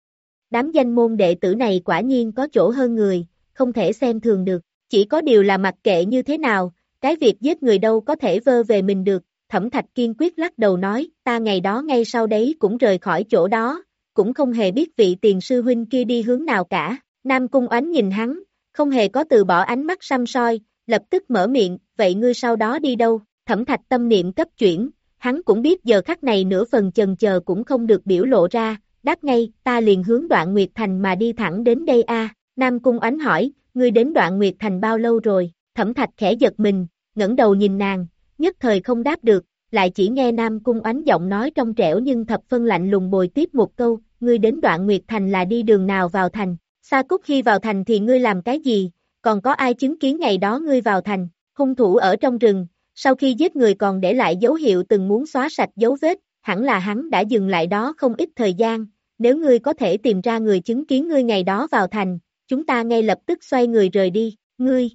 Đám danh môn đệ tử này quả nhiên có chỗ hơn người, không thể xem thường được, chỉ có điều là mặc kệ như thế nào, cái việc giết người đâu có thể vơ về mình được, Thẩm Thạch kiên quyết lắc đầu nói, ta ngày đó ngay sau đấy cũng rời khỏi chỗ đó, cũng không hề biết vị Tiền sư huynh kia đi hướng nào cả. Nam Cung Oánh nhìn hắn, không hề có từ bỏ ánh mắt săm soi, lập tức mở miệng, vậy ngươi sau đó đi đâu? Thẩm Thạch tâm niệm cấp chuyển, hắn cũng biết giờ khắc này nửa phần chần chờ cũng không được biểu lộ ra, đáp ngay, ta liền hướng Đoạn Nguyệt Thành mà đi thẳng đến đây a. À. Nam Cung Oánh hỏi, ngươi đến Đoạn Nguyệt Thành bao lâu rồi? Thẩm Thạch khẽ giật mình, ngẩng đầu nhìn nàng, nhất thời không đáp được, lại chỉ nghe Nam Cung Oánh giọng nói trong trẻo nhưng thập phân lạnh lùng bồi tiếp một câu, ngươi đến Đoạn Nguyệt Thành là đi đường nào vào thành? Sa Cúc khi vào thành thì ngươi làm cái gì, còn có ai chứng kiến ngày đó ngươi vào thành, hung thủ ở trong rừng, sau khi giết người còn để lại dấu hiệu từng muốn xóa sạch dấu vết, hẳn là hắn đã dừng lại đó không ít thời gian, nếu ngươi có thể tìm ra người chứng kiến ngươi ngày đó vào thành, chúng ta ngay lập tức xoay người rời đi, ngươi.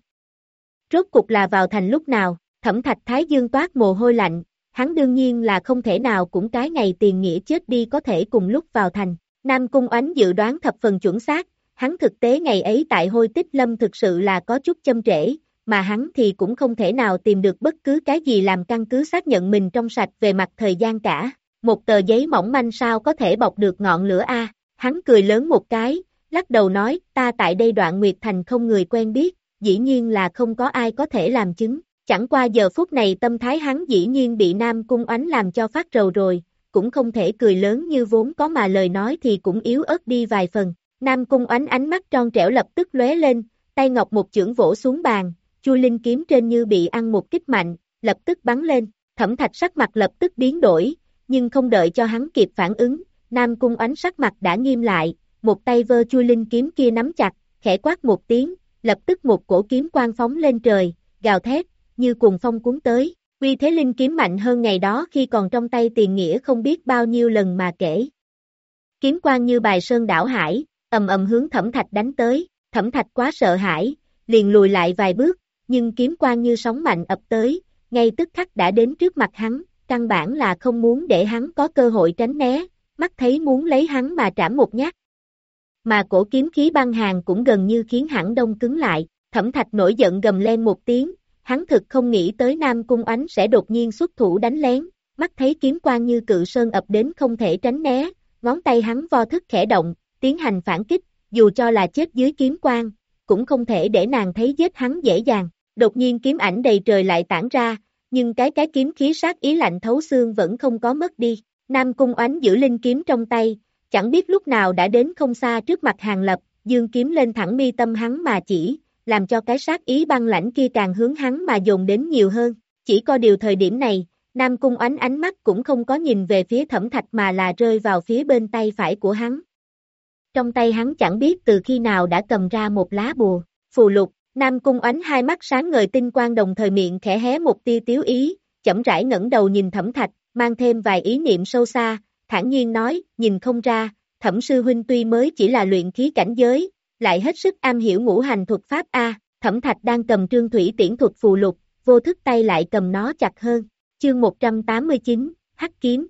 Rốt cục là vào thành lúc nào, Thẩm Thạch Thái Dương toát mồ hôi lạnh, hắn đương nhiên là không thể nào cũng cái ngày Tiền Nghĩa chết đi có thể cùng lúc vào thành, Nam Cung Oánh dự đoán thập phần chuẩn xác. Hắn thực tế ngày ấy tại Hôi Tích Lâm thực sự là có chút châm trễ, mà hắn thì cũng không thể nào tìm được bất cứ cái gì làm căn cứ xác nhận mình trong sạch về mặt thời gian cả. Một tờ giấy mỏng manh sao có thể bọc được ngọn lửa a? Hắn cười lớn một cái, lắc đầu nói, ta tại đây Đoạn Nguyệt Thành không người quen biết, dĩ nhiên là không có ai có thể làm chứng. Chẳng qua giờ phút này tâm thái hắn dĩ nhiên bị Nam Cung Oánh làm cho phát rầu rồi, cũng không thể cười lớn như vốn có mà lời nói thì cũng yếu ớt đi vài phần. Nam Cung Oánh ánh mắt tròn trẻo lập tức lóe lên, tay ngọc một chưởng vỗ xuống bàn, chui linh kiếm trên như bị ăn một kích mạnh, lập tức bắn lên, Thẩm Thạch sắc mặt lập tức biến đổi, nhưng không đợi cho hắn kịp phản ứng, Nam Cung Oánh sắc mặt đã nghiêm lại, một tay vơ chui linh kiếm kia nắm chặt, khẽ quát một tiếng, lập tức một cổ kiếm quang phóng lên trời, gào thét, như cuồng phong cuốn tới, uy thế linh kiếm mạnh hơn ngày đó khi còn trong tay Tiền Nghĩa không biết bao nhiêu lần mà kể. Kiếm quang như bài sơn đảo hải, ầm ầm hướng Thẩm Thạch đánh tới, Thẩm Thạch quá sợ hãi, liền lùi lại vài bước, nhưng kiếm quang như sóng mạnh ập tới, ngay tức khắc đã đến trước mặt hắn, căn bản là không muốn để hắn có cơ hội tránh né, mắt thấy muốn lấy hắn mà trảm một nhát. Mà cổ kiếm khí băng hàn cũng gần như khiến hắn đông cứng lại, Thẩm Thạch nổi giận gầm lên một tiếng, hắn thực không nghĩ tới Nam Cung Oánh sẽ đột nhiên xuất thủ đánh lén, mắt thấy kiếm quang như cự sơn ập đến không thể tránh né, ngón tay hắn vo thức khẽ động, tiến hành phản kích, dù cho là chết dưới kiếm quang, cũng không thể để nàng thấy giết hắn dễ dàng. Đột nhiên kiếm ảnh đầy trời lại tản ra, nhưng cái cái kiếm khí sát ý lạnh thấu xương vẫn không có mất đi. Nam Cung Oánh giữ linh kiếm trong tay, chẳng biết lúc nào đã đến không xa trước mặt Hàng Lập, dương kiếm lên thẳng mi tâm hắn mà chỉ, làm cho cái sát ý băng lãnh kia càng hướng hắn mà dồn đến nhiều hơn. Chỉ có điều thời điểm này, Nam Cung Oánh ánh mắt cũng không có nhìn về phía Thẩm Thạch mà là rơi vào phía bên tay phải của hắn. Trong tay hắn chẳng biết từ khi nào đã cầm ra một lá bùa, phù lục, Nam Cung Oánh hai mắt sáng ngời tinh quang đồng thời miệng khẽ hé một tia tiếu ý, chậm rãi ngẩng đầu nhìn Thẩm Thạch, mang thêm vài ý niệm sâu xa, thản nhiên nói, nhìn không ra, Thẩm sư huynh tuy mới chỉ là luyện khí cảnh giới, lại hết sức am hiểu ngũ hành thuật pháp a. Thẩm Thạch đang cầm trương thủy tiễn thuật phù lục, vô thức tay lại cầm nó chặt hơn. Chương một trăm tám mươi chín, Hắc kiếm.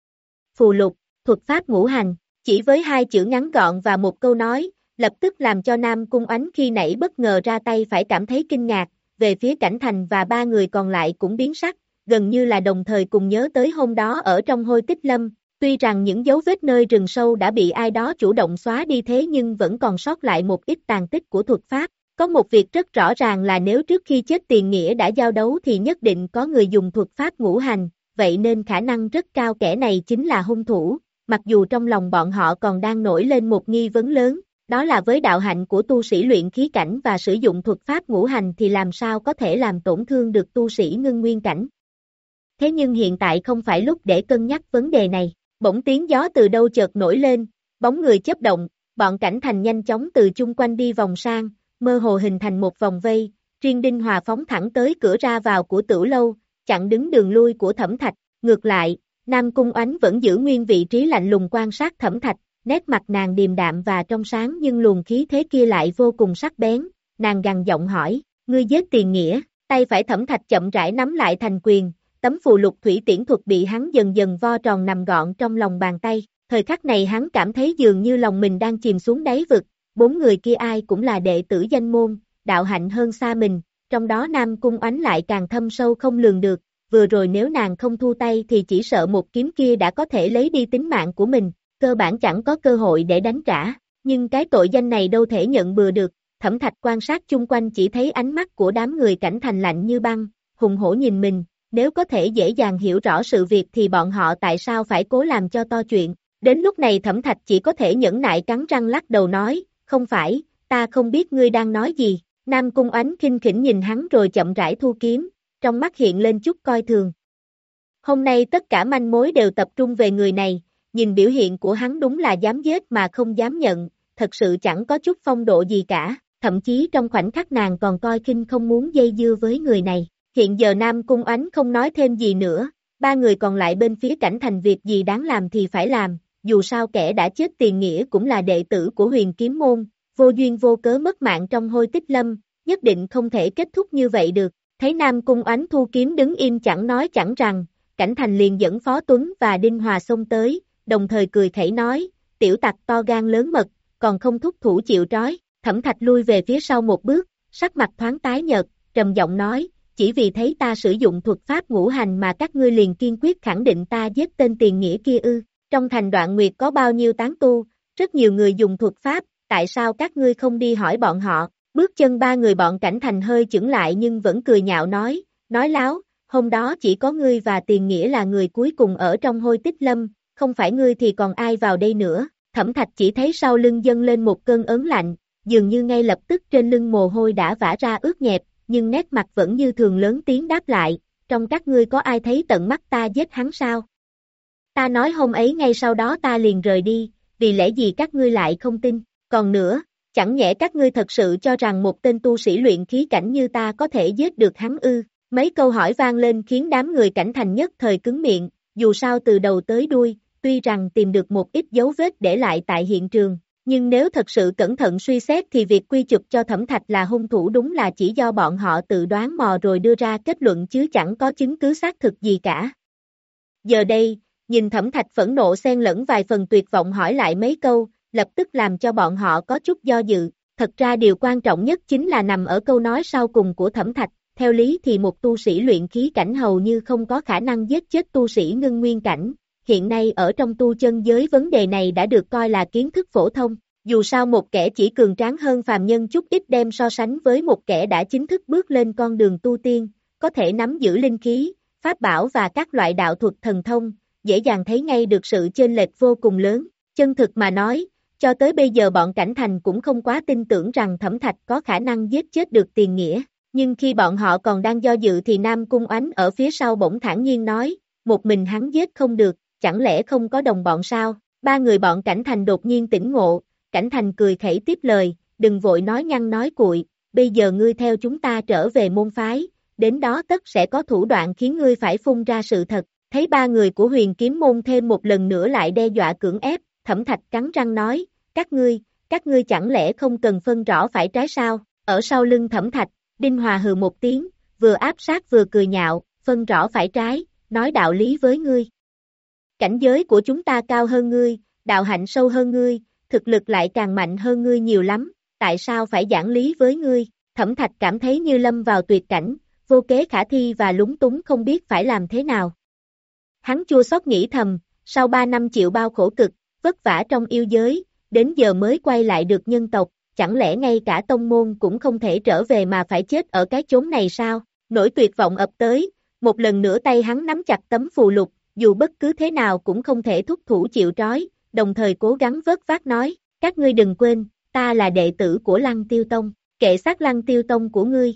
Phù lục, thuật pháp ngũ hành, chỉ với hai chữ ngắn gọn và một câu nói, lập tức làm cho Nam Cung Oánh khi nãy bất ngờ ra tay phải cảm thấy kinh ngạc, về phía Cảnh Thành và ba người còn lại cũng biến sắc, gần như là đồng thời cùng nhớ tới hôm đó ở trong Hôi Tích Lâm, tuy rằng những dấu vết nơi rừng sâu đã bị ai đó chủ động xóa đi thế nhưng vẫn còn sót lại một ít tàn tích của thuật pháp. Có một việc rất rõ ràng là nếu trước khi chết Tiền Nghĩa đã giao đấu thì nhất định có người dùng thuật pháp ngũ hành, vậy nên khả năng rất cao kẻ này chính là hung thủ, mặc dù trong lòng bọn họ còn đang nổi lên một nghi vấn lớn, đó là với đạo hạnh của tu sĩ luyện khí cảnh và sử dụng thuật pháp ngũ hành thì làm sao có thể làm tổn thương được tu sĩ ngưng nguyên cảnh. Thế nhưng hiện tại không phải lúc để cân nhắc vấn đề này, bỗng tiếng gió từ đâu chợt nổi lên, bóng người chớp động, bọn Cảnh Thành nhanh chóng từ chung quanh đi vòng sang, mơ hồ hình thành một vòng vây, riêng Đinh Hòa phóng thẳng tới cửa ra vào của Tửu Lâu, chặn đứng đường lui của Thẩm Thạch, ngược lại, Nam Cung Oánh vẫn giữ nguyên vị trí lạnh lùng quan sát Thẩm Thạch, nét mặt nàng điềm đạm và trong sáng nhưng luồng khí thế kia lại vô cùng sắc bén, nàng gằn giọng hỏi, ngươi giết Tiền Nghĩa, tay phải Thẩm Thạch chậm rãi nắm lại thành quyền, tấm phù lục thủy tiễn thuật bị hắn dần dần vo tròn nằm gọn trong lòng bàn tay, thời khắc này hắn cảm thấy dường như lòng mình đang chìm xuống đáy vực, bốn người kia ai cũng là đệ tử danh môn, đạo hạnh hơn xa mình, trong đó Nam Cung Oánh lại càng thâm sâu không lường được, vừa rồi nếu nàng không thu tay thì chỉ sợ một kiếm kia đã có thể lấy đi tính mạng của mình, cơ bản chẳng có cơ hội để đánh trả, nhưng cái tội danh này đâu thể nhận bừa được, Thẩm Thạch quan sát chung quanh chỉ thấy ánh mắt của đám người Cảnh Thành lạnh như băng, hùng hổ nhìn mình, nếu có thể dễ dàng hiểu rõ sự việc thì bọn họ tại sao phải cố làm cho to chuyện, đến lúc này Thẩm Thạch chỉ có thể nhẫn nại cắn răng lắc đầu nói, không phải, ta không biết ngươi đang nói gì, Nam Cung Oánh khinh khỉnh nhìn hắn rồi chậm rãi thu kiếm, trong mắt hiện lên chút coi thường. Hôm nay tất cả manh mối đều tập trung về người này, nhìn biểu hiện của hắn đúng là dám giết mà không dám nhận, thật sự chẳng có chút phong độ gì cả, thậm chí trong khoảnh khắc nàng còn coi khinh không muốn dây dưa với người này. Hiện giờ Nam Cung Oánh không nói thêm gì nữa, ba người còn lại bên phía Cảnh Thành việc gì đáng làm thì phải làm, dù sao kẻ đã chết Tiền Nghĩa cũng là đệ tử của Huyền Kiếm Môn, vô duyên vô cớ mất mạng trong Hôi Tích Lâm, nhất định không thể kết thúc như vậy được. Thấy Nam Cung Oánh thu kiếm đứng im chẳng nói chẳng rằng, Cảnh Thành liền dẫn Phó Tuấn và Đinh Hòa xông tới, đồng thời cười khẩy nói, tiểu tặc to gan lớn mật, còn không thúc thủ chịu trói, Thẩm Thạch lui về phía sau một bước, sắc mặt thoáng tái nhợt, trầm giọng nói, chỉ vì thấy ta sử dụng thuật pháp ngũ hành mà các ngươi liền kiên quyết khẳng định ta giết tên Tiền Nghĩa kia ư, trong thành Đoạn Nguyệt có bao nhiêu tán tu, rất nhiều người dùng thuật pháp, tại sao các ngươi không đi hỏi bọn họ, bước chân ba người bọn Cảnh Thành hơi chững lại nhưng vẫn cười nhạo nói, nói láo, hôm đó chỉ có ngươi và Tiền Nghĩa là người cuối cùng ở trong Hôi Tích Lâm, không phải ngươi thì còn ai vào đây nữa, Thẩm Thạch chỉ thấy sau lưng dâng lên một cơn ớn lạnh, dường như ngay lập tức trên lưng mồ hôi đã vã ra ướt nhẹp, nhưng nét mặt vẫn như thường lớn tiếng đáp lại, trong các ngươi có ai thấy tận mắt ta giết hắn sao? Ta nói hôm ấy ngay sau đó ta liền rời đi, vì lẽ gì các ngươi lại không tin, còn nữa, chẳng nhẽ các ngươi thật sự cho rằng một tên tu sĩ luyện khí cảnh như ta có thể giết được hắn ư? Mấy câu hỏi vang lên khiến đám người Cảnh Thành nhất thời cứng miệng, dù sao từ đầu tới đuôi, tuy rằng tìm được một ít dấu vết để lại tại hiện trường, nhưng nếu thật sự cẩn thận suy xét thì việc quy chụp cho Thẩm Thạch là hung thủ đúng là chỉ do bọn họ tự đoán mò rồi đưa ra kết luận chứ chẳng có chứng cứ xác thực gì cả. Giờ đây, nhìn Thẩm Thạch phẫn nộ xen lẫn vài phần tuyệt vọng hỏi lại mấy câu, lập tức làm cho bọn họ có chút do dự, thật ra điều quan trọng nhất chính là nằm ở câu nói sau cùng của Thẩm Thạch, theo lý thì một tu sĩ luyện khí cảnh hầu như không có khả năng giết chết tu sĩ ngưng nguyên cảnh. Hiện nay ở trong tu chân giới vấn đề này đã được coi là kiến thức phổ thông, dù sao một kẻ chỉ cường tráng hơn phàm nhân chút ít đem so sánh với một kẻ đã chính thức bước lên con đường tu tiên, có thể nắm giữ linh khí, pháp bảo và các loại đạo thuật thần thông, dễ dàng thấy ngay được sự chênh lệch vô cùng lớn. Chân thực mà nói, cho tới bây giờ bọn Cảnh Thành cũng không quá tin tưởng rằng Thẩm Thạch có khả năng giết chết được Tiền Nghĩa, nhưng khi bọn họ còn đang do dự thì Nam Cung Oánh ở phía sau bỗng thản nhiên nói, một mình hắn giết không được, chẳng lẽ không có đồng bọn sao? Ba người bọn Cảnh Thành đột nhiên tỉnh ngộ, Cảnh Thành cười khẩy tiếp lời, đừng vội nói nhăng nói cuội, bây giờ ngươi theo chúng ta trở về môn phái, đến đó tất sẽ có thủ đoạn khiến ngươi phải phun ra sự thật. Thấy ba người của Huyền Kiếm Môn thêm một lần nữa lại đe dọa cưỡng ép, Thẩm Thạch cắn răng nói, các ngươi, các ngươi chẳng lẽ không cần phân rõ phải trái sao? Ở sau lưng Thẩm Thạch, Đinh Hòa hừ một tiếng, vừa áp sát vừa cười nhạo, phân rõ phải trái, nói đạo lý với ngươi. Cảnh giới của chúng ta cao hơn ngươi, đạo hạnh sâu hơn ngươi, thực lực lại càng mạnh hơn ngươi nhiều lắm, tại sao phải giảng lý với ngươi? Thẩm Thạch cảm thấy như lâm vào tuyệt cảnh, vô kế khả thi và lúng túng không biết phải làm thế nào. Hắn chua xót nghĩ thầm, sau ba năm chịu bao khổ cực, vất vả trong yêu giới, đến giờ mới quay lại được nhân tộc, chẳng lẽ ngay cả tông môn cũng không thể trở về mà phải chết ở cái chốn này sao? Nỗi tuyệt vọng ập tới, một lần nữa tay hắn nắm chặt tấm phù lục, dù bất cứ thế nào cũng không thể thúc thủ chịu trói, đồng thời cố gắng vớt vát nói, các ngươi đừng quên, ta là đệ tử của Lăng Tiêu Tông, kệ sát Lăng Tiêu Tông của ngươi.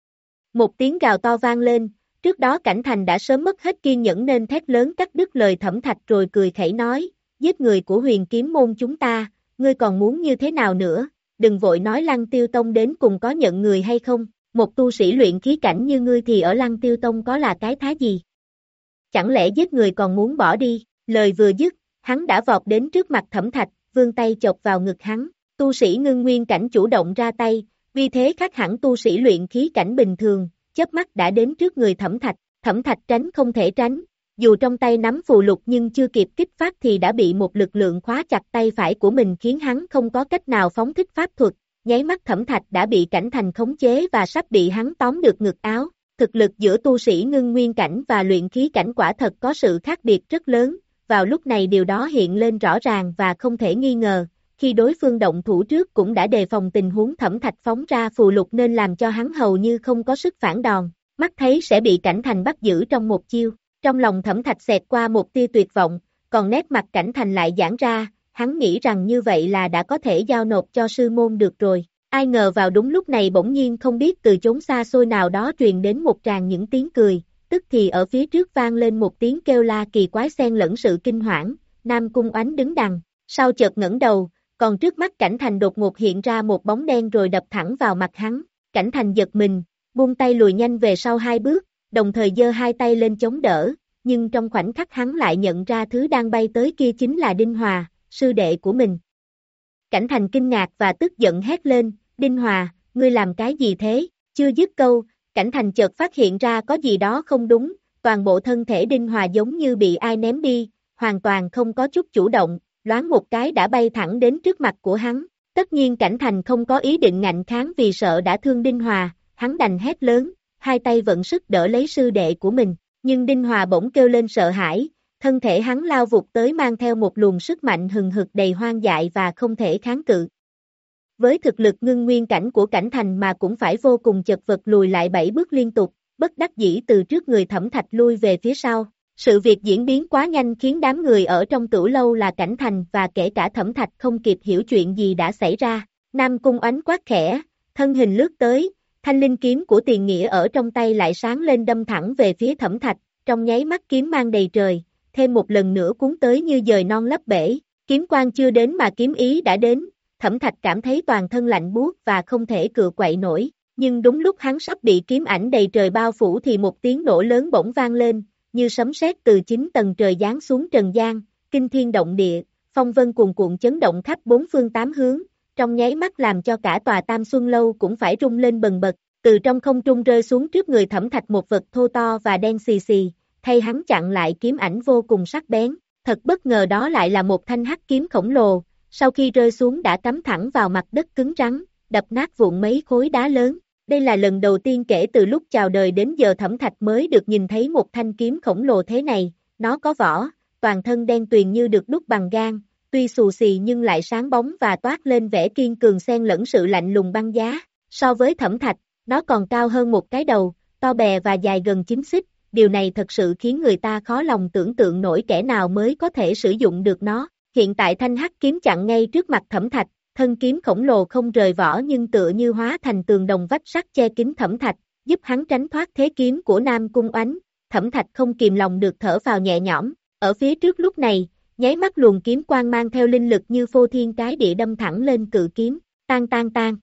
Một tiếng gào to vang lên, trước đó Cảnh Thành đã sớm mất hết kiên nhẫn nên thét lớn cắt đứt lời Thẩm Thạch rồi cười khẩy nói, giết người của Huyền Kiếm môn chúng ta, ngươi còn muốn như thế nào nữa, đừng vội nói Lăng Tiêu Tông đến cùng có nhận người hay không, một tu sĩ luyện khí cảnh như ngươi thì ở Lăng Tiêu Tông có là cái thá gì? Chẳng lẽ giết người còn muốn bỏ đi, lời vừa dứt, hắn đã vọt đến trước mặt Thẩm Thạch, vươn tay chộp vào ngực hắn, tu sĩ ngưng nguyên cảnh chủ động ra tay, vì thế khác hẳn tu sĩ luyện khí cảnh bình thường, chớp mắt đã đến trước người Thẩm Thạch, Thẩm Thạch tránh không thể tránh, dù trong tay nắm phù lục nhưng chưa kịp kích phát thì đã bị một lực lượng khóa chặt tay phải của mình khiến hắn không có cách nào phóng thích pháp thuật, nháy mắt Thẩm Thạch đã bị Cảnh Thành khống chế và sắp bị hắn tóm được ngực áo. Thực lực giữa tu sĩ ngưng nguyên cảnh và luyện khí cảnh quả thật có sự khác biệt rất lớn, vào lúc này điều đó hiện lên rõ ràng và không thể nghi ngờ, khi đối phương động thủ trước cũng đã đề phòng tình huống Thẩm Thạch phóng ra phù lục nên làm cho hắn hầu như không có sức phản đòn, mắt thấy sẽ bị Cảnh Thành bắt giữ trong một chiêu, trong lòng Thẩm Thạch xẹt qua một tia tuyệt vọng, còn nét mặt Cảnh Thành lại giãn ra, hắn nghĩ rằng như vậy là đã có thể giao nộp cho sư môn được rồi. Ai ngờ vào đúng lúc này bỗng nhiên không biết từ chốn xa xôi nào đó truyền đến một tràng những tiếng cười, tức thì ở phía trước vang lên một tiếng kêu la kỳ quái xen lẫn sự kinh hoảng, Nam Cung Oánh đứng đằng, sau chợt ngẩng đầu, còn trước mắt Cảnh Thành đột ngột hiện ra một bóng đen rồi đập thẳng vào mặt hắn, Cảnh Thành giật mình, buông tay lùi nhanh về sau hai bước, đồng thời giơ hai tay lên chống đỡ, nhưng trong khoảnh khắc hắn lại nhận ra thứ đang bay tới kia chính là Đinh Hòa, sư đệ của mình. Cảnh Thành kinh ngạc và tức giận hét lên, Đinh Hòa, ngươi làm cái gì thế? Chưa dứt câu, Cảnh Thành chợt phát hiện ra có gì đó không đúng, toàn bộ thân thể Đinh Hòa giống như bị ai ném đi, hoàn toàn không có chút chủ động, loáng một cái đã bay thẳng đến trước mặt của hắn. Tất nhiên Cảnh Thành không có ý định ngạnh kháng vì sợ đã thương Đinh Hòa, hắn đành hét lớn, hai tay vận sức đỡ lấy sư đệ của mình, nhưng Đinh Hòa bỗng kêu lên sợ hãi, thân thể hắn lao vụt tới mang theo một luồng sức mạnh hừng hực đầy hoang dại và không thể kháng cự. Với thực lực ngưng nguyên cảnh của Cảnh Thành mà cũng phải vô cùng chật vật lùi lại bảy bước liên tục, bất đắc dĩ từ trước người Thẩm Thạch lui về phía sau. Sự việc diễn biến quá nhanh khiến đám người ở trong Tửu Lâu là Cảnh Thành và kể cả Thẩm Thạch không kịp hiểu chuyện gì đã xảy ra. Nam Cung Oánh quát khẽ, thân hình lướt tới, thanh linh kiếm của Tiền Nghĩa ở trong tay lại sáng lên đâm thẳng về phía Thẩm Thạch, trong nháy mắt kiếm mang đầy trời, thêm một lần nữa cuốn tới như dời non lấp bể, kiếm quang chưa đến mà kiếm ý đã đến. Thẩm Thạch cảm thấy toàn thân lạnh buốt và không thể cựa quậy nổi, nhưng đúng lúc hắn sắp bị kiếm ảnh đầy trời bao phủ thì một tiếng nổ lớn bỗng vang lên, như sấm sét từ chín tầng trời giáng xuống trần gian, kinh thiên động địa, phong vân cuồn cuộn chấn động khắp bốn phương tám hướng, trong nháy mắt làm cho cả tòa Tam Xuân Lâu cũng phải rung lên bần bật, từ trong không trung rơi xuống trước người Thẩm Thạch một vật thô to và đen xì xì, thay hắn chặn lại kiếm ảnh vô cùng sắc bén, thật bất ngờ đó lại là một thanh hắc kiếm khổng lồ. Sau khi rơi xuống đã cắm thẳng vào mặt đất cứng rắn, đập nát vụn mấy khối đá lớn. Đây là lần đầu tiên kể từ lúc chào đời đến giờ Thẩm Thạch mới được nhìn thấy một thanh kiếm khổng lồ thế này, nó có vỏ, toàn thân đen tuyền như được đúc bằng gan, tuy xù xì nhưng lại sáng bóng và toát lên vẻ kiên cường xen lẫn sự lạnh lùng băng giá. So với Thẩm Thạch, nó còn cao hơn một cái đầu, to bè và dài gần chín xích, điều này thật sự khiến người ta khó lòng tưởng tượng nổi kẻ nào mới có thể sử dụng được nó. Hiện tại thanh hắc kiếm chặn ngay trước mặt Thẩm Thạch, thân kiếm khổng lồ không rời vỏ nhưng tựa như hóa thành tường đồng vách sắt che kín Thẩm Thạch, giúp hắn tránh thoát thế kiếm của Nam Cung Oánh. Thẩm Thạch không kìm lòng được thở vào nhẹ nhõm, ở phía trước lúc này, nháy mắt luồng kiếm quang mang theo linh lực như phô thiên cái địa đâm thẳng lên cự kiếm, tan tan tan.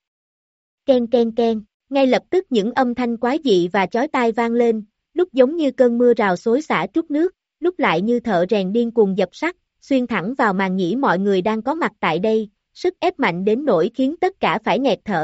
Ken ken ken, ngay lập tức những âm thanh quái dị và chói tai vang lên, lúc giống như cơn mưa rào xối xả trút nước, lúc lại như thợ rèn điên cuồng dập sắt, xuyên thẳng vào màng nhĩ mọi người đang có mặt tại đây, sức ép mạnh đến nỗi khiến tất cả phải nghẹt thở.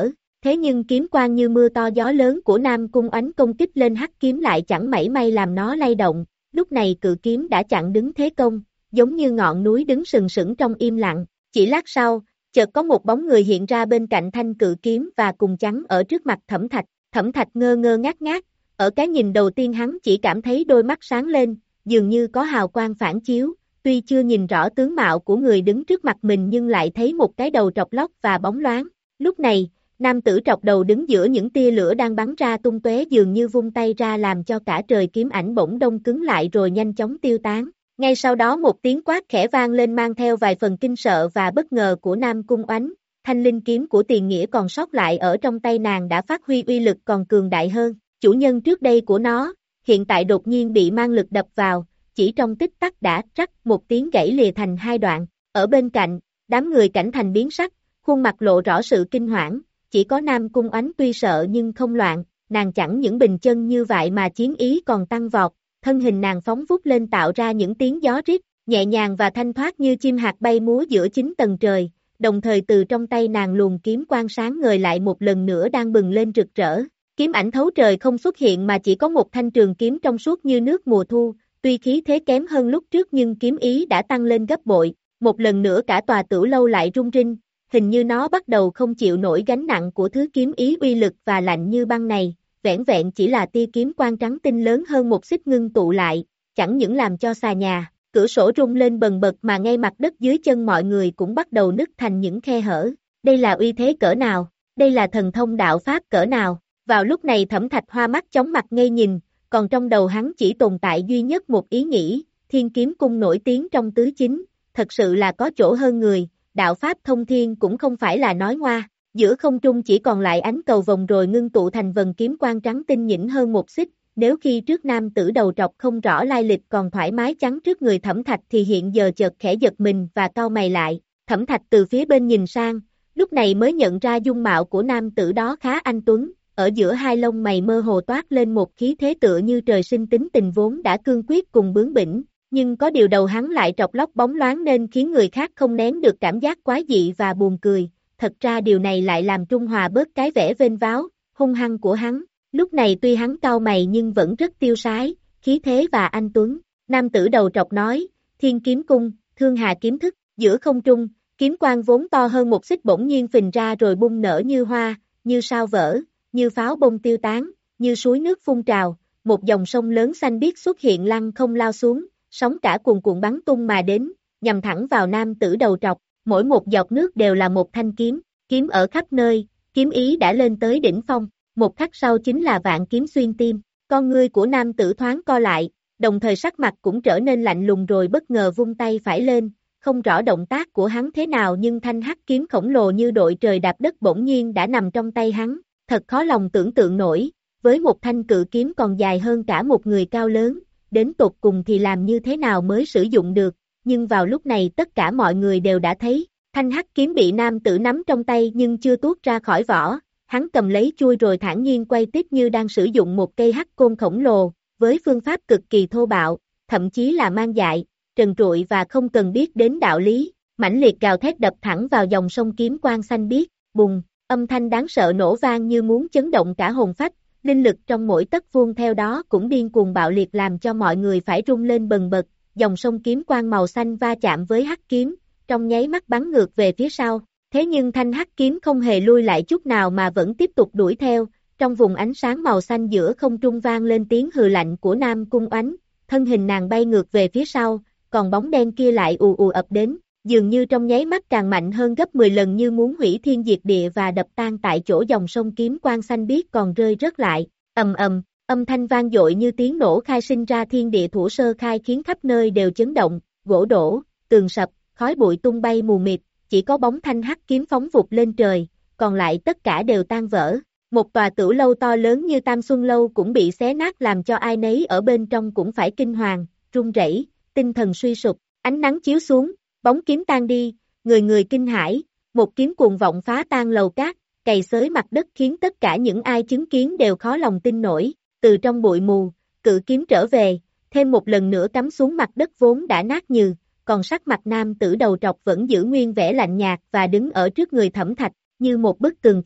Thế nhưng kiếm quang như mưa to gió lớn của Nam Cung Oánh công kích lên hắc kiếm lại chẳng mảy may làm nó lay động, lúc này cự kiếm đã chặn đứng thế công, giống như ngọn núi đứng sừng sững trong im lặng, chỉ lát sau, chợt có một bóng người hiện ra bên cạnh thanh cự kiếm và cùng chắn ở trước mặt Thẩm Thạch, Thẩm Thạch ngơ ngơ ngác ngác, ở cái nhìn đầu tiên hắn chỉ cảm thấy đôi mắt sáng lên, dường như có hào quang phản chiếu, tuy chưa nhìn rõ tướng mạo của người đứng trước mặt mình nhưng lại thấy một cái đầu trọc lóc và bóng loáng, lúc này, nam tử trọc đầu đứng giữa những tia lửa đang bắn ra tung tóe dường như vung tay ra làm cho cả trời kiếm ảnh bỗng đông cứng lại rồi nhanh chóng tiêu tán. Ngay sau đó một tiếng quát khẽ vang lên mang theo vài phần kinh sợ và bất ngờ của Nam Cung Oánh, thanh linh kiếm của Tiền Nghĩa còn sót lại ở trong tay nàng đã phát huy uy lực còn cường đại hơn, chủ nhân trước đây của nó, hiện tại đột nhiên bị mang lực đập vào, chỉ trong tích tắc đã rắc một tiếng gãy lìa thành hai đoạn, ở bên cạnh, đám người cảnh thành biến sắc, khuôn mặt lộ rõ sự kinh hoảng, chỉ có Nam Cung Oánh tuy sợ nhưng không loạn, nàng chẳng những bình chân như vậy mà chiến ý còn tăng vọt, thân hình nàng phóng vút lên tạo ra những tiếng gió rít, nhẹ nhàng và thanh thoát như chim hạt bay múa giữa chín tầng trời, đồng thời từ trong tay nàng luồng kiếm quang sáng ngời lại một lần nữa đang bừng lên rực rỡ. Kiếm ảnh thấu trời không xuất hiện mà chỉ có một thanh trường kiếm trong suốt như nước mùa thu, tuy khí thế kém hơn lúc trước nhưng kiếm ý đã tăng lên gấp bội, một lần nữa cả tòa Tửu Lâu lại rung rinh, hình như nó bắt đầu không chịu nổi gánh nặng của thứ kiếm ý uy lực và lạnh như băng này, vẻn vẹn chỉ là tia kiếm quang trắng tinh lớn hơn một xích ngưng tụ lại, chẳng những làm cho xà nhà, cửa sổ rung lên bần bật mà ngay mặt đất dưới chân mọi người cũng bắt đầu nứt thành những khe hở, đây là uy thế cỡ nào, đây là thần thông đạo pháp cỡ nào, vào lúc này Thẩm Thạch hoa mắt chóng mặt ngây nhìn, còn trong đầu hắn chỉ tồn tại duy nhất một ý nghĩ, Thiên Kiếm Cung nổi tiếng trong tứ chính, thật sự là có chỗ hơn người, đạo pháp thông thiên cũng không phải là nói ngoa, giữa không trung chỉ còn lại ánh cầu vồng rồi ngưng tụ thành vần kiếm quang trắng tinh nhỉnh hơn một xích, nếu khi trước nam tử đầu trọc không rõ lai lịch còn thoải mái chắn trước người Thẩm Thạch thì hiện giờ chợt khẽ giật mình và cau mày lại, Thẩm Thạch từ phía bên nhìn sang, lúc này mới nhận ra dung mạo của nam tử đó khá anh tuấn, ở giữa hai lông mày mơ hồ toát lên một khí thế tựa như trời sinh tính tình vốn đã cương quyết cùng bướng bỉnh, nhưng có điều đầu hắn lại trọc lóc bóng loáng nên khiến người khác không nén được cảm giác quái dị và buồn cười, thật ra điều này lại làm trung hòa bớt cái vẻ vênh váo, hung hăng của hắn, lúc này tuy hắn cau mày nhưng vẫn rất tiêu sái, khí thế và anh tuấn, nam tử đầu trọc nói, Thiên Kiếm Cung, Thương Hà kiếm thức, giữa không trung, kiếm quang vốn to hơn một xích bỗng nhiên phình ra rồi bung nở như hoa, như sao vỡ, như pháo bông tiêu tán, như suối nước phun trào, một dòng sông lớn xanh biếc xuất hiện lăng không lao xuống, sóng cả cuồn cuộn bắn tung mà đến, nhằm thẳng vào nam tử đầu trọc, mỗi một giọt nước đều là một thanh kiếm, kiếm ở khắp nơi, kiếm ý đã lên tới đỉnh phong, một khắc sau chính là vạn kiếm xuyên tim, con ngươi của nam tử thoáng co lại, đồng thời sắc mặt cũng trở nên lạnh lùng rồi bất ngờ vung tay phải lên, không rõ động tác của hắn thế nào nhưng thanh hắc kiếm khổng lồ như đội trời đạp đất bỗng nhiên đã nằm trong tay hắn, thật khó lòng tưởng tượng nổi, với một thanh cự kiếm còn dài hơn cả một người cao lớn, đến tột cùng thì làm như thế nào mới sử dụng được, nhưng vào lúc này tất cả mọi người đều đã thấy, thanh hắc kiếm bị nam tử nắm trong tay nhưng chưa tuốt ra khỏi vỏ, hắn cầm lấy chui rồi thản nhiên quay tiếp như đang sử dụng một cây hắc côn khổng lồ, với phương pháp cực kỳ thô bạo, thậm chí là mang dại, trần trụi và không cần biết đến đạo lý, mãnh liệt gào thét đập thẳng vào dòng sông kiếm quang xanh biếc, bùng, âm thanh đáng sợ nổ vang như muốn chấn động cả hồn phách, linh lực trong mỗi tấc vuông theo đó cũng điên cuồng bạo liệt làm cho mọi người phải rung lên bần bật, dòng sông kiếm quang màu xanh va chạm với hắc kiếm, trong nháy mắt bắn ngược về phía sau, thế nhưng thanh hắc kiếm không hề lui lại chút nào mà vẫn tiếp tục đuổi theo, trong vùng ánh sáng màu xanh giữa không trung vang lên tiếng hừ lạnh của Nam Cung Oánh, thân hình nàng bay ngược về phía sau, còn bóng đen kia lại ù ù ập đến, dường như trong nháy mắt càng mạnh hơn gấp mười lần như muốn hủy thiên diệt địa và đập tan tại chỗ dòng sông kiếm quang xanh biếc còn rơi rớt lại, ầm ầm, âm thanh vang dội như tiếng nổ khai sinh ra thiên địa thủ sơ khai khiến khắp nơi đều chấn động, gỗ đổ, tường sập, khói bụi tung bay mù mịt, chỉ có bóng thanh hắc kiếm phóng vụt lên trời, còn lại tất cả đều tan vỡ. Một tòa Tửu Lâu to lớn như Tam Xuân Lâu cũng bị xé nát làm cho ai nấy ở bên trong cũng phải kinh hoàng, run rẩy, tinh thần suy sụp, ánh nắng chiếu xuống, bóng kiếm tan đi, người người kinh hãi, một kiếm cuồng vọng phá tan lầu cát, cày xới mặt đất khiến tất cả những ai chứng kiến đều khó lòng tin nổi, từ trong bụi mù, cự kiếm trở về, thêm một lần nữa cắm xuống mặt đất vốn đã nát nhừ, còn sắc mặt nam tử đầu trọc vẫn giữ nguyên vẻ lạnh nhạt và đứng ở trước người Thẩm Thạch, như một bức tường trắng.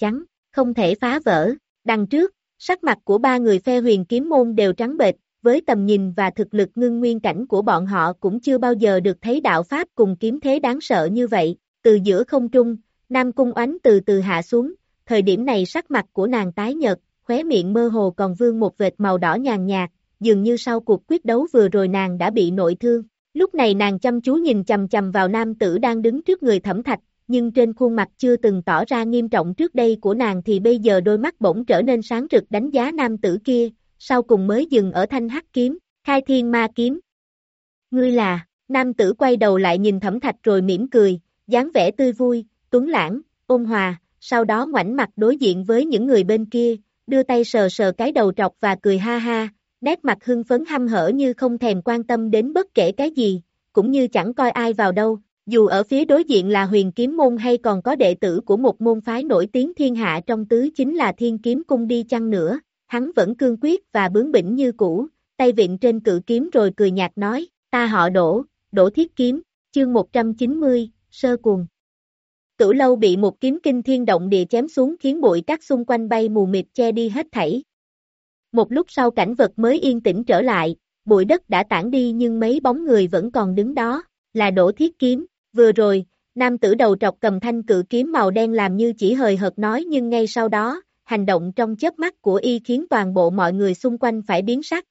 không thể phá vỡ. Đằng trước, sắc mặt của ba người phe huyền kiếm môn đều trắng bệch, với tầm nhìn và thực lực ngưng nguyên cảnh của bọn họ cũng chưa bao giờ được thấy đạo pháp cùng kiếm thế đáng sợ như vậy. Từ giữa không trung, Nam Cung Oánh từ từ hạ xuống, thời điểm này sắc mặt của nàng tái nhợt, khóe miệng mơ hồ còn vương một vệt màu đỏ nhàn nhạt, dường như sau cuộc quyết đấu vừa rồi nàng đã bị nội thương. Lúc này nàng chăm chú nhìn chầm chầm vào nam tử đang đứng trước người Thẩm Thạch, nhưng trên khuôn mặt chưa từng tỏ ra nghiêm trọng trước đây của nàng thì bây giờ đôi mắt bỗng trở nên sáng rực đánh giá nam tử kia, sau cùng mới dừng ở thanh hắc kiếm, Khai Thiên Ma Kiếm. Ngươi là, nam tử quay đầu lại nhìn Thẩm Thạch rồi mỉm cười, dáng vẻ tươi vui, tuấn lãng, ôn hòa, sau đó ngoảnh mặt đối diện với những người bên kia, đưa tay sờ sờ cái đầu trọc và cười ha ha, nét mặt hưng phấn hăm hở như không thèm quan tâm đến bất kể cái gì, cũng như chẳng coi ai vào đâu, dù ở phía đối diện là huyền kiếm môn hay còn có đệ tử của một môn phái nổi tiếng thiên hạ trong tứ chính là Thiên Kiếm Cung đi chăng nữa, hắn vẫn cương quyết và bướng bỉnh như cũ, tay vịn trên cự kiếm rồi cười nhạt nói, ta họ Đỗ, Đỗ Thiết Kiếm, chương một trăm chín mươi, Sơ Cuồng. Cửu Lâu bị một kiếm kinh thiên động địa chém xuống khiến bụi cát xung quanh bay mù mịt che đi hết thảy. Một lúc sau cảnh vật mới yên tĩnh trở lại, bụi đất đã tản đi nhưng mấy bóng người vẫn còn đứng đó, là Đỗ Thiết Kiếm. Vừa rồi, nam tử đầu trọc cầm thanh cự kiếm màu đen làm như chỉ hời hợt nói nhưng ngay sau đó, hành động trong chớp mắt của y khiến toàn bộ mọi người xung quanh phải biến sắc.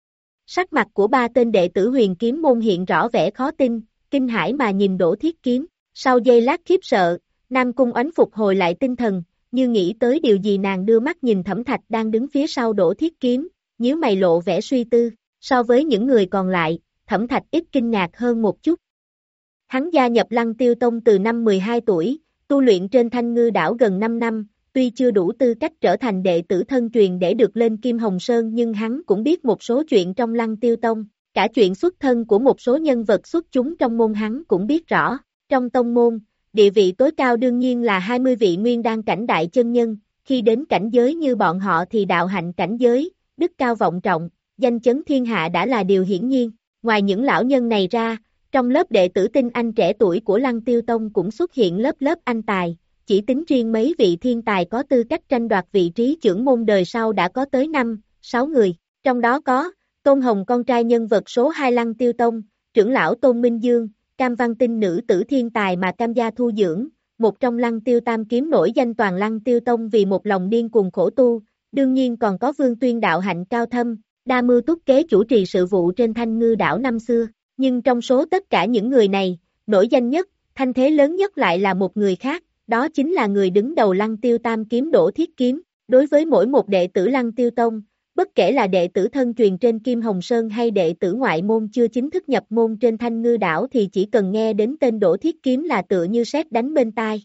Sắc mặt của ba tên đệ tử huyền kiếm môn hiện rõ vẻ khó tin, kinh hãi mà nhìn Đỗ Thiết Kiếm. Sau giây lát khiếp sợ, Nam Cung Oánh phục hồi lại tinh thần, như nghĩ tới điều gì nàng đưa mắt nhìn Thẩm Thạch đang đứng phía sau Đỗ Thiết Kiếm, nhíu mày lộ vẻ suy tư, so với những người còn lại, Thẩm Thạch ít kinh ngạc hơn một chút. Hắn gia nhập Lăng Tiêu Tông từ năm mười hai tuổi, tu luyện trên Thanh Ngư đảo gần năm năm, tuy chưa đủ tư cách trở thành đệ tử thân truyền để được lên Kim Hồng Sơn nhưng hắn cũng biết một số chuyện trong Lăng Tiêu Tông, cả chuyện xuất thân của một số nhân vật xuất chúng trong môn hắn cũng biết rõ. Trong tông môn, địa vị tối cao đương nhiên là hai mươi vị nguyên đan cảnh đại chân nhân, khi đến cảnh giới như bọn họ thì đạo hạnh cảnh giới, đức cao vọng trọng, danh chấn thiên hạ đã là điều hiển nhiên. Ngoài những lão nhân này ra, trong lớp đệ tử tinh anh trẻ tuổi của Lăng Tiêu Tông cũng xuất hiện lớp lớp anh tài, chỉ tính riêng mấy vị thiên tài có tư cách tranh đoạt vị trí trưởng môn đời sau đã có tới năm, sáu người, trong đó có Tôn Hồng con trai nhân vật số hai Lăng Tiêu Tông, trưởng lão Tôn Minh Dương, Cam Văn Tinh nữ tử thiên tài mà Cam gia thu dưỡng, một trong Lăng Tiêu Tam kiếm nổi danh toàn Lăng Tiêu Tông vì một lòng điên cuồng khổ tu, đương nhiên còn có Vương Tuyên đạo hạnh cao thâm, đa mưu túc kế chủ trì sự vụ trên Thanh Ngư đảo năm xưa, nhưng trong số tất cả những người này, nổi danh nhất, thanh thế lớn nhất lại là một người khác, đó chính là người đứng đầu Lăng Tiêu Tam kiếm Đỗ Thiết Kiếm, đối với mỗi một đệ tử Lăng Tiêu Tông, bất kể là đệ tử thân truyền trên Kim Hồng Sơn hay đệ tử ngoại môn chưa chính thức nhập môn trên Thanh Ngư đảo thì chỉ cần nghe đến tên Đỗ Thiết Kiếm là tựa như sét đánh bên tai.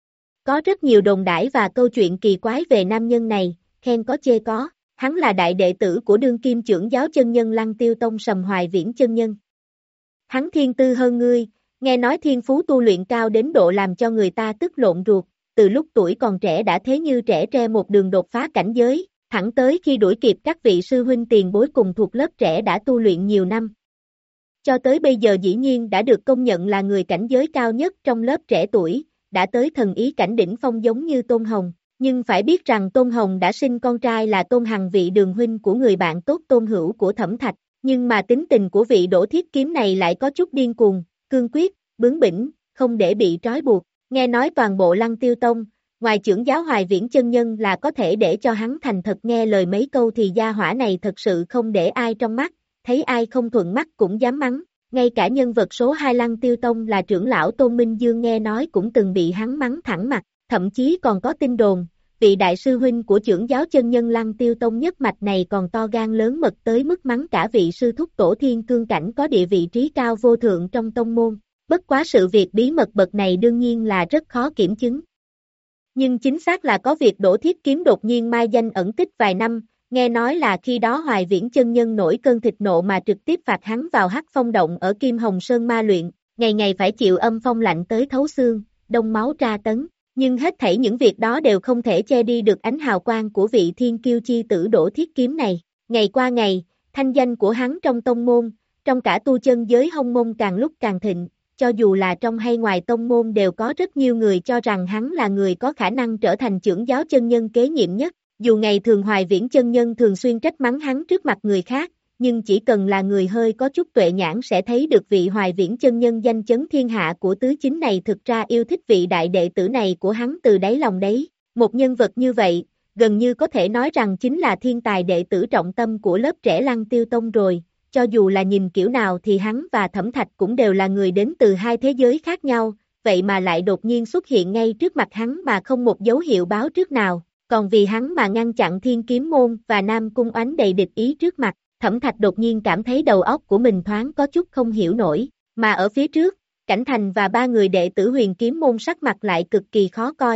Có rất nhiều đồn đãi và câu chuyện kỳ quái về nam nhân này, khen có chê có, hắn là đại đệ tử của đương kim trưởng giáo chân nhân Lăng Tiêu Tông Sầm Hoài Viễn chân nhân. Hắn thiên tư hơn ngươi, nghe nói thiên phú tu luyện cao đến độ làm cho người ta tức lộn ruột, từ lúc tuổi còn trẻ đã thế như trẻ tre một đường đột phá cảnh giới. Thẳng tới khi đuổi kịp các vị sư huynh tiền bối cùng thuộc lớp trẻ đã tu luyện nhiều năm. Cho tới bây giờ dĩ nhiên đã được công nhận là người cảnh giới cao nhất trong lớp trẻ tuổi, đã tới thần ý cảnh đỉnh phong giống như Tôn Hồng. Nhưng phải biết rằng Tôn Hồng đã sinh con trai là Tôn Hằng vị đường huynh của người bạn tốt Tôn Hữu của Thẩm Thạch, nhưng mà tính tình của vị Đỗ Thiết Kiếm này lại có chút điên cuồng, cương quyết, bướng bỉnh, không để bị trói buộc. Nghe nói toàn bộ Lăng Tiêu Tông, ngoài trưởng giáo Hoài Viễn chân nhân là có thể để cho hắn thành thật nghe lời mấy câu thì gia hỏa này thật sự không để ai trong mắt, thấy ai không thuận mắt cũng dám mắng, ngay cả nhân vật số hai Lăng Tiêu Tông là trưởng lão Tôn Minh Dương nghe nói cũng từng bị hắn mắng thẳng mặt, thậm chí còn có tin đồn, vị đại sư huynh của trưởng giáo chân nhân Lăng Tiêu Tông nhất mạch này còn to gan lớn mật tới mức mắng cả vị sư thúc tổ thiên cương cảnh có địa vị trí cao vô thượng trong tông môn, bất quá sự việc bí mật bậc này đương nhiên là rất khó kiểm chứng. Nhưng chính xác là có việc Đỗ Thiết Kiếm đột nhiên mai danh ẩn tích vài năm, nghe nói là khi đó Hoài Viễn chân nhân nổi cơn thịt nộ mà trực tiếp phạt hắn vào Hắc Phong động ở Kim Hồng Sơn ma luyện, ngày ngày phải chịu âm phong lạnh tới thấu xương, đông máu tra tấn, nhưng hết thảy những việc đó đều không thể che đi được ánh hào quang của vị thiên kiêu chi tử Đỗ Thiết Kiếm này. Ngày qua ngày, thanh danh của hắn trong tông môn, trong cả tu chân giới hông môn càng lúc càng thịnh, cho dù là trong hay ngoài tông môn đều có rất nhiều người cho rằng hắn là người có khả năng trở thành trưởng giáo chân nhân kế nhiệm nhất. Dù ngày thường Hoài Viễn chân nhân thường xuyên trách mắng hắn trước mặt người khác, nhưng chỉ cần là người hơi có chút tuệ nhãn sẽ thấy được vị Hoài Viễn chân nhân danh chấn thiên hạ của tứ chính này thực ra yêu thích vị đại đệ tử này của hắn từ đáy lòng đấy. Một nhân vật như vậy, gần như có thể nói rằng chính là thiên tài đệ tử trọng tâm của lớp trẻ Lăng Tiêu Tông rồi. Cho dù là nhìn kiểu nào thì hắn và Thẩm Thạch cũng đều là người đến từ hai thế giới khác nhau, vậy mà lại đột nhiên xuất hiện ngay trước mặt hắn mà không một dấu hiệu báo trước nào, còn vì hắn mà ngăn chặn Thiên Kiếm Môn và Nam Cung Oánh đầy địch ý trước mặt, Thẩm Thạch đột nhiên cảm thấy đầu óc của mình thoáng có chút không hiểu nổi, mà ở phía trước, Cảnh Thành và ba người đệ tử Huyền Kiếm Môn sắc mặt lại cực kỳ khó coi.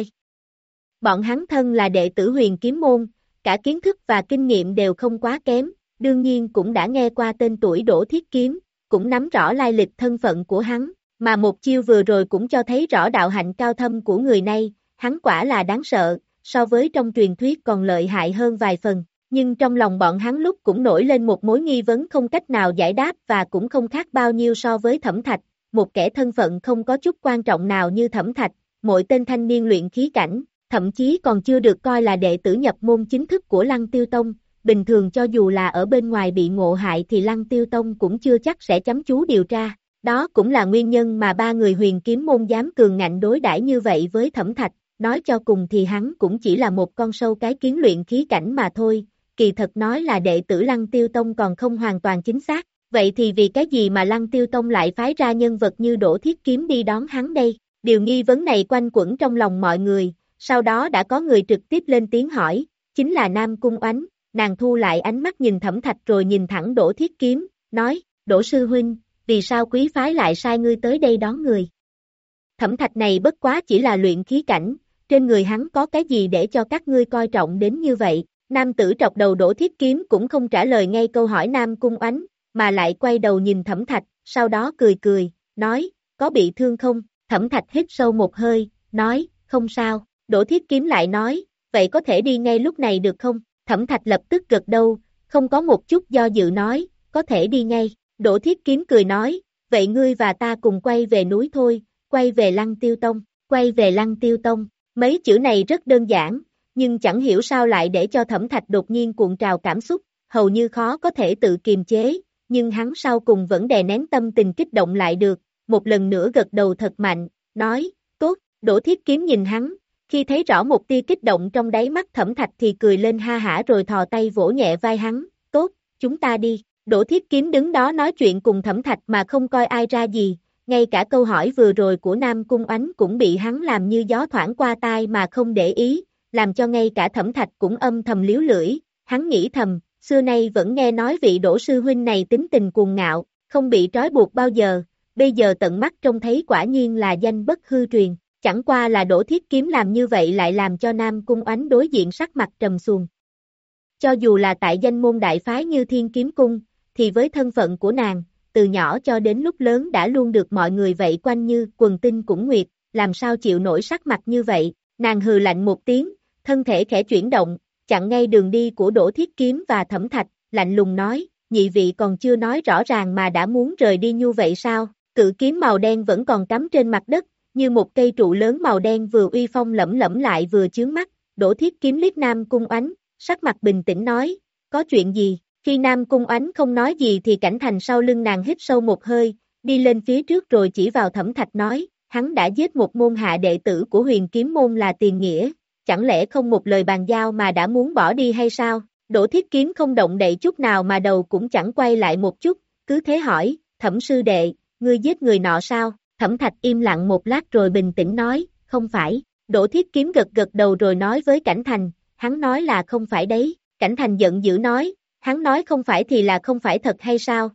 Bọn hắn thân là đệ tử Huyền Kiếm Môn, cả kiến thức và kinh nghiệm đều không quá kém. Đương nhiên cũng đã nghe qua tên tuổi Đỗ Thiết Kiếm, cũng nắm rõ lai lịch thân phận của hắn, mà một chiêu vừa rồi cũng cho thấy rõ đạo hạnh cao thâm của người này, hắn quả là đáng sợ, so với trong truyền thuyết còn lợi hại hơn vài phần, nhưng trong lòng bọn hắn lúc cũng nổi lên một mối nghi vấn không cách nào giải đáp và cũng không khác bao nhiêu so với Thẩm Thạch, một kẻ thân phận không có chút quan trọng nào như Thẩm Thạch, mỗi tên thanh niên luyện khí cảnh, thậm chí còn chưa được coi là đệ tử nhập môn chính thức của Lăng Tiêu Tông. Bình thường cho dù là ở bên ngoài bị ngộ hại thì Lăng Tiêu Tông cũng chưa chắc sẽ chăm chú điều tra, đó cũng là nguyên nhân mà ba người Huyền Kiếm Môn dám cường ngạnh đối đãi như vậy với Thẩm Thạch, nói cho cùng thì hắn cũng chỉ là một con sâu cái kiến luyện khí cảnh mà thôi, kỳ thật nói là đệ tử Lăng Tiêu Tông còn không hoàn toàn chính xác, vậy thì vì cái gì mà Lăng Tiêu Tông lại phái ra nhân vật như Đỗ Thiết Kiếm đi đón hắn đây, điều nghi vấn này quanh quẩn trong lòng mọi người, sau đó đã có người trực tiếp lên tiếng hỏi, chính là Nam Cung Oánh. Nàng thu lại ánh mắt nhìn Thẩm Thạch rồi nhìn thẳng Đỗ Thiết Kiếm, nói, Đỗ sư huynh, vì sao quý phái lại sai ngươi tới đây đón người? Thẩm Thạch này bất quá chỉ là luyện khí cảnh, trên người hắn có cái gì để cho các ngươi coi trọng đến như vậy? Nam tử trọc đầu Đỗ Thiết Kiếm cũng không trả lời ngay câu hỏi Nam Cung Oánh, mà lại quay đầu nhìn Thẩm Thạch, sau đó cười cười, nói, có bị thương không? Thẩm Thạch hít sâu một hơi, nói, không sao. Đỗ Thiết Kiếm lại nói, vậy có thể đi ngay lúc này được không? Thẩm Thạch lập tức gật đầu, không có một chút do dự nói, có thể đi ngay. Đỗ Thiết Kiếm cười nói, vậy ngươi và ta cùng quay về núi thôi, quay về Lăng Tiêu Tông, quay về Lăng Tiêu Tông. Mấy chữ này rất đơn giản, nhưng chẳng hiểu sao lại để cho Thẩm Thạch đột nhiên cuộn trào cảm xúc, hầu như khó có thể tự kiềm chế, nhưng hắn sau cùng vẫn đè nén tâm tình kích động lại được, một lần nữa gật đầu thật mạnh, nói, tốt. Đỗ Thiết Kiếm nhìn hắn. Khi thấy rõ một tia kích động trong đáy mắt Thẩm Thạch thì cười lên ha hả rồi thò tay vỗ nhẹ vai hắn, tốt, chúng ta đi. Đỗ Thiết Kiếm đứng đó nói chuyện cùng Thẩm Thạch mà không coi ai ra gì, ngay cả câu hỏi vừa rồi của Nam Cung Oánh cũng bị hắn làm như gió thoảng qua tai mà không để ý, làm cho ngay cả Thẩm Thạch cũng âm thầm liếu lưỡi, hắn nghĩ thầm, xưa nay vẫn nghe nói vị Đỗ sư huynh này tính tình cuồng ngạo, không bị trói buộc bao giờ, bây giờ tận mắt trông thấy quả nhiên là danh bất hư truyền. Chẳng qua là Đỗ Thiết Kiếm làm như vậy lại làm cho Nam Cung Oánh đối diện sắc mặt trầm xuồng. Cho dù là tại danh môn đại phái như Thiên Kiếm Cung, thì với thân phận của nàng, từ nhỏ cho đến lúc lớn đã luôn được mọi người vây quanh như quần tinh cũng nguyệt, làm sao chịu nổi sắc mặt như vậy, nàng hừ lạnh một tiếng, thân thể khẽ chuyển động, chặn ngay đường đi của Đỗ Thiết Kiếm và Thẩm Thạch, lạnh lùng nói, nhị vị còn chưa nói rõ ràng mà đã muốn rời đi như vậy sao, cự kiếm màu đen vẫn còn cắm trên mặt đất, như một cây trụ lớn màu đen vừa uy phong lẫm lẫm lại vừa chướng mắt, Đỗ Thiết Kiếm liếc Nam Cung Oánh, sắc mặt bình tĩnh nói, có chuyện gì? Khi Nam Cung Oánh không nói gì thì Cảnh Thành sau lưng nàng hít sâu một hơi, đi lên phía trước rồi chỉ vào Thẩm Thạch nói, hắn đã giết một môn hạ đệ tử của Huyền Kiếm Môn là Tiền Nghĩa, chẳng lẽ không một lời bàn giao mà đã muốn bỏ đi hay sao? Đỗ Thiết Kiếm không động đậy chút nào mà đầu cũng chẳng quay lại một chút, cứ thế hỏi, Thẩm sư đệ, ngươi giết người nọ sao? Thẩm Thạch im lặng một lát rồi bình tĩnh nói, không phải. Đỗ Thiết Kiếm gật gật đầu rồi nói với Cảnh Thành, hắn nói là không phải đấy. Cảnh Thành giận dữ nói, hắn nói không phải thì là không phải thật hay sao?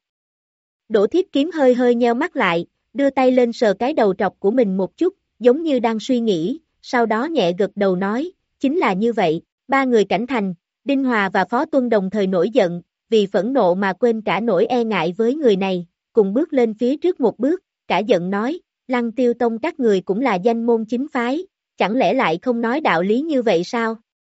Đỗ Thiết Kiếm hơi hơi nheo mắt lại, đưa tay lên sờ cái đầu trọc của mình một chút, giống như đang suy nghĩ, sau đó nhẹ gật đầu nói, chính là như vậy. Ba người Cảnh Thành, Đinh Hòa và Phó Tuân đồng thời nổi giận, vì phẫn nộ mà quên cả nỗi e ngại với người này, cùng bước lên phía trước một bước. Cả giận nói, Lăng Tiêu Tông các người cũng là danh môn chính phái, chẳng lẽ lại không nói đạo lý như vậy sao?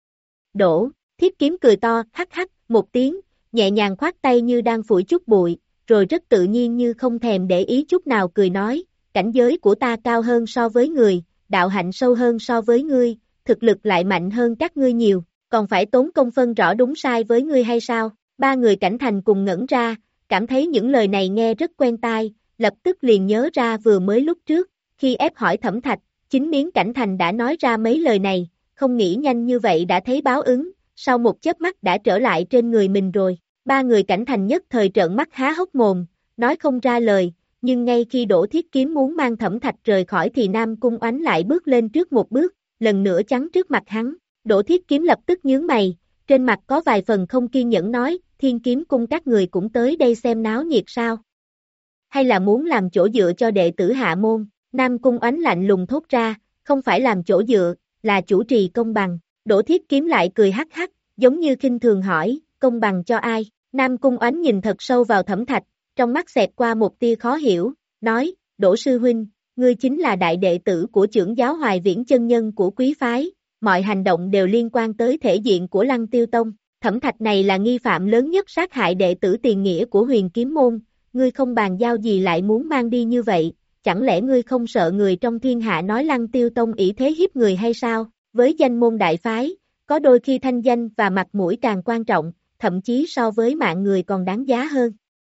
Đỗ, Thiết Kiếm cười to, hắc hắc, một tiếng, nhẹ nhàng khoát tay như đang phủi chút bụi, rồi rất tự nhiên như không thèm để ý chút nào cười nói, cảnh giới của ta cao hơn so với người, đạo hạnh sâu hơn so với ngươi, thực lực lại mạnh hơn các ngươi nhiều, còn phải tốn công phân rõ đúng sai với ngươi hay sao? Ba người cảnh thành cùng ngẩn ra, cảm thấy những lời này nghe rất quen tai, lập tức liền nhớ ra vừa mới lúc trước, khi ép hỏi Thẩm Thạch, chính miếng cảnh thành đã nói ra mấy lời này, không nghĩ nhanh như vậy đã thấy báo ứng, sau một chớp mắt đã trở lại trên người mình rồi. Ba người cảnh thành nhất thời trợn mắt há hốc mồm, nói không ra lời, nhưng ngay khi Đỗ Thiết Kiếm muốn mang Thẩm Thạch rời khỏi thì Nam Cung Oánh lại bước lên trước một bước, lần nữa chắn trước mặt hắn. Đỗ Thiết Kiếm lập tức nhướng mày, trên mặt có vài phần không kiên nhẫn nói, Thiên Kiếm Cung các người cũng tới đây xem náo nhiệt sao? Hay là muốn làm chỗ dựa cho đệ tử hạ môn? Nam Cung Oánh lạnh lùng thốt ra, không phải làm chỗ dựa, là chủ trì công bằng. Đỗ Thiết Kiếm lại cười hắc hắc, giống như khinh thường hỏi, công bằng cho ai? Nam Cung Oánh nhìn thật sâu vào Thẩm Thạch, trong mắt xẹt qua một tia khó hiểu, nói, Đỗ sư huynh, ngươi chính là đại đệ tử của trưởng giáo Hoài Viễn chân nhân của quý phái, mọi hành động đều liên quan tới thể diện của Lăng Tiêu Tông. Thẩm Thạch này là nghi phạm lớn nhất sát hại đệ tử tiền nghĩa của Huyền Kiếm Môn, ngươi không bàn giao gì lại muốn mang đi như vậy, chẳng lẽ ngươi không sợ người trong thiên hạ nói Lăng Tiêu Tông ỷ thế hiếp người hay sao? Với danh môn đại phái, có đôi khi thanh danh và mặt mũi càng quan trọng, thậm chí so với mạng người còn đáng giá hơn.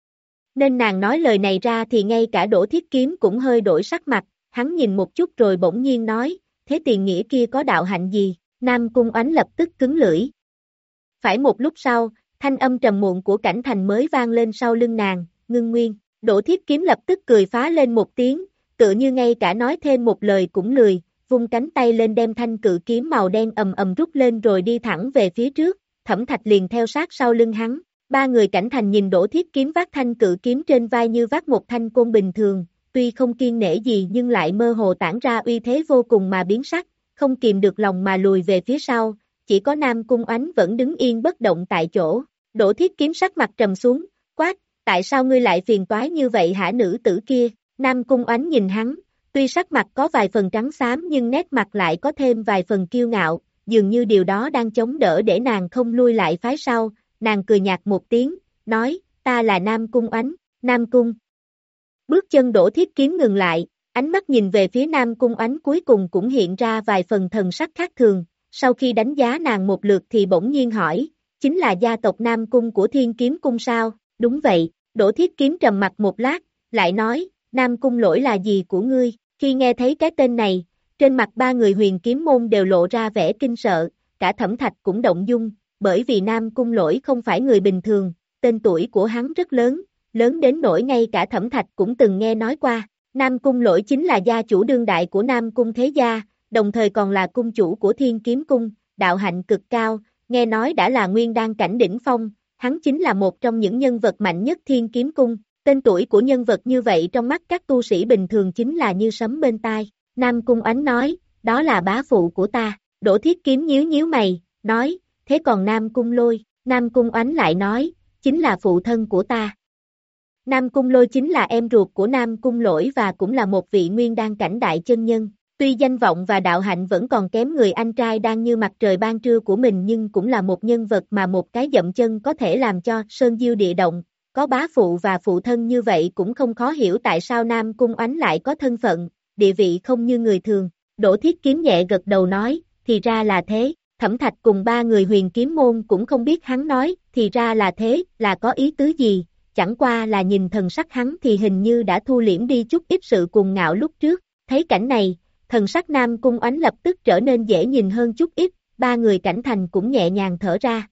Nên nàng nói lời này ra thì ngay cả Đỗ Thiết Kiếm cũng hơi đổi sắc mặt, hắn nhìn một chút rồi bỗng nhiên nói, thế tiền nghĩa kia có đạo hạnh gì? Nam Cung Oánh lập tức cứng lưỡi. Phải một lúc sau, thanh âm trầm muộn của Cảnh Thành mới vang lên sau lưng nàng, Ngưng Nguyên. Đỗ Thiết Kiếm lập tức cười phá lên một tiếng, tựa như ngay cả nói thêm một lời cũng lười, vung cánh tay lên đem thanh cự kiếm màu đen ầm ầm rút lên rồi đi thẳng về phía trước, Thẩm Thạch liền theo sát sau lưng hắn. Ba người Cảnh Thành nhìn Đỗ Thiết Kiếm vác thanh cự kiếm trên vai như vác một thanh côn bình thường, tuy không kiêng nể gì nhưng lại mơ hồ tản ra uy thế vô cùng mà biến sắc, không kìm được lòng mà lùi về phía sau, chỉ có Nam Cung Oánh vẫn đứng yên bất động tại chỗ. Đỗ Thiết Kiếm sắc mặt trầm xuống, quát, tại sao ngươi lại phiền toái như vậy hả nữ tử kia? Nam Cung Oánh nhìn hắn, tuy sắc mặt có vài phần trắng xám nhưng nét mặt lại có thêm vài phần kiêu ngạo, dường như điều đó đang chống đỡ để nàng không lui lại phái sau, nàng cười nhạt một tiếng, nói, ta là Nam Cung Oánh, Nam Cung. Bước chân Đỗ Thiết Kiếm ngừng lại, ánh mắt nhìn về phía Nam Cung Oánh cuối cùng cũng hiện ra vài phần thần sắc khác thường, sau khi đánh giá nàng một lượt thì bỗng nhiên hỏi, chính là gia tộc Nam Cung của Thiên Kiếm Cung sao? Đúng vậy, Đỗ Thiết Kiếm trầm mặt một lát, lại nói, Nam Cung Lỗi là gì của ngươi? Khi nghe thấy cái tên này, trên mặt ba người Huyền Kiếm Môn đều lộ ra vẻ kinh sợ, cả Thẩm Thạch cũng động dung, bởi vì Nam Cung Lỗi không phải người bình thường, tên tuổi của hắn rất lớn, lớn đến nỗi ngay cả Thẩm Thạch cũng từng nghe nói qua. Nam Cung Lỗi chính là gia chủ đương đại của Nam Cung Thế Gia, đồng thời còn là cung chủ của Thiên Kiếm Cung, đạo hạnh cực cao, nghe nói đã là nguyên đan cảnh đỉnh phong, hắn chính là một trong những nhân vật mạnh nhất Thiên Kiếm Cung. Tên tuổi của nhân vật như vậy trong mắt các tu sĩ bình thường chính là như sấm bên tai. Nam Cung Oánh nói, đó là bá phụ của ta. Đỗ Thiết Kiếm nhíu nhíu mày, nói, thế còn Nam Cung Lôi? Nam Cung Oánh lại nói, chính là phụ thân của ta. Nam Cung Lôi chính là em ruột của Nam Cung Lỗi và cũng là một vị nguyên đan cảnh đại chân nhân. Tuy danh vọng và đạo hạnh vẫn còn kém người anh trai đang như mặt trời ban trưa của mình nhưng cũng là một nhân vật mà một cái dậm chân có thể làm cho sơn diêu địa động. Có bá phụ và phụ thân như vậy cũng không khó hiểu tại sao Nam Cung Oánh lại có thân phận, địa vị không như người thường. Đỗ Thiết Kiếm nhẹ gật đầu nói, thì ra là thế. Thẩm Thạch cùng ba người Huyền Kiếm Môn cũng không biết hắn nói, thì ra là thế, là có ý tứ gì, chẳng qua là nhìn thần sắc hắn thì hình như đã thu liễm đi chút ít sự cuồng ngạo lúc trước. Thấy cảnh này, thần sắc Nam Cung Oánh lập tức trở nên dễ nhìn hơn chút ít, ba người Cảnh Thành cũng nhẹ nhàng thở ra.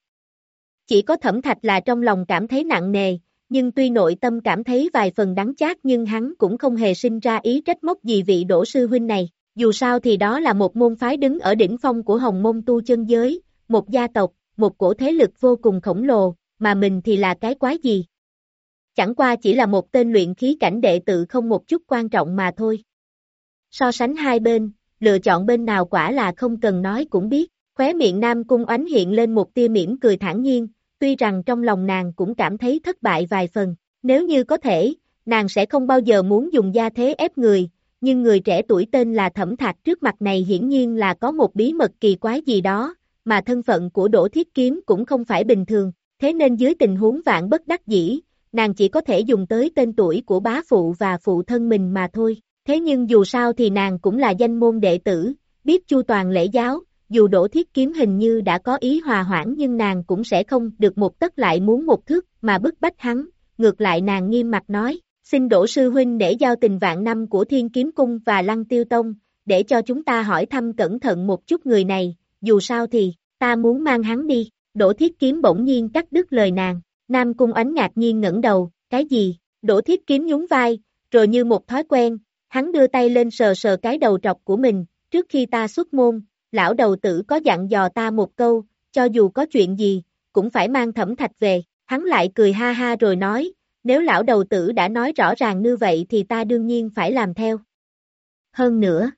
Chỉ có Thẩm Thạch là trong lòng cảm thấy nặng nề, nhưng tuy nội tâm cảm thấy vài phần đắng chát nhưng hắn cũng không hề sinh ra ý trách móc gì vị Đỗ sư huynh này, dù sao thì đó là một môn phái đứng ở đỉnh phong của Hồng Môn tu chân giới, một gia tộc, một cổ thế lực vô cùng khổng lồ, mà mình thì là cái quái gì? Chẳng qua chỉ là một tên luyện khí cảnh đệ tử không một chút quan trọng mà thôi. So sánh hai bên, lựa chọn bên nào quả là không cần nói cũng biết, khóe miệng Nam Cung Oánh hiện lên một tia mỉm cười thản nhiên, tuy rằng trong lòng nàng cũng cảm thấy thất bại vài phần, nếu như có thể, nàng sẽ không bao giờ muốn dùng gia thế ép người, nhưng người trẻ tuổi tên là Thẩm Thạch trước mặt này hiển nhiên là có một bí mật kỳ quái gì đó, mà thân phận của Đỗ Thiết Kiếm cũng không phải bình thường, thế nên dưới tình huống vạn bất đắc dĩ, nàng chỉ có thể dùng tới tên tuổi của bá phụ và phụ thân mình mà thôi. Thế nhưng dù sao thì nàng cũng là danh môn đệ tử, biết chu toàn lễ giáo, dù Đỗ Thiết Kiếm hình như đã có ý hòa hoãn nhưng nàng cũng sẽ không được một tấc lại muốn một thước mà bức bách hắn, ngược lại nàng nghiêm mặt nói, xin Đỗ sư huynh để giao tình vạn năm của Thiên Kiếm Cung và Lăng Tiêu Tông, để cho chúng ta hỏi thăm cẩn thận một chút người này, dù sao thì, ta muốn mang hắn đi, Đỗ Thiết Kiếm bỗng nhiên cắt đứt lời nàng, Nam Cung Ánh ngạc nhiên ngẩng đầu, cái gì, Đỗ Thiết Kiếm nhún vai, rồi như một thói quen, hắn đưa tay lên sờ sờ cái đầu trọc của mình, trước khi ta xuất môn, lão đầu tử có dặn dò ta một câu, cho dù có chuyện gì, cũng phải mang Thẩm Thạch về, hắn lại cười ha ha rồi nói, nếu lão đầu tử đã nói rõ ràng như vậy thì ta đương nhiên phải làm theo. Hơn nữa,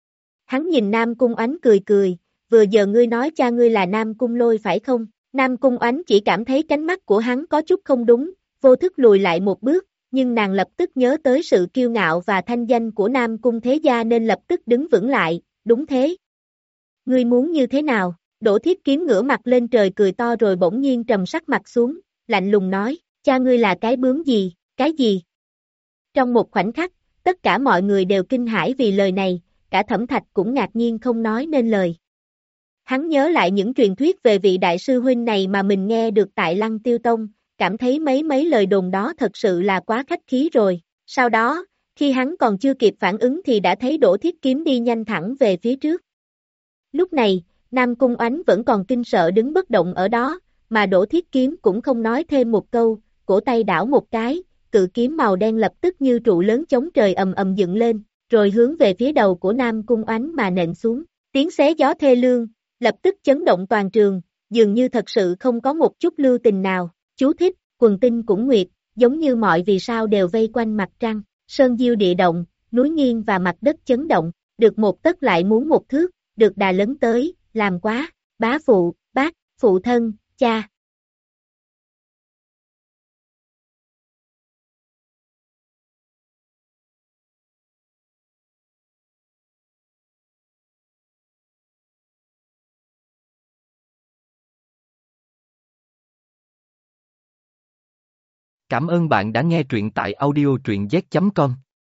hắn nhìn Nam Cung Ánh cười cười, vừa giờ ngươi nói cha ngươi là Nam Cung Lôi phải không? Nam Cung Ánh chỉ cảm thấy cánh mắt của hắn có chút không đúng, vô thức lùi lại một bước, nhưng nàng lập tức nhớ tới sự kiêu ngạo và thanh danh của Nam Cung thế gia nên lập tức đứng vững lại, đúng thế. Ngươi muốn như thế nào? Đỗ Thiết Kiếm ngửa mặt lên trời cười to rồi bỗng nhiên trầm sắc mặt xuống, lạnh lùng nói, cha ngươi là cái bướm gì, cái gì? Trong một khoảnh khắc, tất cả mọi người đều kinh hãi vì lời này, cả Thẩm Thạch cũng ngạc nhiên không nói nên lời. Hắn nhớ lại những truyền thuyết về vị đại sư huynh này mà mình nghe được tại Lăng Tiêu Tông, cảm thấy mấy mấy lời đồn đó thật sự là quá khách khí rồi. Sau đó, khi hắn còn chưa kịp phản ứng thì đã thấy Đỗ Thiết Kiếm đi nhanh thẳng về phía trước. Lúc này, Nam Cung Ánh vẫn còn kinh sợ đứng bất động ở đó, mà Đỗ Thiết Kiếm cũng không nói thêm một câu, cổ tay đảo một cái, cự kiếm màu đen lập tức như trụ lớn chống trời ầm ầm dựng lên, rồi hướng về phía đầu của Nam Cung Ánh mà nện xuống. Tiếng xé gió thê lương, lập tức chấn động toàn trường, dường như thật sự không có một chút lưu tình nào. Chú thích, quần tinh cũng nguyệt, giống như mọi vì sao đều vây quanh mặt trăng, sơn diêu địa động, núi nghiêng và mặt đất chấn động, được một tấc lại muốn một thước, được đà lớn tới, làm quá, bá phụ, bác, phụ thân, cha. Cảm ơn bạn đã nghe truyện tại audio truyện z chấm com.